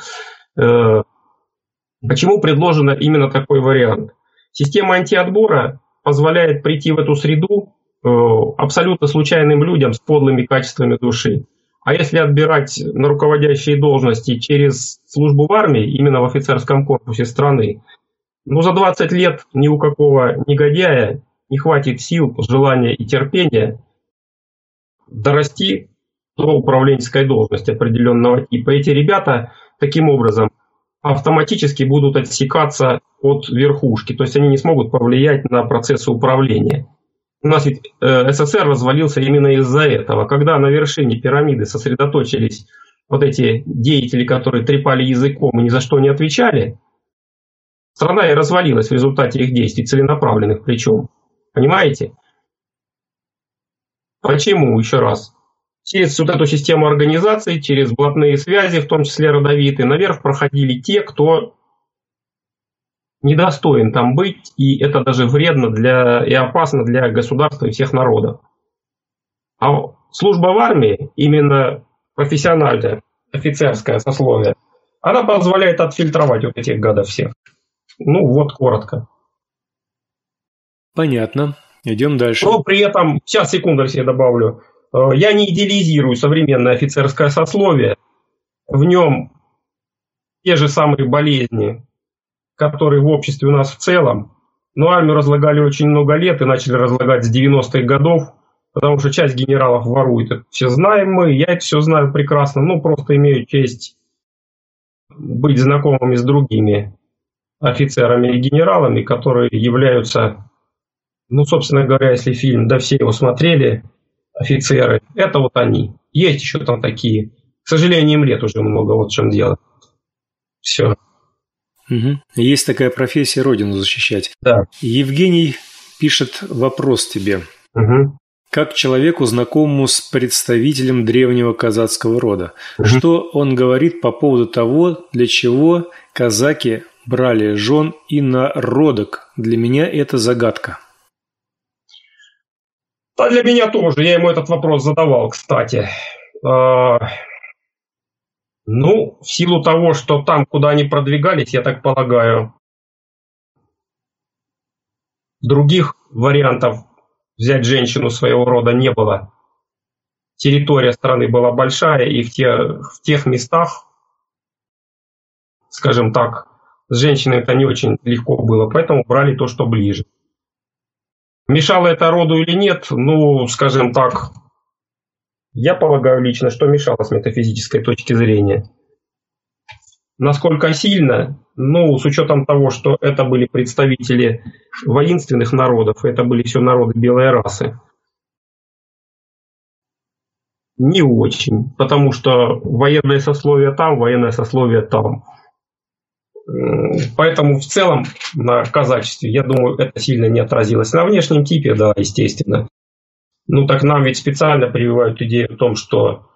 Почему предложен именно такой вариант? Система антиотбора позволяет прийти в эту среду абсолютно случайным людям с подлыми качествами души. А если отбирать на руководящие должности через службу в армии, именно в офицерском корпусе страны, ну за двадцать лет ни у какого негодяя не хватит сил, желания и терпения дорасти до управленческой должности определенного типа. Эти ребята таким образом автоматически будут отсекаться от верхушки, то есть они не смогут повлиять на процессы управления. У нас ведь э, СССР развалился именно из-за этого. Когда на вершине пирамиды сосредоточились вот эти деятели, которые трепали языком и ни за что не отвечали, страна и развалилась в результате их действий, целенаправленных причем. Понимаете? Почему? Еще раз. Через вот эту систему организации, через блатные связи, в том числе родовитые, наверх проходили те, кто недостоин там быть, и это даже вредно для, и опасно для государства и всех народов. А служба в армии, именно профессиональная, офицерское сословие, она позволяет отфильтровать вот этих гадов всех. Ну вот, коротко. Понятно. Идем дальше. Но при этом, сейчас, секунду, я добавлю, я не идеализирую современное офицерское сословие. В нем те же самые болезни, которые в обществе у нас в целом, но армию разлагали очень много лет и начали разлагать с девяностых годов, потому что часть генералов ворует. Это все знаем мы, я это все знаю прекрасно, ну просто имею честь быть знакомыми с другими офицерами и генералами, которые являются, ну собственно говоря, если фильм, да все его смотрели, офицеры, это вот они. Есть еще там такие. К сожалению, им лет уже много, вот в чем дело. Все. Угу. Есть такая профессия — родину защищать. Да. Евгений пишет вопрос тебе. Угу. Как человеку, знакомому с представителем древнего казацкого рода, угу. что он говорит по поводу того, для чего казаки брали жен инородок? Для меня это загадка. А для меня тоже. Я ему этот вопрос задавал, кстати. Ну, в силу того, что там, куда они продвигались, я так полагаю, других вариантов взять женщину своего рода не было. Территория страны была большая, и в, те, в тех местах, скажем так, с женщиной это не очень легко было, поэтому брали то, что ближе. Мешало это роду или нет, ну, скажем так, я полагаю лично, что мешало с метафизической точки зрения. Насколько сильно? Ну, с учетом того, что это были представители воинственных народов, это были все народы белой расы. Не очень, потому что военное сословие там, военное сословие там. Поэтому в целом на казачестве, я думаю, это сильно не отразилось. На внешнем типе, да, естественно. Ну так нам ведь специально прививают идею о том, что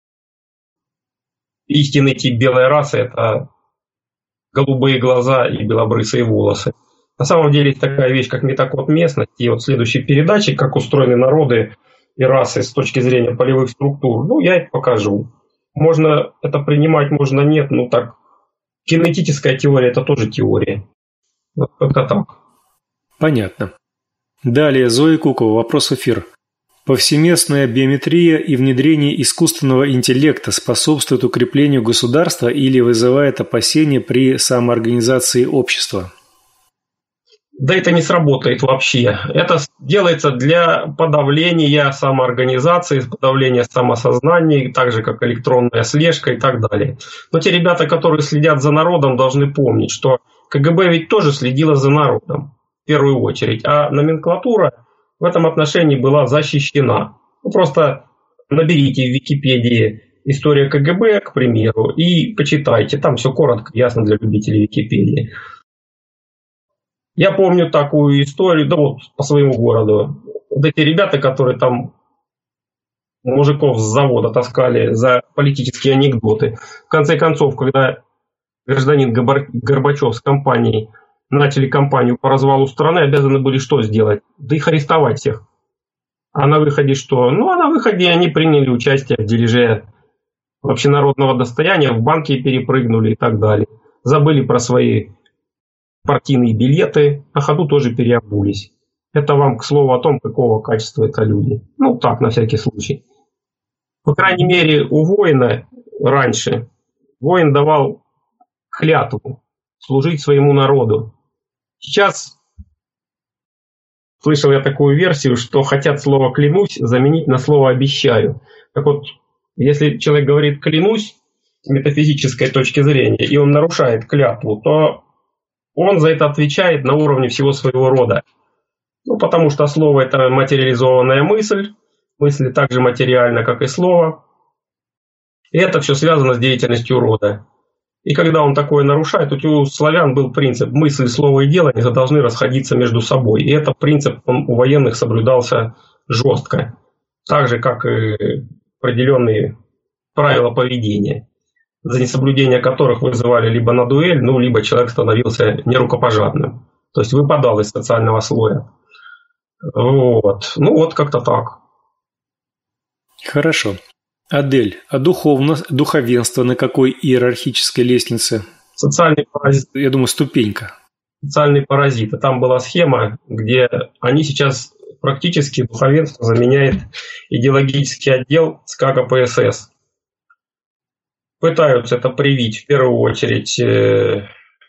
истинный тип белой расы – это голубые глаза и белобрысые волосы. На самом деле есть такая вещь, как метакод местности. И вот в следующей передаче, как устроены народы и расы с точки зрения полевых структур, ну я это покажу. Можно это принимать, можно нет, ну так. Кинетическая теория – это тоже теория. Вот как-то так. Понятно. Далее, Зоя Кукова, вопрос в эфир. Повсеместная биометрия и внедрение искусственного интеллекта способствует укреплению государства или вызывает опасения при самоорганизации общества? Да это не сработает вообще. Это делается для подавления самоорганизации, подавления самосознания, так же как электронная слежка и так далее. Но те ребята, которые следят за народом, должны помнить, что КГБ ведь тоже следила за народом в первую очередь, а номенклатура в этом отношении была защищена. Вы просто наберите в Википедии «История КГБ», к примеру, и почитайте. Там все коротко, ясно для любителей Википедии. Я помню такую историю, да вот по своему городу. Вот эти ребята, которые там мужиков с завода таскали за политические анекдоты. В конце концов, когда гражданин Горбачев с компанией начали кампанию по развалу страны, обязаны были что сделать? Да их арестовать всех. А на выходе что? Ну, а на выходе они приняли участие в дележе общенародного достояния, в банки перепрыгнули и так далее. Забыли про свои партийные билеты, на ходу тоже переобулись. Это вам к слову о том, какого качества это люди. Ну, так, на всякий случай. По крайней мере, у воина раньше воин давал клятву служить своему народу. Сейчас слышал я такую версию, что хотят слово «клянусь» заменить на слово «обещаю». Так вот, если человек говорит «клянусь» с метафизической точки зрения, и он нарушает клятву, то он за это отвечает на уровне всего своего рода. Ну, потому что слово – это материализованная мысль, мысль так же материальна, как и слово. И это все связано с деятельностью рода. И когда он такое нарушает, у славян был принцип мысль, слово и дело не должны расходиться между собой. И этот принцип он у военных соблюдался жестко. Так же, как и определенные правила поведения, за несоблюдение которых вызывали либо на дуэль, ну, либо человек становился нерукопожатным. То есть выпадал из социального слоя. Вот. Ну, вот как-то так. Хорошо. Адель, а духовно, духовенство на какой иерархической лестнице? Социальный паразит. Я думаю, ступенька. Социальный паразит. Там была схема, где они сейчас практически духовенство заменяет идеологический отдел ЦК КПСС. Пытаются это привить в первую очередь э,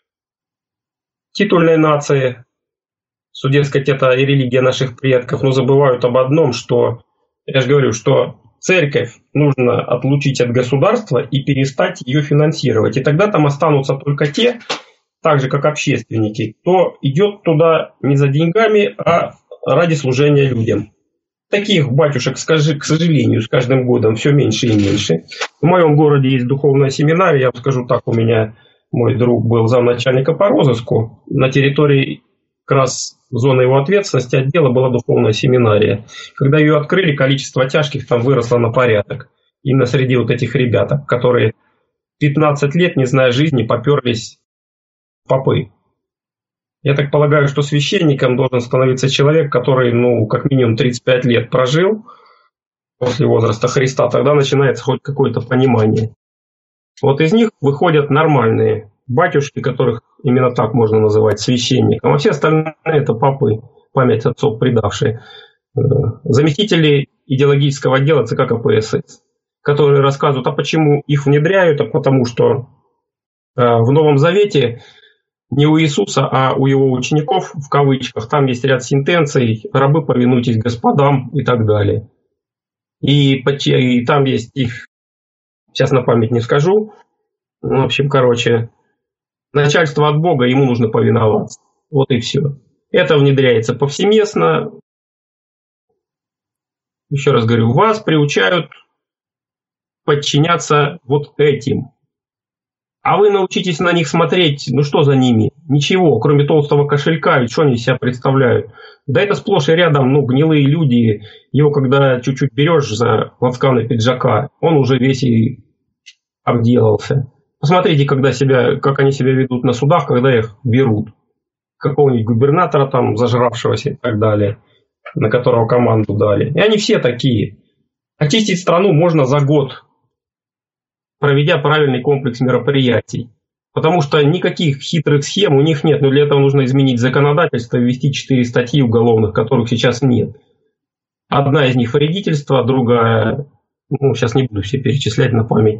титульной нации, что, дескать, это и религия наших предков, но забывают об одном, что, я же говорю, что церковь нужно отлучить от государства и перестать ее финансировать. И тогда там останутся только те, так же как общественники, кто идет туда не за деньгами, а ради служения людям. Таких батюшек, скажи, к сожалению, с каждым годом все меньше и меньше. В моем городе есть духовная семинария, я вам скажу так, у меня мой друг был замначальника по розыску. На территории как раз зоны его ответственности отдела была духовная семинария. Когда ее открыли, количество тяжких там выросло на порядок. Именно среди вот этих ребят, которые пятнадцать лет, не зная жизни, поперлись в попы. Я так полагаю, что священником должен становиться человек, который, ну, как минимум тридцать пять лет прожил после возраста Христа, тогда начинается хоть какое-то понимание. Вот из них выходят нормальные батюшки, которых именно так можно называть священником, а все остальные это попы, память отцов предавшие. Заместители идеологического отдела ЦК КПСС, которые рассказывают, а почему их внедряют, а потому что в Новом Завете не у Иисуса, а у его учеников, в кавычках, там есть ряд сентенций, рабы, повинуйтесь господам и так далее. И, и там есть их, сейчас на память не скажу, в общем, короче, начальство от Бога, ему нужно повиноваться. Вот и все. Это внедряется повсеместно. Еще раз говорю, вас приучают подчиняться вот этим. А вы научитесь на них смотреть, ну что за ними? Ничего, кроме толстого кошелька, ведь что они из себя представляют? Да это сплошь и рядом, ну, гнилые люди. Его, когда чуть-чуть берешь за лацканы пиджака, он уже весь и обделался. Посмотрите, когда себя, как они себя ведут на судах, когда их берут. Какого-нибудь губернатора там, зажравшегося и так далее, на которого команду дали. И они все такие. Очистить страну можно за год, проведя правильный комплекс мероприятий. Потому что никаких хитрых схем у них нет. Но для этого нужно изменить законодательство и ввести четыре статьи уголовных, которых сейчас нет. Одна из них вредительство, другая, ну, сейчас не буду все перечислять на память.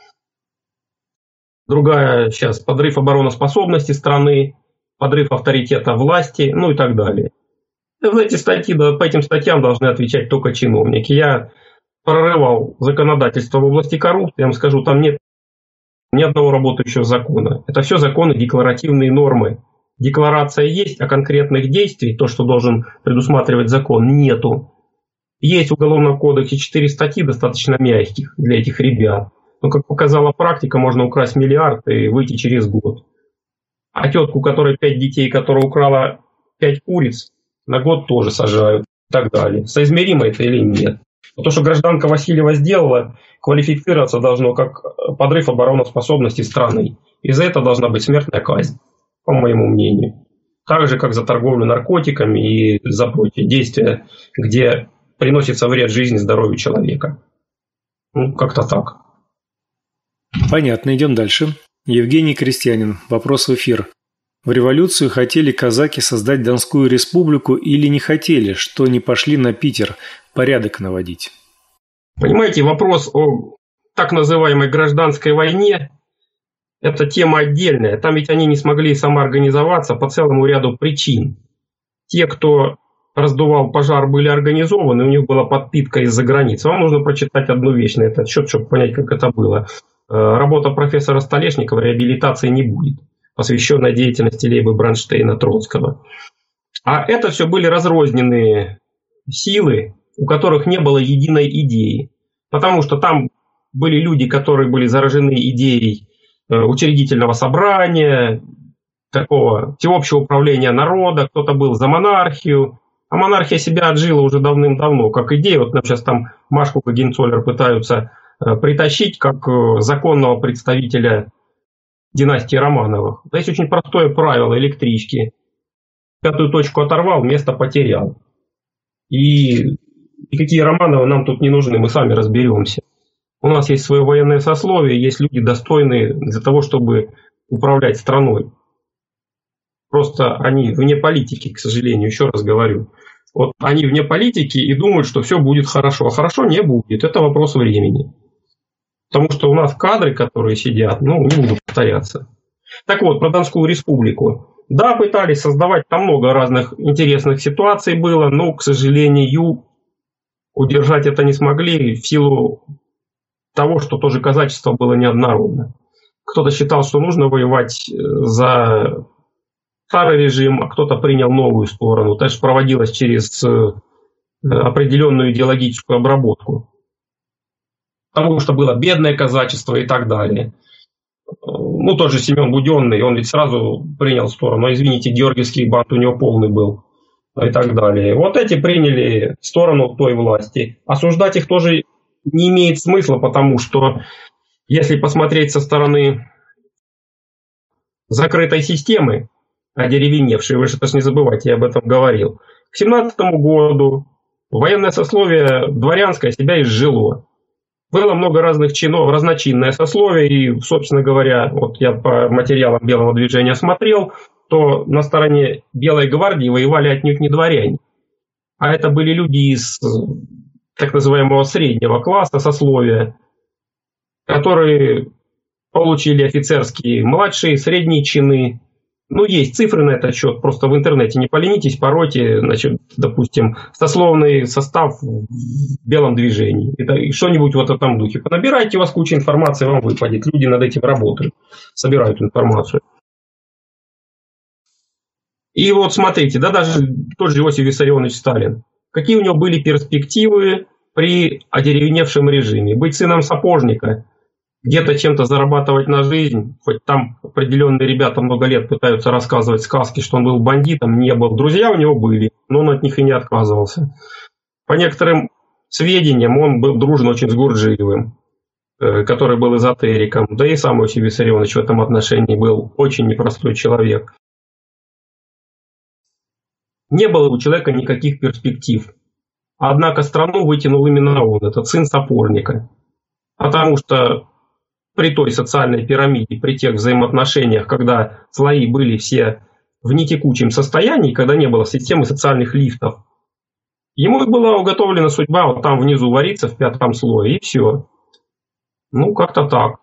Другая сейчас подрыв обороноспособности страны, подрыв авторитета власти, ну и так далее. И в эти статьи, да, по этим статьям должны отвечать только чиновники. Я прорывал законодательство в области коррупции, я вам скажу, там нет ни одного работающего закона. Это все законы, декларативные нормы. Декларация есть, а конкретных действий, то, что должен предусматривать закон, нету. Есть в Уголовном кодексе четыре статьи достаточно мягких для этих ребят. Но, как показала практика, можно украсть миллиард и выйти через год. А тетку, у которой пять детей, которая украла пять куриц, на год тоже сажают и так далее. Соизмеримо это или нет? То, что гражданка Васильева сделала, квалифицироваться должно как подрыв обороноспособности страны. И за это должна быть смертная казнь, по моему мнению. Так же, как за торговлю наркотиками и за прочие действия, где приносится вред жизни и здоровью человека. Ну, как-то так. Понятно, идем дальше. Евгений Крестьянин. Вопрос в эфир. В революцию хотели казаки создать Донскую республику или не хотели, что не пошли на Питер порядок наводить? Понимаете, вопрос о так называемой гражданской войне – это тема отдельная. Там ведь они не смогли самоорганизоваться по целому ряду причин. Те, кто раздувал пожар, были организованы, у них была подпитка из-за границы. Вам нужно прочитать одну вещь на этот счет, чтобы понять, как это было. Работа профессора Столешникова «Реабилитации не будет», посвященная деятельности Лейбы Бронштейна Троцкого. А это все были разрозненные силы, у которых не было единой идеи. Потому что там были люди, которые были заражены идеей учредительного собрания, такого всеобщего управления народа, кто-то был за монархию. А монархия себя отжила уже давным-давно, как идея. Вот нам сейчас там Машку Гогенцоллер пытаются притащить как законного представителя династии Романовых. Здесь очень простое правило электрички. Пятую точку оторвал, место потерял. И никакие Романовы нам тут не нужны, мы сами разберемся. У нас есть свое военное сословие, есть люди достойные для того, чтобы управлять страной. Просто они вне политики, к сожалению, еще раз говорю. Вот они вне политики и думают, что все будет хорошо. А хорошо не будет, это вопрос времени. Потому что у нас кадры, которые сидят, ну, не буду повторяться. Так вот, про Донскую республику. Да, пытались создавать, там много разных интересных ситуаций было, но, к сожалению, удержать это не смогли в силу того, что тоже казачество было неоднородно. Кто-то считал, что нужно воевать за старый режим, а кто-то принял новую сторону. Это же проводилось через определенную идеологическую обработку. Потому что было бедное казачество и так далее. Ну, тот же Семен Буденный, он ведь сразу принял сторону. Извините, Георгиевский бант у него полный был. И так далее. Вот эти приняли сторону той власти. Осуждать их тоже не имеет смысла, потому что если посмотреть со стороны закрытой системы, одеревеневшей, вы же это не забывайте, я об этом говорил, к семнадцатому году военное сословие дворянское себя изжило. Было много разных чинов, разночинное сословие, и, собственно говоря, вот я по материалам Белого движения смотрел, то на стороне Белой гвардии воевали отнюдь не дворяне. А это были люди из так называемого среднего класса, сословия, которые получили офицерские младшие, средние чины. Ну, есть цифры на этот счет, просто в интернете не поленитесь, поройте, значит, допустим, сословный состав в Белом движении. Это что-нибудь в этом духе. Понабирайте, у вас куча информации вам выпадет. Люди над этим работают, собирают информацию. И вот смотрите, да, даже тот же Иосиф Виссарионович Сталин. Какие у него были перспективы при одеревеневшем режиме? Быть сыном сапожника, где-то чем-то зарабатывать на жизнь, хоть там определенные ребята много лет пытаются рассказывать сказки, что он был бандитом, не был. Друзья у него были, но он от них и не отказывался. По некоторым сведениям он был дружен очень с Гурджиевым, который был эзотериком. Да и сам Иосиф Виссарионович в этом отношении был очень непростой человек. Не было у человека никаких перспектив. Однако страну вытянул именно он, этот сын сапожника. Потому что при той социальной пирамиде, при тех взаимоотношениях, когда слои были все в нетекучем состоянии, когда не было системы социальных лифтов, ему была уготовлена судьба вот там внизу вариться в пятом слое, и все. Ну, как-то так.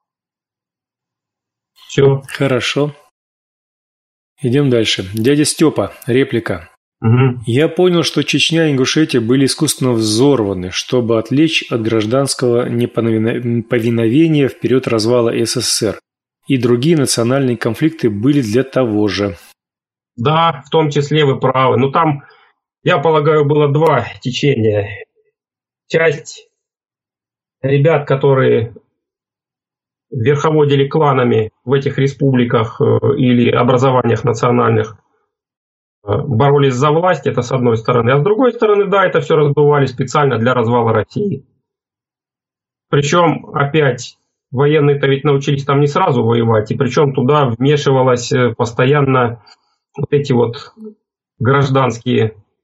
Все. Хорошо. Идем дальше. Дядя Степа, реплика. Угу. Я понял, что Чечня и Ингушетия были искусственно взорваны, чтобы отвлечь от гражданского неповиновения в период развала СССР. И другие национальные конфликты были для того же. Да, в том числе вы правы. Но там, я полагаю, было два течения. Часть ребят, которые верховодили кланами в этих республиках или образованиях национальных, боролись за власть, это с одной стороны. А с другой стороны, да, это все раздували специально для развала России. Причем, опять, военные-то ведь научились там не сразу воевать, и причем туда вмешивалось постоянно вот эти вот гражданские,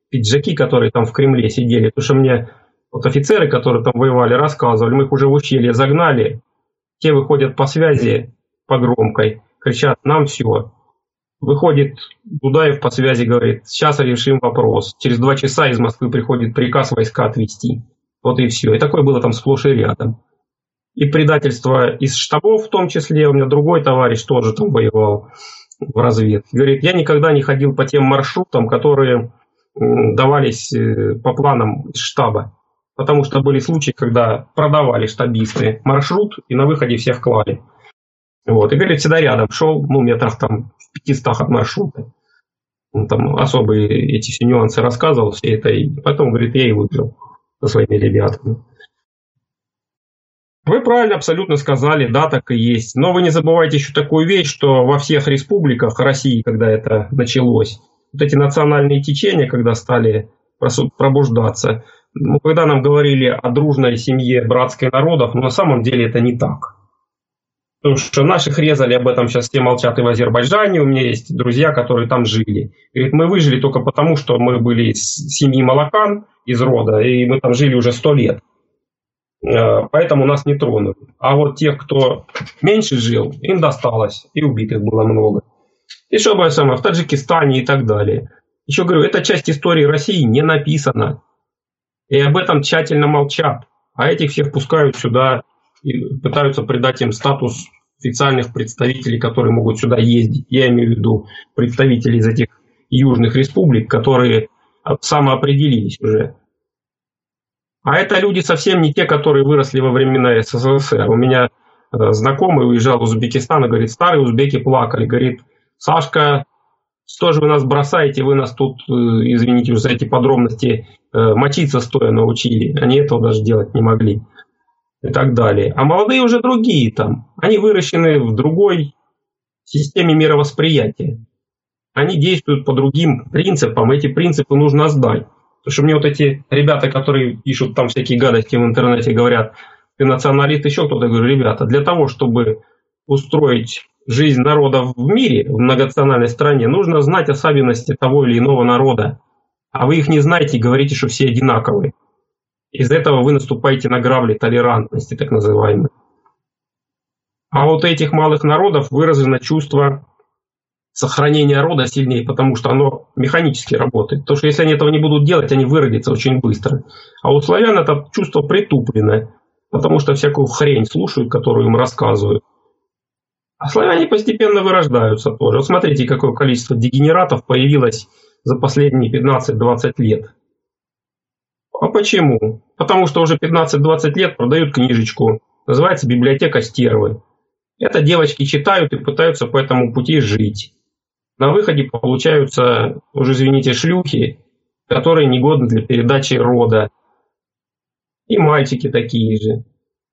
пиджаки, которые там в Кремле сидели. Потому что мне вот офицеры, которые там воевали, рассказывали, мы их уже в ущелье загнали. Те выходят по связи по громкой, кричат: нам все. Выходит Дудаев по связи, говорит: сейчас решим вопрос. Через два часа из Москвы приходит приказ войска отвести. Вот и все. И такое было там сплошь и рядом. И предательство из штабов в том числе. У меня другой товарищ тоже там воевал в разведке. Говорит: я никогда не ходил по тем маршрутам, которые давались по планам из штаба. Потому что были случаи, когда продавали штабисты маршрут, и на выходе все вклали. Вот. И, говорит, всегда рядом шел, ну, метров там в пятистах от маршрута. Он там особые эти все нюансы рассказывал, все это, и потом, говорит, я и выиграл со своими ребятами. Вы правильно абсолютно сказали, да, так и есть. Но вы не забывайте еще такую вещь, что во всех республиках России, когда это началось, вот эти национальные течения, когда стали пробуждаться, ну, когда нам говорили о дружной семье братской народов, но на самом деле это не так. Потому что наших резали, об этом сейчас все молчат и в Азербайджане. У меня есть друзья, которые там жили. Говорит, мы выжили только потому, что мы были из семьи Малакан, из рода, и мы там жили уже сто лет. Поэтому нас не тронули. А вот тех, кто меньше жил, им досталось. И убитых было много. И что бы самое, в Таджикистане и так далее. Еще говорю, эта часть истории России не написана. И об этом тщательно молчат. А этих всех пускают сюда и пытаются придать им статус официальных представителей, которые могут сюда ездить. Я имею в виду представителей из этих южных республик, которые самоопределились уже. А это люди совсем не те, которые выросли во времена СССР. У меня знакомый уезжал в Узбекистан и говорит, старые узбеки плакали. Говорит, Сашка, что же вы нас бросаете, вы нас тут, извините уже за эти подробности, мочиться стоя научили. Они этого даже делать не могли. И так далее. А молодые уже другие там. Они выращены в другой системе мировосприятия. Они действуют по другим принципам. Эти принципы нужно сдать. Потому что мне вот эти ребята, которые пишут там всякие гадости в интернете, говорят, ты националист, еще кто-то, говорю, ребята, для того, чтобы устроить жизнь народа в мире, в многонациональной стране, нужно знать особенности того или иного народа. А вы их не знаете и говорите, что все одинаковые. Из-за этого вы наступаете на грабли толерантности, так называемой. А вот у этих малых народов выражено чувство сохранения рода сильнее, потому что оно механически работает. Потому что если они этого не будут делать, они выродятся очень быстро. А у славян это чувство притупленное, потому что всякую хрень слушают, которую им рассказывают. А славяне постепенно вырождаются тоже. Вот смотрите, какое количество дегенератов появилось за последние пятнадцать-двадцать лет. А почему? Потому что уже пятнадцать-двадцать лет продают книжечку. Называется «Библиотека стервы». Это девочки читают и пытаются по этому пути жить. На выходе получаются, уже извините, шлюхи, которые негодны для передачи рода. И мальчики такие же.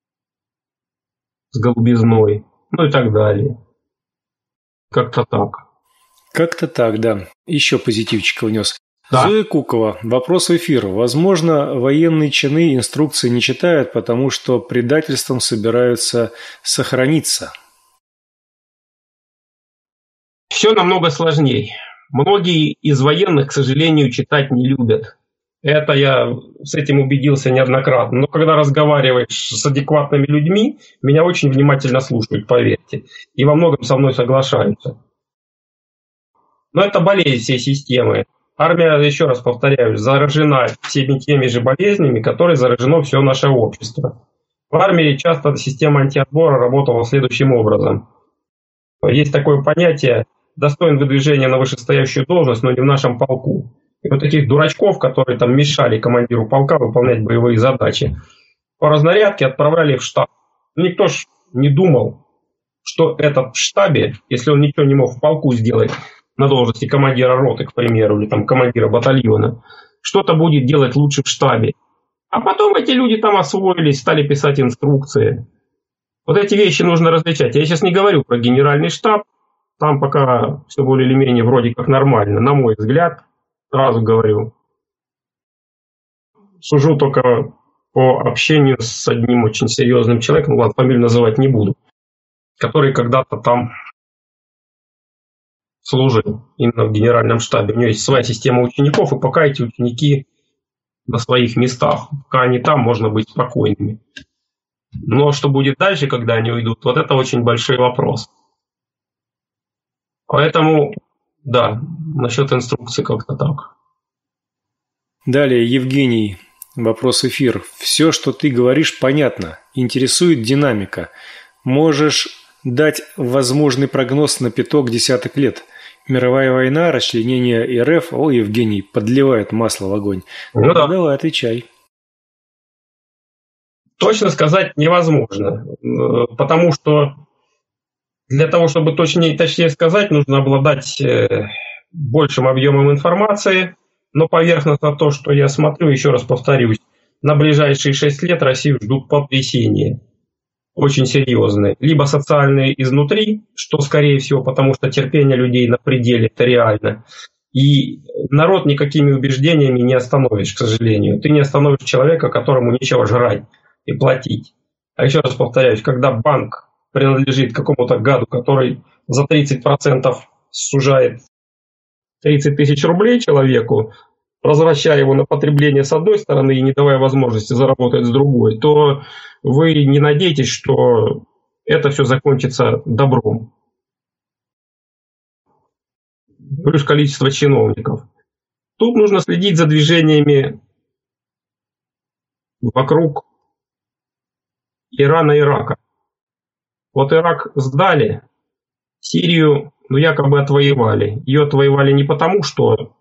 С голубизной. Ну и так далее. Как-то так. Как-то так, да. Еще позитивчика внес. Да. Зоя Кукова. Вопрос в эфир. Возможно, военные чины инструкции не читают, потому что предательством собираются сохраниться. Все намного сложнее. Многие из военных, к сожалению, читать не любят. Это я с этим убедился неоднократно. Но когда разговариваешь с адекватными людьми, меня очень внимательно слушают, поверьте. И во многом со мной соглашаются. Но это болезнь всей системы. Армия, еще раз повторяю, заражена всеми теми же болезнями, которые заражено все наше общество. В армии часто система антиотбора работала следующим образом. Есть такое понятие «достоин выдвижения на вышестоящую должность, но не в нашем полку». И вот таких дурачков, которые там мешали командиру полка выполнять боевые задачи, по разнарядке отправляли в штаб. Никто ж не думал, что этот в штабе, если он ничего не мог в полку сделать, на должности командира роты, к примеру, или там командира батальона, что-то будет делать лучше в штабе. А потом эти люди там освоились, стали писать инструкции. Вот эти вещи нужно различать. Я сейчас не говорю про генеральный штаб, там пока все более или менее вроде как нормально, на мой взгляд, сразу говорю. Сужу только по общению с одним очень серьезным человеком, ладно, фамилию называть не буду, который когда-то там служил именно в генеральном штабе. У него есть своя система учеников, и пока эти ученики на своих местах, пока они там, можно быть спокойными. Но что будет дальше, когда они уйдут, вот это очень большой вопрос. Поэтому, да, насчет инструкции как-то так. Далее, Евгений, вопрос эфир. Все, что ты говоришь, понятно. Интересует динамика. Можешь дать возможный прогноз на пяток десяток лет. Мировая война, расчленение РФ. О, Евгений, подливает масло в огонь. Ну, ну да. Давай, отвечай. Точно сказать невозможно, потому что для того, чтобы точнее, точнее сказать, нужно обладать большим объемом информации, но поверхностно то, что я смотрю, еще раз повторюсь, на ближайшие шесть лет Россию ждут потрясения, очень серьезные. Либо социальные изнутри, что скорее всего, потому что терпение людей на пределе, это реально. И народ никакими убеждениями не остановишь, к сожалению. Ты не остановишь человека, которому нечего жрать и платить. А еще раз повторяюсь, когда банк принадлежит какому-то гаду, который за тридцать процентов сужает тридцать тысяч рублей человеку, возвращая его на потребление с одной стороны и не давая возможности заработать с другой, то вы не надеетесь, что это все закончится добром. Плюс количество чиновников. Тут нужно следить за движениями вокруг Ирана и Ирака. Вот Ирак сдали, Сирию, ну, якобы отвоевали. Ее отвоевали не потому, что...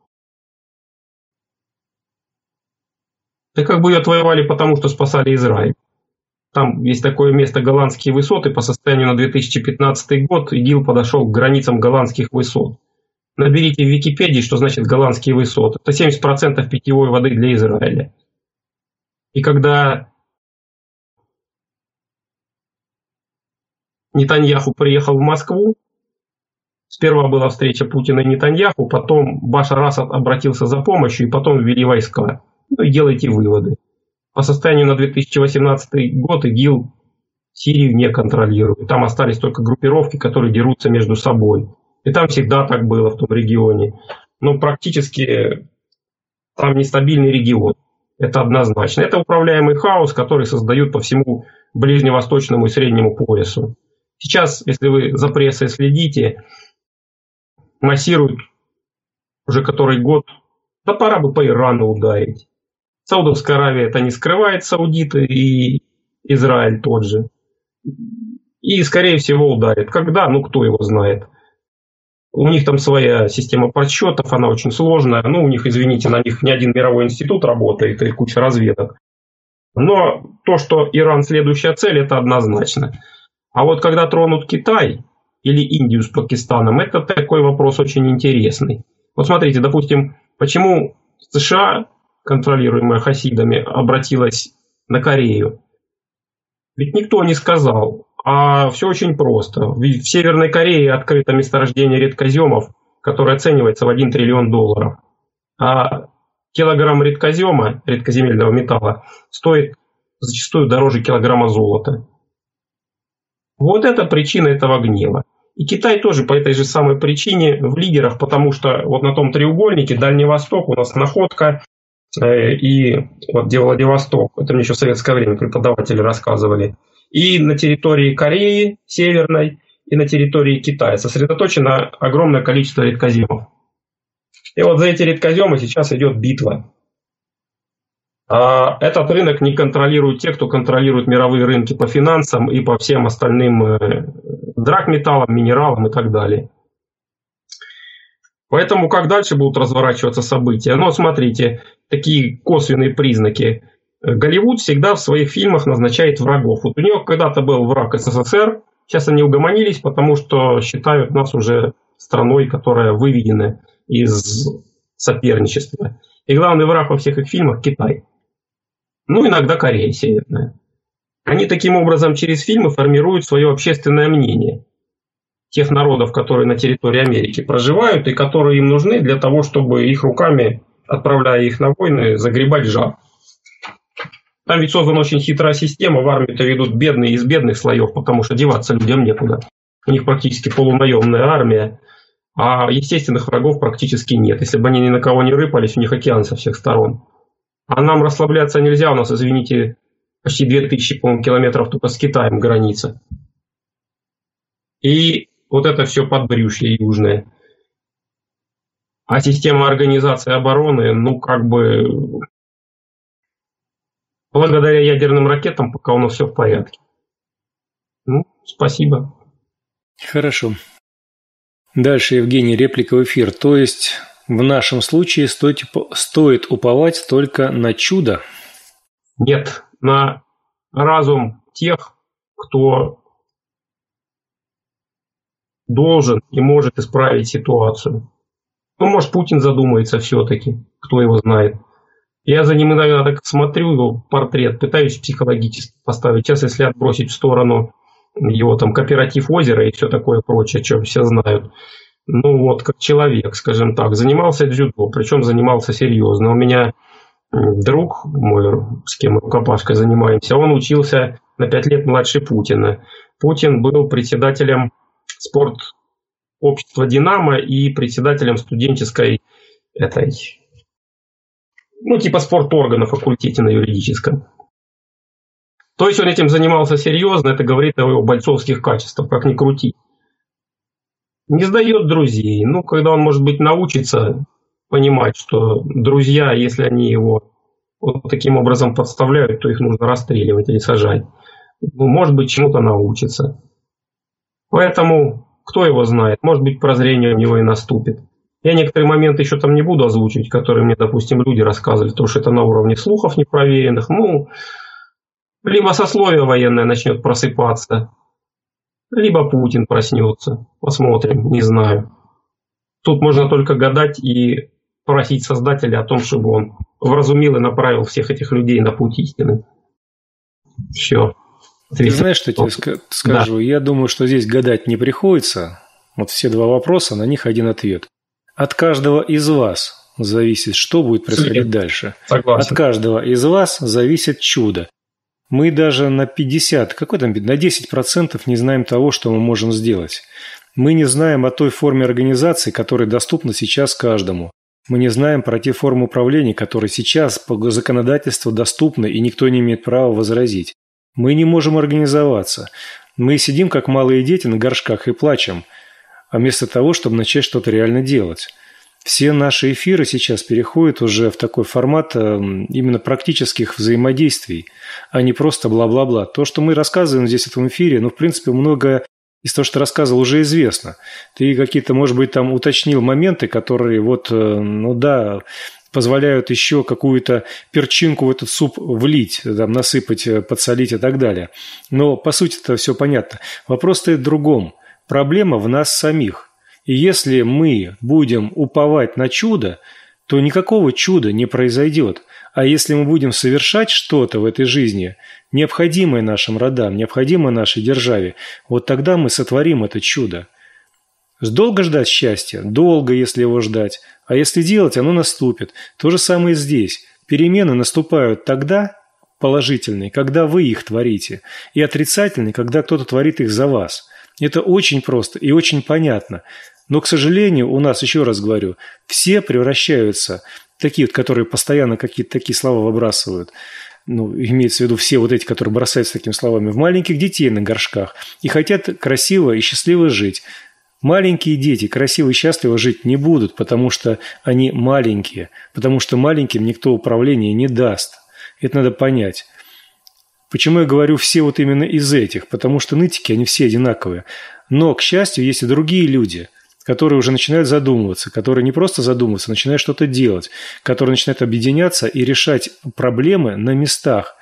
Да как бы ее отвоевали, потому что спасали Израиль. Там есть такое место Голландские высоты. По состоянию на две тысячи пятнадцатый год ИГИЛ подошел к границам Голландских высот. Наберите в Википедии, что значит Голландские высоты. Это семьдесят процентов питьевой воды для Израиля. И когда Нетаньяху приехал в Москву, сперва была встреча Путина и Нетаньяху, потом Башар Асад обратился за помощью, и потом ввели войска. Ну и делайте выводы. По состоянию на две тысячи восемнадцатый год ИГИЛ Сирию не контролирует. Там остались только группировки, которые дерутся между собой. И там всегда так было в том регионе. Но практически там нестабильный регион. Это однозначно. Это управляемый хаос, который создают по всему ближневосточному и среднему поясу. Сейчас, если вы за прессой следите, массируют уже который год, да пора бы по Ирану ударить. Саудовская Аравия это не скрывает, саудиты, и Израиль тот же. И, скорее всего, ударит. Когда? Ну, кто его знает. У них там своя система подсчетов, она очень сложная. Ну, у них, извините, на них ни один мировой институт работает и куча разведок. Но то, что Иран следующая цель, это однозначно. А вот когда тронут Китай или Индию с Пакистаном, это такой вопрос очень интересный. Вот смотрите, допустим, почему США, контролируемая хасидами, обратилась на Корею? Ведь никто не сказал. А все очень просто. В Северной Корее открыто месторождение редкоземов, которое оценивается в один триллион долларов. А килограмм редкозема, редкоземельного металла, стоит зачастую дороже килограмма золота. Вот это причина этого гнева. И Китай тоже по этой же самой причине в лидерах, потому что вот на том треугольнике Дальний Восток у нас находка э, и вот где Владивосток, это мне еще в советское время преподаватели рассказывали, и на территории Кореи Северной, и на территории Китая сосредоточено огромное количество редкоземов. И вот за эти редкоземы сейчас идет битва. А этот рынок не контролируют те, кто контролирует мировые рынки по финансам и по всем остальным драгметаллам, минералам и так далее. Поэтому как дальше будут разворачиваться события? Ну, смотрите, такие косвенные признаки. Голливуд всегда в своих фильмах назначает врагов. Вот у него когда-то был враг СССР, сейчас они угомонились, потому что считают нас уже страной, которая выведена из соперничества. И главный враг во всех их фильмах – Китай. Ну, иногда Корея Северная. Они таким образом через фильмы формируют свое общественное мнение тех народов, которые на территории Америки проживают и которые им нужны для того, чтобы их руками, отправляя их на войны, загребать жар. Там ведь создана очень хитрая система, в армию-то ведут бедные из бедных слоев, потому что деваться людям некуда. У них практически полунаемная армия. А естественных врагов практически нет. Если бы они ни на кого не рыпались, у них океан со всех сторон. А нам расслабляться нельзя. У нас, извините, почти две тысячи, по-моему, километров только с Китаем граница. И вот это все подбрюшье южное. А система организации обороны, ну, как бы, благодаря ядерным ракетам пока у нас все в порядке. Ну, спасибо. Хорошо. Дальше, Евгений, реплика в эфир. То есть, в нашем случае стоит, стоит уповать только на чудо? Нет, на разум тех, кто должен и может исправить ситуацию. Ну, может, Путин задумается все-таки, кто его знает. Я за ним иногда так смотрю, его портрет, пытаюсь психологически поставить. Сейчас, если отбросить в сторону его там кооператив озера и все такое прочее, о чем все знают. Ну, вот, как человек, скажем так, занимался дзюдо, причем занимался серьезно. У меня друг мой, с кем мы рукопашкой занимаемся, он учился на пять лет младше Путина. Путин был председателем спорт общества «Динамо» и председателем студенческой этой, ну, типа спорторга на факультете на юридическом. То есть он этим занимался серьезно, это говорит о его бойцовских качествах, как ни крути. Не сдает друзей. Ну, когда он, может быть, научится понимать, что друзья, если они его вот таким образом подставляют, то их нужно расстреливать или сажать. Ну, может быть, чему-то научится. Поэтому, кто его знает, может быть, прозрение у него и наступит. Я некоторые моменты еще там не буду озвучивать, которые мне, допустим, люди рассказывали, потому что это на уровне слухов непроверенных. Ну, либо сословие военное начнет просыпаться, либо Путин проснется. Посмотрим, не знаю. Тут можно только гадать и просить Создателя о том, чтобы он вразумил и направил всех этих людей на путь истины. Все. Ты знаешь, что я тебе скажу? Да. Я думаю, что здесь гадать не приходится. Вот все два вопроса, на них один ответ. От каждого из вас зависит, что будет происходить След. дальше. Согласен. От каждого из вас зависит чудо. Мы даже на пятьдесят, какой там, на десять процентов не знаем того, что мы можем сделать. Мы не знаем о той форме организации, которая доступна сейчас каждому. Мы не знаем про те формы управления, которые сейчас по законодательству доступны, и никто не имеет права возразить. Мы не можем организоваться. Мы сидим, как малые дети, на горшках и плачем, а вместо того, чтобы начать что-то реально делать. Все наши эфиры сейчас переходят уже в такой формат именно практических взаимодействий, а не просто бла-бла-бла. То, что мы рассказываем здесь в этом эфире, ну, в принципе, многое из того, что ты рассказывал, уже известно. Ты какие-то, может быть, там уточнил моменты, которые вот, ну да, позволяют еще какую-то перчинку в этот суп влить, там, насыпать, подсолить и так далее. Но, по сути, это все понятно. Вопрос стоит в другом. Проблема в нас самих. И если мы будем уповать на чудо, то никакого чуда не произойдет. А если мы будем совершать что-то в этой жизни, необходимое нашим родам, необходимое нашей державе, вот тогда мы сотворим это чудо. Долго ждать счастья? Долго, если его ждать. А если делать, оно наступит. То же самое и здесь. Перемены наступают тогда, положительные, когда вы их творите, и отрицательные, когда кто-то творит их за вас. Это очень просто и очень понятно. Но, к сожалению, у нас, еще раз говорю, все превращаются, такие вот, которые постоянно какие-то такие слова выбрасывают, ну, имеется в виду все вот эти, которые бросаются такими словами, в маленьких детей на горшках и хотят красиво и счастливо жить. Маленькие дети красиво и счастливо жить не будут, потому что они маленькие, потому что маленьким никто управления не даст. Это надо понять. Почему я говорю все вот именно из этих? Потому что нытики, они все одинаковые. Но, к счастью, есть и другие люди, которые уже начинают задумываться, которые не просто задумываются, начинают что-то делать, которые начинают объединяться и решать проблемы на местах.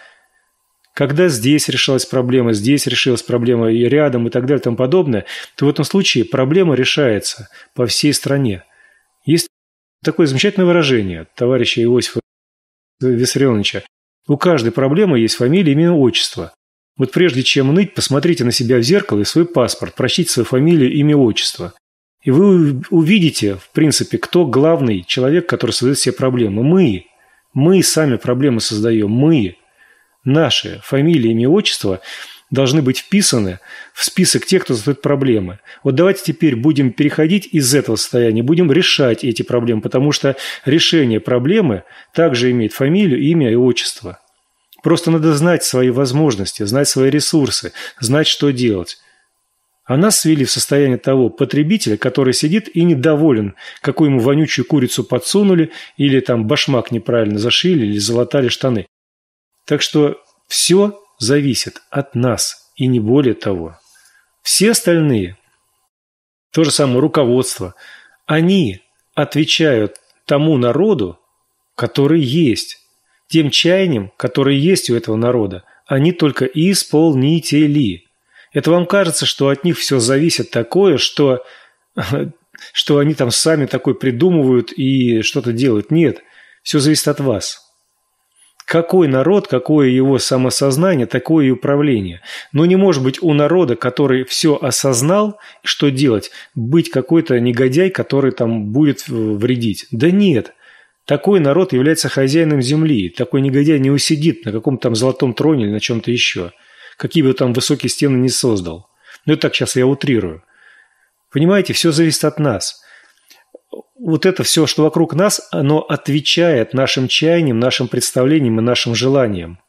Когда здесь решалась проблема, здесь решилась проблема, и рядом, и так далее, и тому подобное, то в этом случае проблема решается по всей стране. Есть такое замечательное выражение товарища Иосифа Виссарионовича. У каждой проблемы есть фамилия, имя, отчество. Вот прежде чем ныть, посмотрите на себя в зеркало и свой паспорт, прочтите свою фамилию, имя, отчество. И вы увидите, в принципе, кто главный человек, который создает все проблемы. Мы. Мы сами проблемы создаем. Мы. Наши фамилии, имя, отчество должны быть вписаны в список тех, кто задает проблемы. Вот давайте теперь будем переходить из этого состояния, будем решать эти проблемы, потому что решение проблемы также имеет фамилию, имя и отчество. Просто надо знать свои возможности, знать свои ресурсы, знать, что делать. А нас свели в состояние того потребителя, который сидит и недоволен, какую ему вонючую курицу подсунули, или там башмак неправильно зашили, или залатали штаны. Так что все зависит от нас, и не более того. Все остальные, то же самое руководство, они отвечают тому народу, который есть, тем чаяниям, которые есть у этого народа. Они только исполнители. Это вам кажется, что от них все зависит такое, что, что они там сами такое придумывают и что-то делают. Нет, все зависит от вас. Какой народ, какое его самосознание, такое и управление. Но не может быть у народа, который все осознал, что делать, быть какой-то негодяй, который там будет вредить. Да нет. Такой народ является хозяином земли. Такой негодяй не усидит на каком-то там золотом троне или на чем-то еще. Какие бы там высокие стены не создал. Ну, это так сейчас я утрирую. Понимаете, все зависит от нас. Вот это все, что вокруг нас, оно отвечает нашим чаяниям, нашим представлениям и нашим желаниям.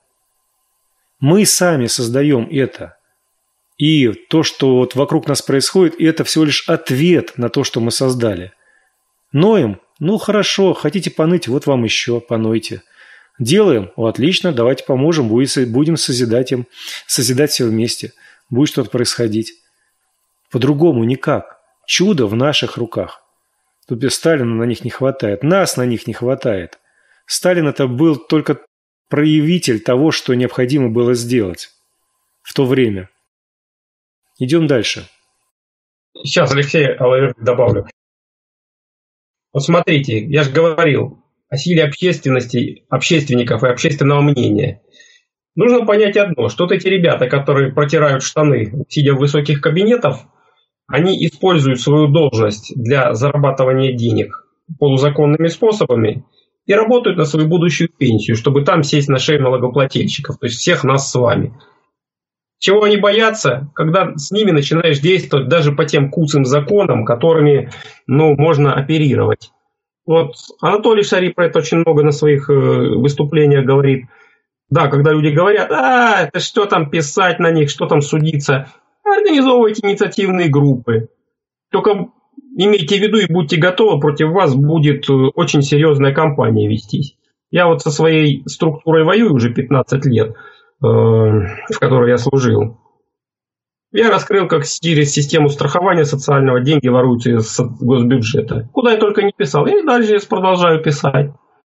Мы сами создаем это. И то, что вот вокруг нас происходит, это всего лишь ответ на то, что мы создали. Ноем? Ну, хорошо, хотите поныть, вот вам еще, понойте. Делаем? О, отлично, давайте поможем, будем созидать им, созидать все вместе. Будет что-то происходить. По-другому никак. Чудо в наших руках. Тут Сталина на них не хватает, нас на них не хватает. Сталин это был только проявитель того, что необходимо было сделать в то время. Идем дальше. Сейчас, Алексей, добавлю. Вот смотрите, я же говорил о силе общественности, общественников и общественного мнения. Нужно понять одно, что вот эти ребята, которые протирают штаны, сидя в высоких кабинетах, они используют свою должность для зарабатывания денег полузаконными способами и работают на свою будущую пенсию, чтобы там сесть на шею налогоплательщиков, то есть всех нас с вами. Чего они боятся, когда с ними начинаешь действовать даже по тем куцым законам, которыми ну, можно оперировать. Вот Анатолий Шарий про это очень много на своих выступлениях говорит. Да, когда люди говорят, а, это что там писать на них, что там судиться, организовывайте инициативные группы. Только имейте в виду и будьте готовы, против вас будет очень серьезная кампания вестись. Я вот со своей структурой воюю уже пятнадцать лет, в которой я служил. Я раскрыл, как через систему страхования социального деньги воруются из госбюджета. Куда я только не писал. И дальше продолжаю писать.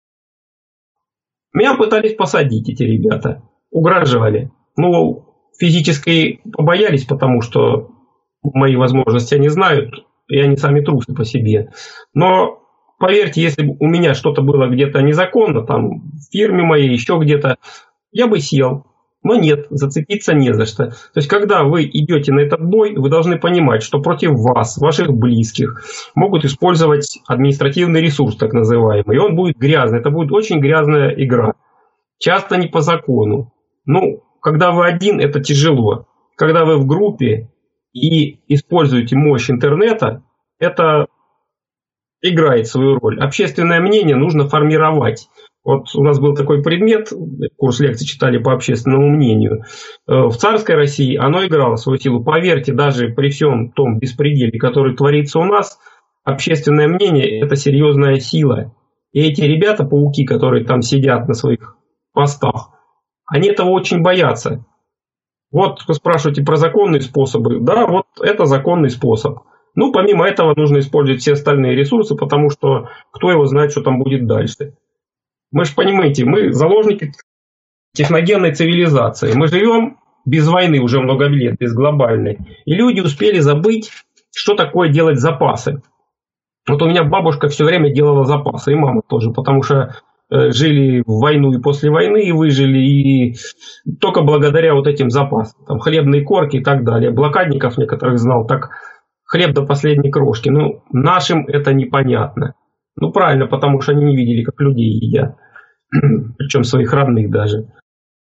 Меня пытались посадить эти ребята. Угрожали. Ну, физически побоялись, потому что мои возможности они знают. И они сами трусы по себе. Но, поверьте, если бы у меня что-то было где-то незаконно, там, в фирме моей, еще где-то, я бы сел. Но нет, зацепиться не за что. То есть, когда вы идете на этот бой, вы должны понимать, что против вас, ваших близких, могут использовать административный ресурс, так называемый. И он будет грязный. Это будет очень грязная игра. Часто не по закону. Ну, когда вы один, это тяжело. Когда вы в группе и используете мощь интернета, это играет свою роль. Общественное мнение нужно формировать. Вот у нас был такой предмет, курс лекций читали по общественному мнению. В царской России оно играло свою силу. Поверьте, даже при всем том беспределе, который творится у нас, общественное мнение – это серьезная сила. И эти ребята, пауки, которые там сидят на своих постах, они этого очень боятся. Вот вы спрашиваете про законные способы. Да, вот это законный способ. Ну, помимо этого нужно использовать все остальные ресурсы, потому что кто его знает, что там будет дальше. Мы же понимаете, мы заложники техногенной цивилизации. Мы живем без войны уже много лет, без глобальной. И люди успели забыть, что такое делать запасы. Вот у меня бабушка все время делала запасы, и мама тоже, потому что э, жили в войну и после войны, и выжили, и только благодаря вот этим запасам. Там хлебные корки и так далее. Блокадников некоторых знал, так хлеб до последней крошки. Ну, нашим это непонятно. Ну, правильно, потому что они не видели, как людей едят. Причем своих родных даже.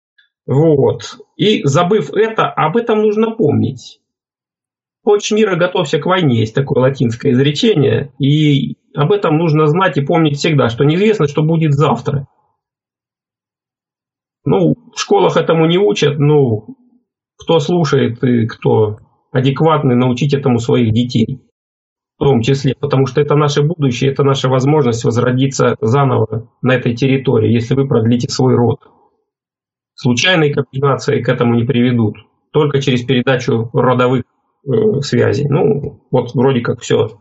Вот. И забыв это, об этом нужно помнить. «Хочешь мира, готовься к войне» есть такое латинское изречение. И об этом нужно знать и помнить всегда, что неизвестно, что будет завтра. Ну, в школах этому не учат, ну, кто слушает и кто адекватный, научить этому своих детей. В том числе, потому что это наше будущее, это наша возможность возродиться заново на этой территории, если вы продлите свой род. Случайные комбинации к этому не приведут, только через передачу родовых э, связей. Ну, вот вроде как все.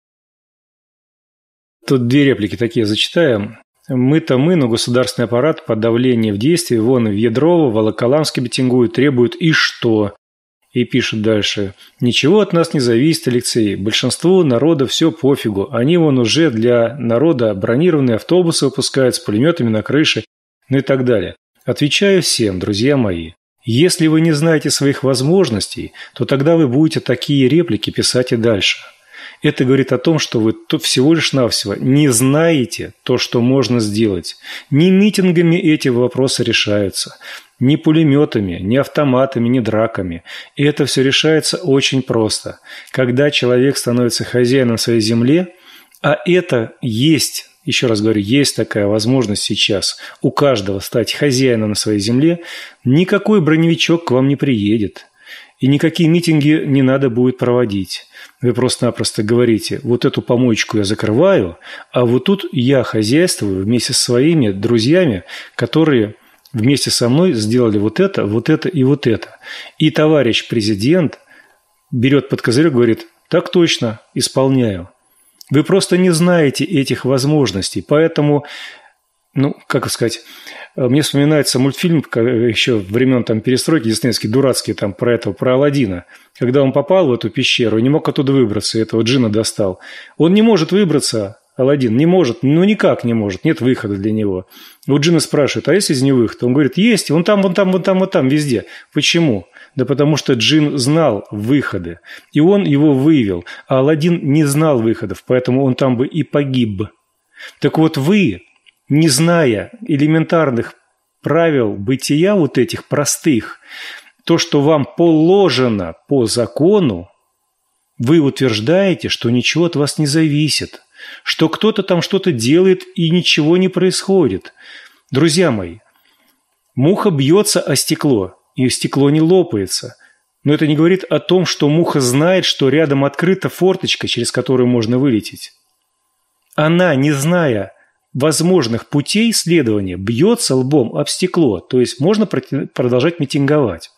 Тут две реплики такие зачитаем. Мы-то мы, но государственный аппарат под давлением в действии, вон и в Ядрово, в Волоколамске митингуют, требуют и что? И пишет дальше. Ничего от нас не зависит, Алексей. Большинству народа все пофигу. Они вон уже для народа бронированные автобусы выпускают с пулеметами на крыше, ну и так далее. Отвечаю всем, друзья мои. Если вы не знаете своих возможностей, то тогда вы будете такие реплики писать и дальше. Это говорит о том, что вы тут всего лишь навсего не знаете то, что можно сделать. Не митингами эти вопросы решаются. Ни пулеметами, ни автоматами, ни драками. И это все решается очень просто. Когда человек становится хозяином своей земли, а это есть, еще раз говорю, есть такая возможность сейчас у каждого стать хозяином на своей земле, никакой броневичок к вам не приедет. И никакие митинги не надо будет проводить. Вы просто-напросто говорите, вот эту помоечку я закрываю, а вот тут я хозяйствую вместе со своими друзьями, которые вместе со мной сделали вот это, вот это и вот это. И товарищ президент берет под козырек и говорит, так точно, исполняю. Вы просто не знаете этих возможностей, поэтому, ну, как сказать, мне вспоминается мультфильм еще времен там перестройки диснеевский, дурацкий, там про этого, про Аладдина. Когда он попал в эту пещеру и не мог оттуда выбраться, и этого джинна достал. Он не может выбраться, Аладдин, не может, ну никак не может, нет выхода для него. У джинна спрашивают, а есть из него выход? Он говорит, есть, вон там, вон там, вон там, вон там, везде. Почему? Да потому что джин знал выходы, и он его выявил, а Аладдин не знал выходов, поэтому он там бы и погиб. Так вот вы, не зная элементарных правил бытия вот этих простых, то, что вам положено по закону, вы утверждаете, что ничего от вас не зависит, что кто-то там что-то делает и ничего не происходит. Друзья мои, муха бьется о стекло, и стекло не лопается. Но это не говорит о том, что муха знает, что рядом открыта форточка, через которую можно вылететь. Она, не зная возможных путей следования, бьется лбом об стекло, то есть можно продолжать митинговать.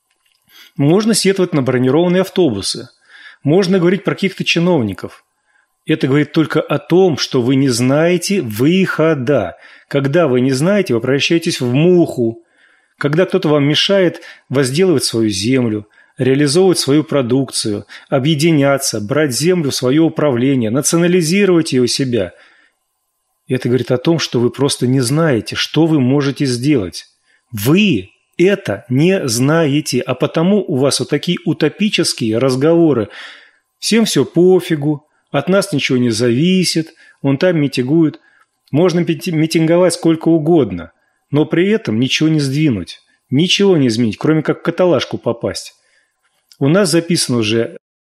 Можно сетовать на бронированные автобусы, можно говорить про каких-то чиновников. Это говорит только о том, что вы не знаете выхода. Когда вы не знаете, вы превращаетесь в муху. Когда кто-то вам мешает возделывать свою землю, реализовывать свою продукцию, объединяться, брать землю в свое управление, национализировать ее у себя – это говорит о том, что вы просто не знаете, что вы можете сделать. Вы это не знаете, а потому у вас вот такие утопические разговоры. Всем все пофигу, от нас ничего не зависит, он там митингует. Можно митинговать сколько угодно, но при этом ничего не сдвинуть, ничего не изменить, кроме как в каталажку попасть. У нас записана уже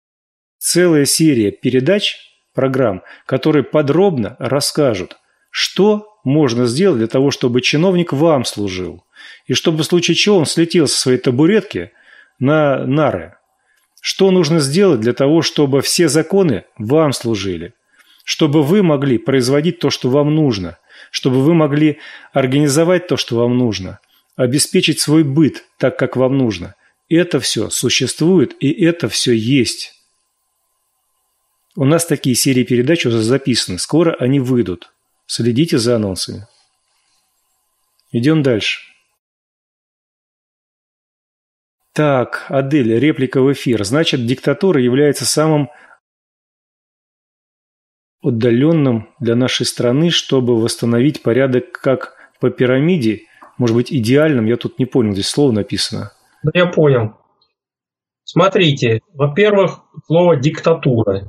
целая серия передач, программ, которые подробно расскажут, что можно сделать для того, чтобы чиновник вам служил, и чтобы в случае чего он слетел со своей табуретки на нары. Что нужно сделать для того, чтобы все законы вам служили, чтобы вы могли производить то, что вам нужно, чтобы вы могли организовать то, что вам нужно, обеспечить свой быт так, как вам нужно. Это все существует, и это все есть. У нас такие серии передач уже записаны. Скоро они выйдут. Следите за анонсами. Идем дальше. Так, Адель, реплика в эфир. Значит, диктатура является самым отдаленным для нашей страны, чтобы восстановить порядок как по пирамиде. Может быть, идеальным. Я тут не понял, здесь слово написано. Да, я понял. Смотрите, во-первых, слово «диктатура».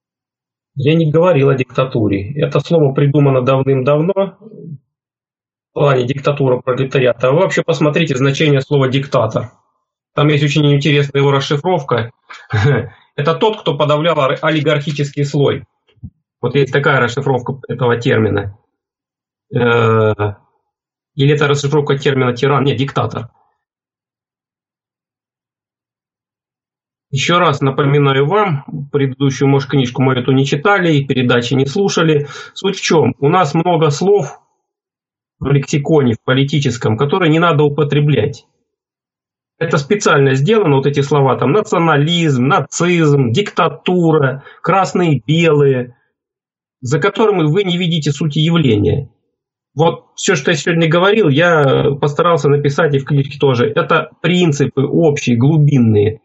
Я не говорил о диктатуре. Это слово придумано давным-давно. в плане диктатура пролетариата. Вы вообще посмотрите значение слова «диктатор». Там есть очень интересная его расшифровка. Это тот, кто подавлял олигархический слой. Вот есть такая расшифровка этого термина. Или это расшифровка термина «тиран»? Нет, «диктатор». Еще раз напоминаю вам, предыдущую, может, книжку мы эту не читали, передачи не слушали. Суть в чем? У нас много слов в лексиконе, в политическом, которые не надо употреблять. Это специально сделано, вот эти слова, там, национализм, нацизм, диктатура, красные, белые, за которыми вы не видите сути явления. Вот все, что я сегодня говорил, я постарался написать и в книжке тоже. Это принципы общие, глубинные.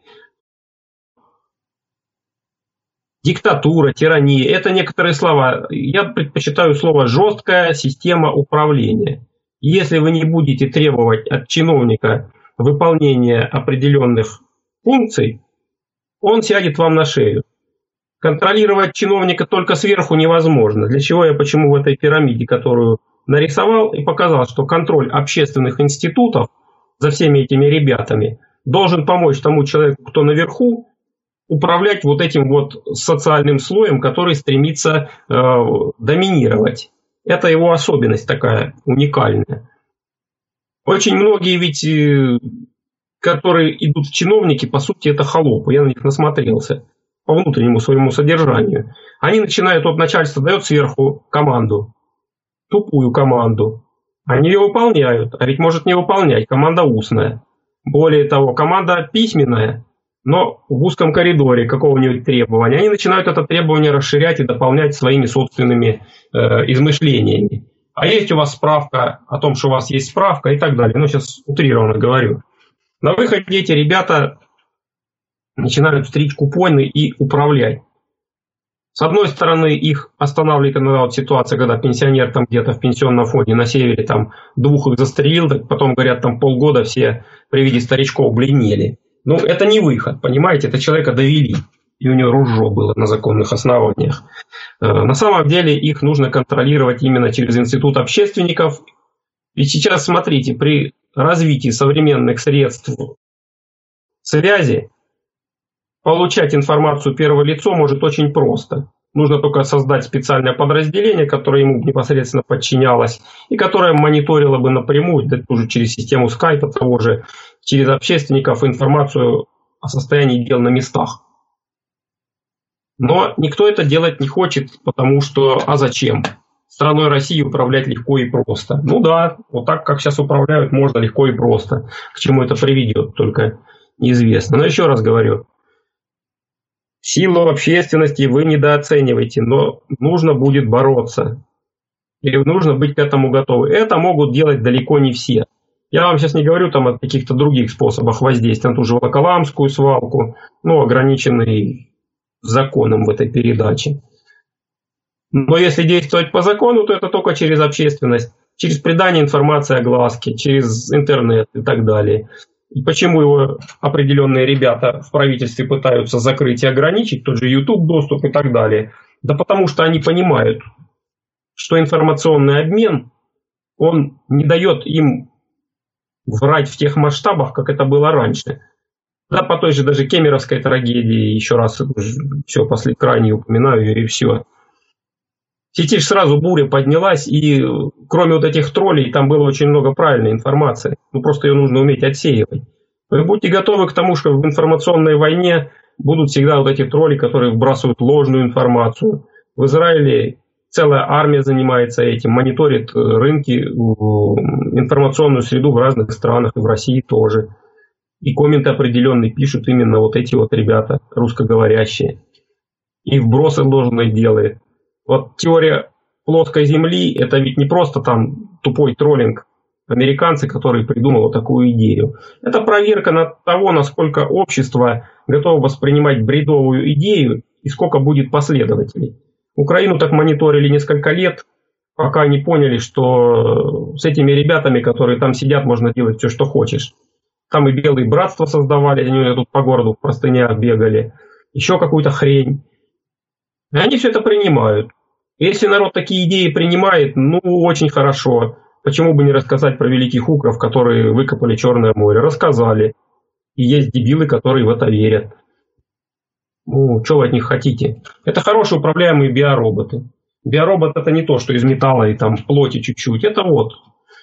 Диктатура, тирания – это некоторые слова. Я предпочитаю слово «жесткая система управления». Если вы не будете требовать от чиновника выполнения определенных функций, он сядет вам на шею. Контролировать чиновника только сверху невозможно. Для чего я почему в этой пирамиде, которую нарисовал и показал, что контроль общественных институтов за всеми этими ребятами должен помочь тому человеку, кто наверху, управлять вот этим вот социальным слоем, который стремится э, доминировать. Это его особенность такая уникальная. Очень многие ведь, э, которые идут в чиновники, по сути, это холопы. Я на них насмотрелся по внутреннему своему содержанию. Они начинают, вот начальство дает сверху команду, тупую команду. Они ее выполняют, а ведь может не выполнять, команда устная. Более того, команда письменная, но в узком коридоре какого-нибудь требования. Они начинают это требование расширять и дополнять своими собственными э, измышлениями. А есть у вас справка о том, что у вас есть справка и так далее. Ну, сейчас утрированно говорю. На выходе эти ребята начинают стричь купоны и управлять. С одной стороны, их останавливает иногда вот ситуация, когда пенсионер там где-то в пенсионном фонде на севере там двух их застрелил, так потом, говорят, там полгода все при виде старичков бледнели. Ну, это не выход, понимаете, это человека довели, и у него ружье было на законных основаниях. На самом деле их нужно контролировать именно через институт общественников. И сейчас, смотрите, при развитии современных средств связи получать информацию первого лица может очень просто. Нужно только создать специальное подразделение, которое ему непосредственно подчинялось, и которое мониторило бы напрямую, да, тоже через систему скайпа, того же, через общественников информацию о состоянии дел на местах. Но никто это делать не хочет, потому что, а зачем? Страной России управлять легко и просто. Ну да, вот так, как сейчас управляют, можно легко и просто. К чему это приведет, только неизвестно. Но еще раз говорю, силу общественности вы недооцениваете, но нужно будет бороться. Или нужно быть к этому готовы. Это могут делать далеко не все. Я вам сейчас не говорю там о каких-то других способах воздействия на ту же Волоколамскую свалку, ну, ограниченный законом в этой передаче. Но если действовать по закону, то это только через общественность, через придание информации огласке, через интернет и так далее. И почему его определенные ребята в правительстве пытаются закрыть и ограничить, тот же YouTube доступ и так далее? Да потому что они понимают, что информационный обмен, он не дает им врать в тех масштабах, как это было раньше. Да, по той же даже кемеровской трагедии, еще раз все после крайней упоминаю ее и все. В сети сразу буря поднялась, и кроме вот этих троллей, там было очень много правильной информации. Ну, просто ее нужно уметь отсеивать. Вы будьте готовы к тому, что в информационной войне будут всегда вот эти тролли, которые вбрасывают ложную информацию. В Израиле целая армия занимается этим, мониторит рынки, информационную среду в разных странах, и в России тоже. И комменты определенные пишут именно вот эти вот ребята, русскоговорящие. И вбросы ложные делает. Вот теория плоской земли, это ведь не просто там тупой троллинг американцы, которые придумали такую идею. Это проверка на того, насколько общество готово воспринимать бредовую идею и сколько будет последователей. Украину так мониторили несколько лет, пока не поняли, что с этими ребятами, которые там сидят, можно делать все, что хочешь. Там и белые братства создавали, они тут по городу в простынях бегали, еще какую-то хрень. И они все это принимают. Если народ такие идеи принимает, ну, очень хорошо. Почему бы не рассказать про великих укров, которые выкопали Черное море? Рассказали. И есть дебилы, которые в это верят. Ну, что вы от них хотите? Это хорошие управляемые биороботы. Биоробот это не то, что из металла и там плоти чуть-чуть. Это вот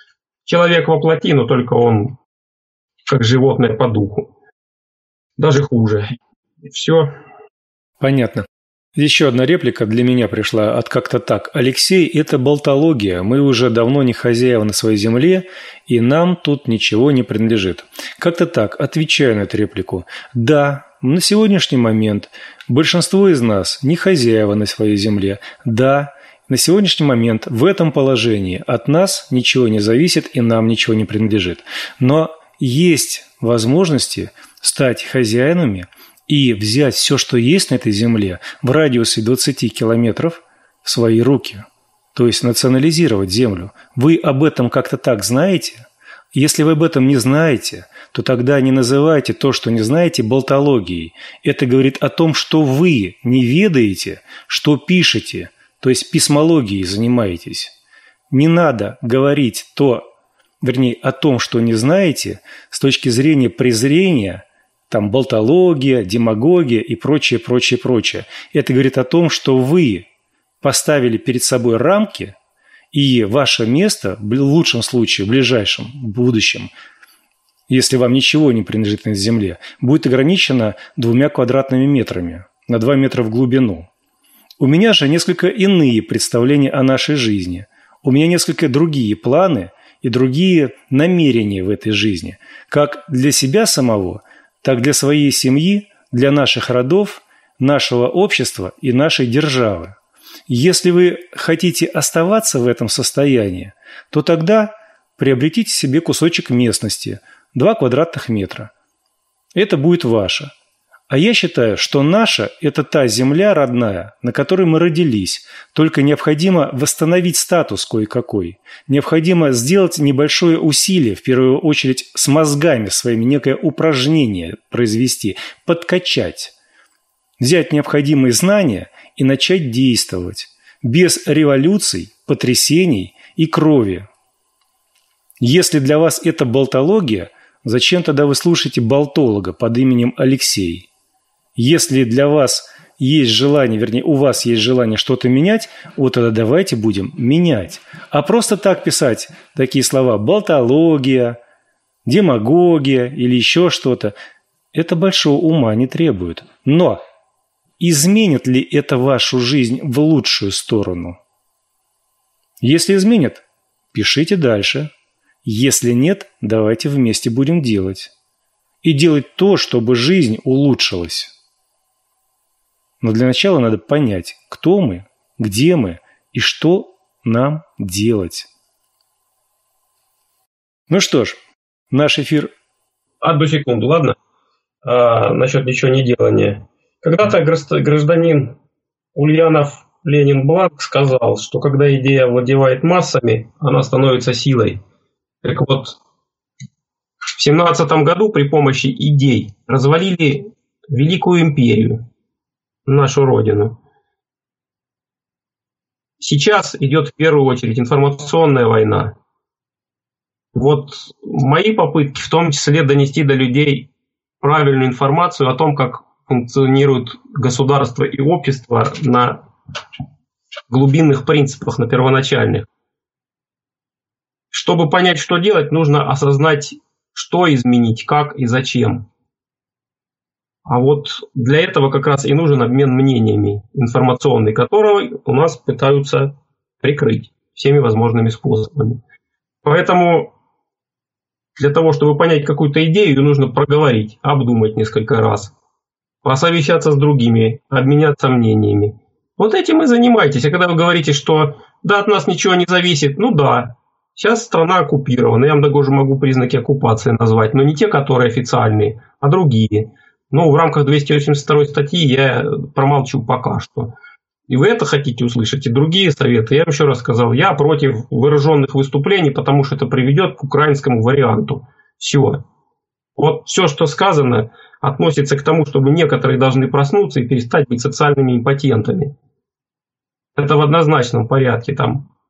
человек во плоти, но только он как животное по духу. Даже хуже. Все. Понятно. Еще одна реплика для меня пришла от как-то так. Алексей, это болтология. Мы уже давно не хозяева на своей земле, и нам тут ничего не принадлежит. Как-то так, отвечаю на эту реплику. Да, на сегодняшний момент большинство из нас не хозяева на своей земле. Да, на сегодняшний момент в этом положении от нас ничего не зависит и нам ничего не принадлежит. Но есть возможности стать хозяинами и взять все, что есть на этой земле, в радиусе двадцати километров в свои руки. То есть национализировать землю. Вы об этом как-то так знаете? Если вы об этом не знаете, то тогда не называйте то, что не знаете, болтологией. Это говорит о том, что вы не ведаете, что пишете, то есть письмологией занимаетесь. Не надо говорить то, вернее, о том, что не знаете, с точки зрения презрения, там болтология, демагогия и прочее, прочее, прочее. Это говорит о том, что вы поставили перед собой рамки, и ваше место, в лучшем случае, в ближайшем будущем, если вам ничего не принадлежит на земле, будет ограничено двумя квадратными метрами на два метра в глубину. У меня же несколько иные представления о нашей жизни. У меня несколько другие планы и другие намерения в этой жизни, как для себя самого, так для своей семьи, для наших родов, нашего общества и нашей державы. Если вы хотите оставаться в этом состоянии, то тогда приобретите себе кусочек местности, два квадратных метра. Это будет ваше. А я считаю, что наша – это та земля родная, на которой мы родились. Только необходимо восстановить статус кое-какой. Необходимо сделать небольшое усилие, в первую очередь с мозгами своими, некое упражнение произвести, подкачать. Взять необходимые знания и начать действовать. Без революций, потрясений и крови. Если для вас это болтология, зачем тогда вы слушаете болтолога под именем Алексей? Если для вас есть желание, вернее, у вас есть желание что-то менять, вот тогда давайте будем менять. А просто так писать такие слова «болтология», «демагогия» или еще что-то, это большого ума не требует. Но изменит ли это вашу жизнь в лучшую сторону? Если изменит, пишите дальше. Если нет, давайте вместе будем делать. И делать то, чтобы жизнь улучшилась. Но для начала надо понять, кто мы, где мы и что нам делать. Ну что ж, наш эфир... Одну секунду, ладно? А, насчет ничего не делания. Когда-то гражданин Ульянов Ленин Бланк сказал, что когда идея владевает массами, она становится силой. Так вот, в семнадцатом году при помощи идей развалили Великую империю, нашу родину. Сейчас идет в первую очередь информационная война. Вот мои попытки в том числе донести до людей правильную информацию о том, как функционирует государство и общество на глубинных принципах, на первоначальных. Чтобы понять, что делать, нужно осознать, что изменить, как и зачем. А вот для этого как раз и нужен обмен мнениями информационный, который у нас пытаются прикрыть всеми возможными способами. Поэтому для того, чтобы понять какую-то идею, ее нужно проговорить, обдумать несколько раз, посовещаться с другими, обменяться мнениями. Вот этим и занимайтесь. А когда вы говорите, что да, от нас ничего не зависит, ну да, сейчас страна оккупирована, я вам даже могу признаки оккупации назвать, но не те, которые официальные, а другие. Но в рамках двести восемьдесят второй статьи я промолчу пока что. И вы это хотите услышать, и другие советы. Я вам еще раз сказал, я против выраженных выступлений, потому что это приведет к украинскому варианту. Все. Вот все, что сказано, относится к тому, чтобы некоторые должны проснуться и перестать быть социальными импотентами. Это в однозначном порядке. Там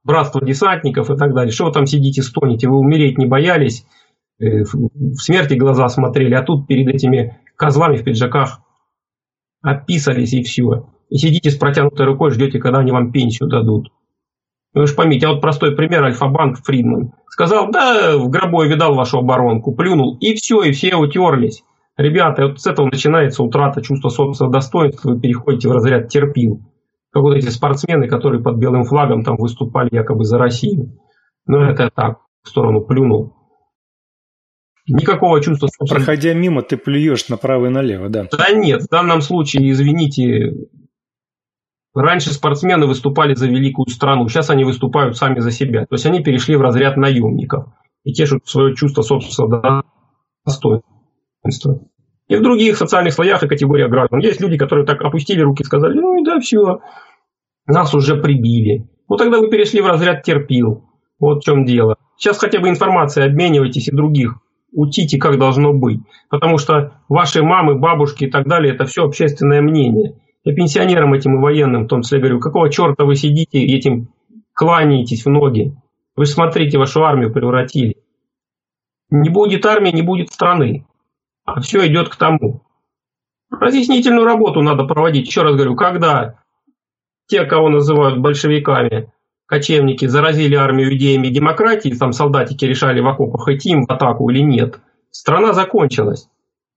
братство десантников и так далее. Что вы там сидите, стонете? Вы умереть не боялись, в смерти глаза смотрели, а тут перед этими козлами в пиджаках описались и все. И сидите с протянутой рукой, ждете, когда они вам пенсию дадут. Вы же поймите, а вот простой пример, Альфа-банк, Фридман. Сказал, да, в гробу я видал вашу оборонку, плюнул, и все, и все утерлись. Ребята, вот с этого начинается утрата чувства собственного достоинства, вы переходите в разряд терпил. Как вот эти спортсмены, которые под белым флагом там выступали якобы за Россию. Но это так, в сторону плюнул. Никакого чувства собственного... Проходя мимо, ты плюешь направо и налево, да? Да нет, в данном случае, извините, раньше спортсмены выступали за великую страну, сейчас они выступают сами за себя. То есть они перешли в разряд наемников и тешат свое чувство собственного достоинства. И в других социальных слоях и категориях граждан есть люди, которые так опустили руки и сказали, ну и да, все, нас уже прибили. Ну тогда вы перешли в разряд терпил. Вот в чем дело. Сейчас хотя бы информацией обменивайтесь и других учите, как должно быть. Потому что ваши мамы, бабушки и так далее, это все общественное мнение. Я пенсионерам этим и военным, в том числе, говорю, какого черта вы сидите и этим кланяетесь в ноги? Вы же смотрите, вашу армию превратили. Не будет армии, не будет страны. А все идет к тому. Разъяснительную работу надо проводить. Еще раз говорю, когда те, кого называют большевиками, кочевники, заразили армию идеями демократии, там солдатики решали в окопах, идти им в атаку или нет, страна закончилась.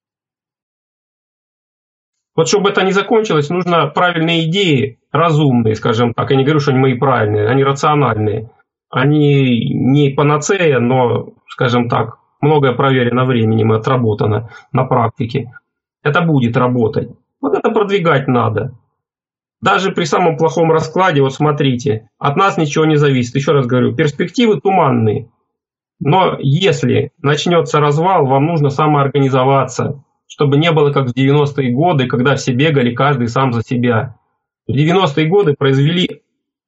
Вот чтобы это не закончилось, нужно правильные идеи, разумные, скажем так. Я не говорю, что они мои правильные, они рациональные. Они не панацея, но, скажем так, многое проверено временем и отработано на практике. Это будет работать. Вот это продвигать надо. Даже при самом плохом раскладе, вот смотрите, от нас ничего не зависит. Еще раз говорю, перспективы туманные. Но если начнется развал, вам нужно самоорганизоваться, чтобы не было как в девяностые годы, когда все бегали, каждый сам за себя. В девяностые годы произвели,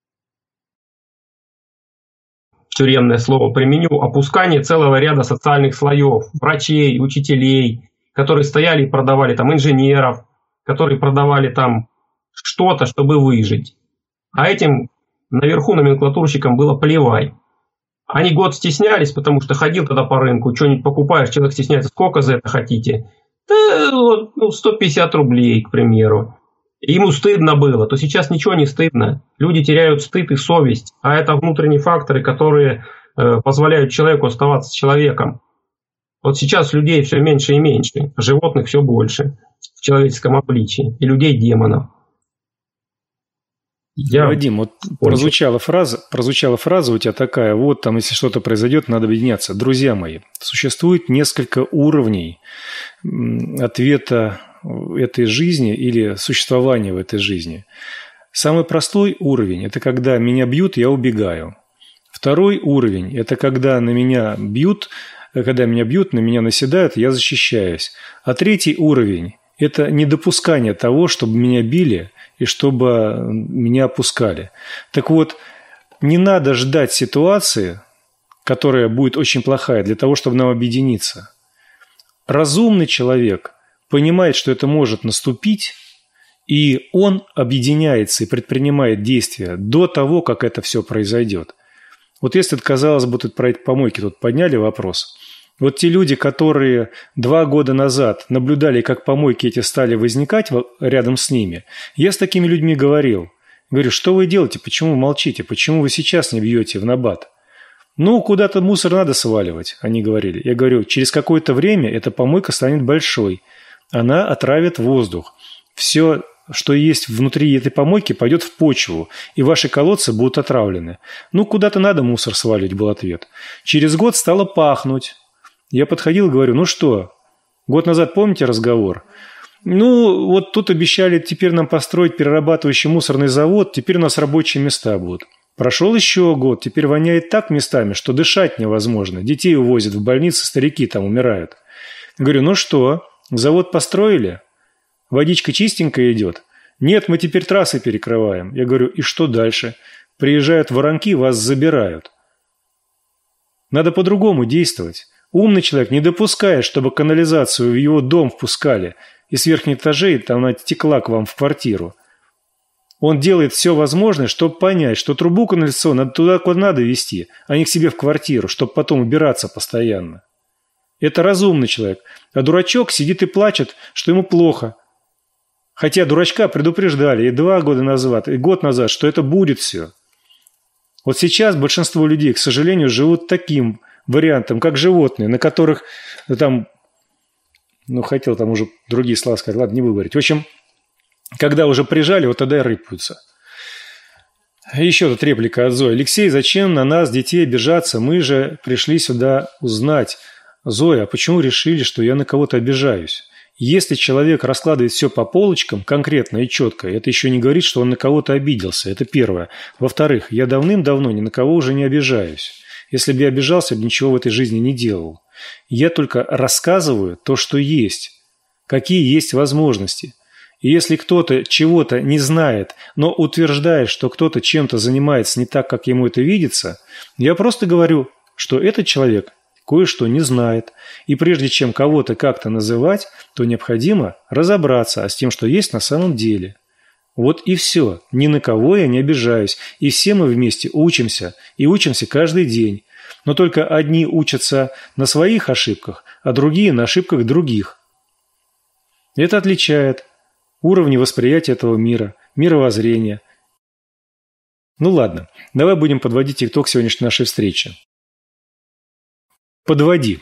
тюремное слово применю, опускание целого ряда социальных слоев, врачей, учителей, которые стояли и продавали там инженеров, которые продавали там что-то, чтобы выжить. А этим наверху номенклатурщикам было плевать. Они год стеснялись, потому что ходил тогда по рынку, что-нибудь покупаешь, человек стесняется, сколько за это хотите? Да, вот, ну, сто пятьдесят рублей, к примеру. И ему стыдно было, то сейчас ничего не стыдно. Люди теряют стыд и совесть, а это внутренние факторы, которые э, позволяют человеку оставаться человеком. Вот сейчас людей все меньше и меньше, животных все больше в человеческом обличии, и людей-демонов. Я... Вадим, вот прозвучала фраза, прозвучала фраза у тебя такая, вот там, если что-то произойдет, надо объединяться. Друзья мои, существует несколько уровней ответа этой жизни или существования в этой жизни. Самый простой уровень – это когда меня бьют, я убегаю. Второй уровень – это когда на меня бьют, когда меня бьют, на меня наседают, я защищаюсь. А третий уровень – это недопускание того, чтобы меня били и чтобы меня опускали. Так вот, не надо ждать ситуации, которая будет очень плохая, для того, чтобы нам объединиться. Разумный человек понимает, что это может наступить, и он объединяется и предпринимает действия до того, как это все произойдет. Вот если, казалось бы, тут про эти помойки тут подняли вопрос. Вот те люди, которые два года назад наблюдали, как помойки эти стали возникать рядом с ними, я с такими людьми говорил. Говорю, что вы делаете, почему вы молчите, почему вы сейчас не бьете в набат? Ну, куда-то мусор надо сваливать, они говорили. Я говорю, через какое-то время эта помойка станет большой. Она отравит воздух. Все, что есть внутри этой помойки, пойдет в почву, и ваши колодцы будут отравлены. Ну, куда-то надо мусор сваливать, был ответ. Через год стало пахнуть. Я подходил и говорю, ну что, год назад помните разговор? Ну, вот тут обещали теперь нам построить перерабатывающий мусорный завод, теперь у нас рабочие места будут. Прошел еще год, теперь воняет так местами, что дышать невозможно. Детей увозят в больницы, старики там умирают. Говорю, ну что, завод построили? Водичка чистенькая идет? Нет, мы теперь трассы перекрываем. Я говорю, и что дальше? Приезжают воронки, вас забирают. Надо по-другому действовать. Умный человек не допускает, чтобы канализацию в его дом впускали, и с верхних этажей там она текла к вам в квартиру. Он делает все возможное, чтобы понять, что трубу канализационную надо туда, куда надо вести, а не к себе в квартиру, чтобы потом убираться постоянно. Это разумный человек. А дурачок сидит и плачет, что ему плохо. Хотя дурачка предупреждали и два года назад, и год назад, что это будет все. Вот сейчас большинство людей, к сожалению, живут таким вариантом, как животные, на которых там, ну, хотел там уже другие слова сказать, ладно, не буду говорить. В общем, когда уже прижали, вот тогда и рыпаются. Еще тут реплика от Зои. Алексей, зачем на нас, детей, обижаться? Мы же пришли сюда узнать. Зоя, а почему решили, что я на кого-то обижаюсь? Если человек раскладывает все по полочкам, конкретно и четко, это еще не говорит, что он на кого-то обиделся. Это первое. Во-вторых, я давным-давно ни на кого уже не обижаюсь. Если бы я обижался, я бы ничего в этой жизни не делал. Я только рассказываю то, что есть. Какие есть возможности. И если кто-то чего-то не знает, но утверждает, что кто-то чем-то занимается не так, как ему это видится, я просто говорю, что этот человек кое-что не знает. И прежде чем кого-то как-то называть, то необходимо разобраться с тем, что есть на самом деле. Вот и все. Ни на кого я не обижаюсь. И все мы вместе учимся. И учимся каждый день. Но только одни учатся на своих ошибках, а другие на ошибках других. Это отличает уровни восприятия этого мира, мировоззрения. Ну ладно, давай будем подводить итог сегодняшней нашей встречи. Подводи.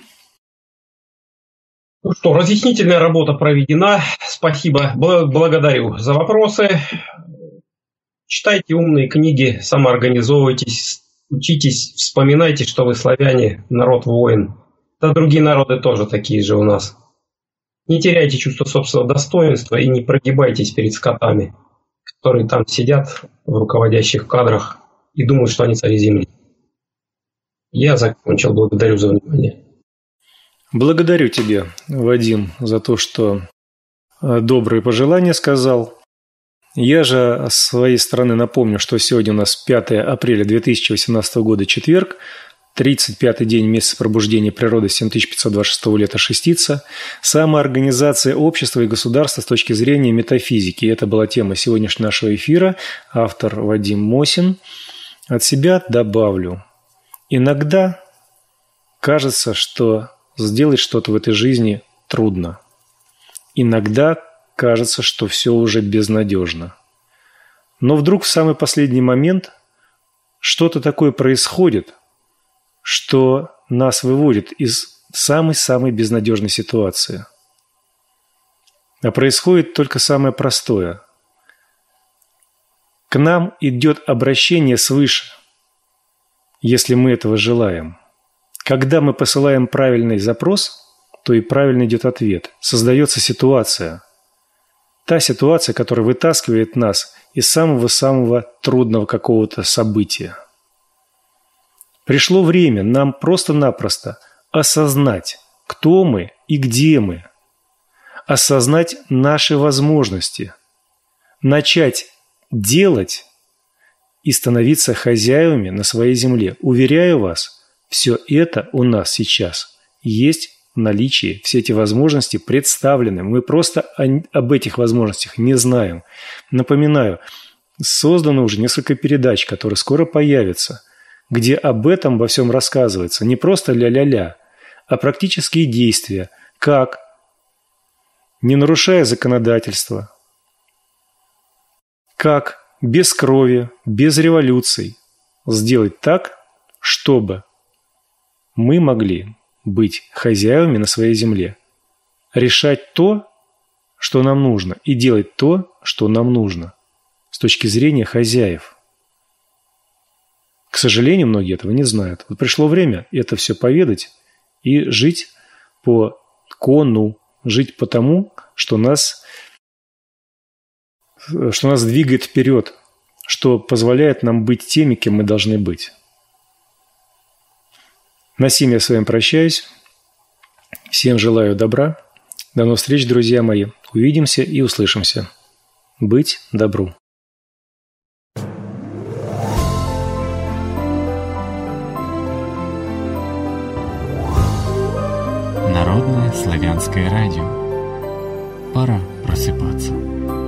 Ну что, разъяснительная работа проведена. Спасибо, благодарю за вопросы. Читайте умные книги, самоорганизовывайтесь, учитесь, вспоминайте, что вы славяне, народ воин. Да другие народы тоже такие же у нас. Не теряйте чувство собственного достоинства и не прогибайтесь перед скотами, которые там сидят в руководящих кадрах и думают, что они цари земли. Я закончил. Благодарю за внимание. Благодарю тебя, Вадим, за то, что добрые пожелания сказал. Я же с своей стороны напомню, что сегодня у нас пятое апреля две тысячи восемнадцатого года, четверг, тридцать пятый день месяца пробуждения природы, семь тысяч пятьсот двадцать шестого лета шестица, самоорганизация общества и государства с точки зрения метафизики. Это была тема сегодняшнего нашего эфира. Автор Вадим Мосин. От себя добавлю. Иногда кажется, что сделать что-то в этой жизни трудно. Иногда кажется, что все уже безнадежно. Но вдруг в самый последний момент что-то такое происходит, что нас выводит из самой-самой безнадежной ситуации. А происходит только самое простое. К нам идет обращение свыше, если мы этого желаем. Когда мы посылаем правильный запрос, то и правильно идет ответ. Создается ситуация. Та ситуация, которая вытаскивает нас из самого-самого трудного какого-то события. Пришло время нам просто-напросто осознать, кто мы и где мы. Осознать наши возможности. Начать делать и становиться хозяевами на своей земле. Уверяю вас, все это у нас сейчас есть в наличии. Все эти возможности представлены. Мы просто об этих возможностях не знаем. Напоминаю, создано уже несколько передач, которые скоро появятся, где об этом во всем рассказывается. Не просто ля-ля-ля, а практические действия. Как, не нарушая законодательство, как без крови, без революций сделать так, чтобы мы могли быть хозяевами на своей земле, решать то, что нам нужно, и делать то, что нам нужно с точки зрения хозяев. К сожалению, многие этого не знают. Вот пришло время это все поведать и жить по кону, жить по тому, что нас, что нас двигает вперед, что позволяет нам быть теми, кем мы должны быть. На сим я с вами прощаюсь. Всем желаю добра. До новых встреч, друзья мои. Увидимся и услышимся. Быть добру. Народное славянское радио. Пора просыпаться.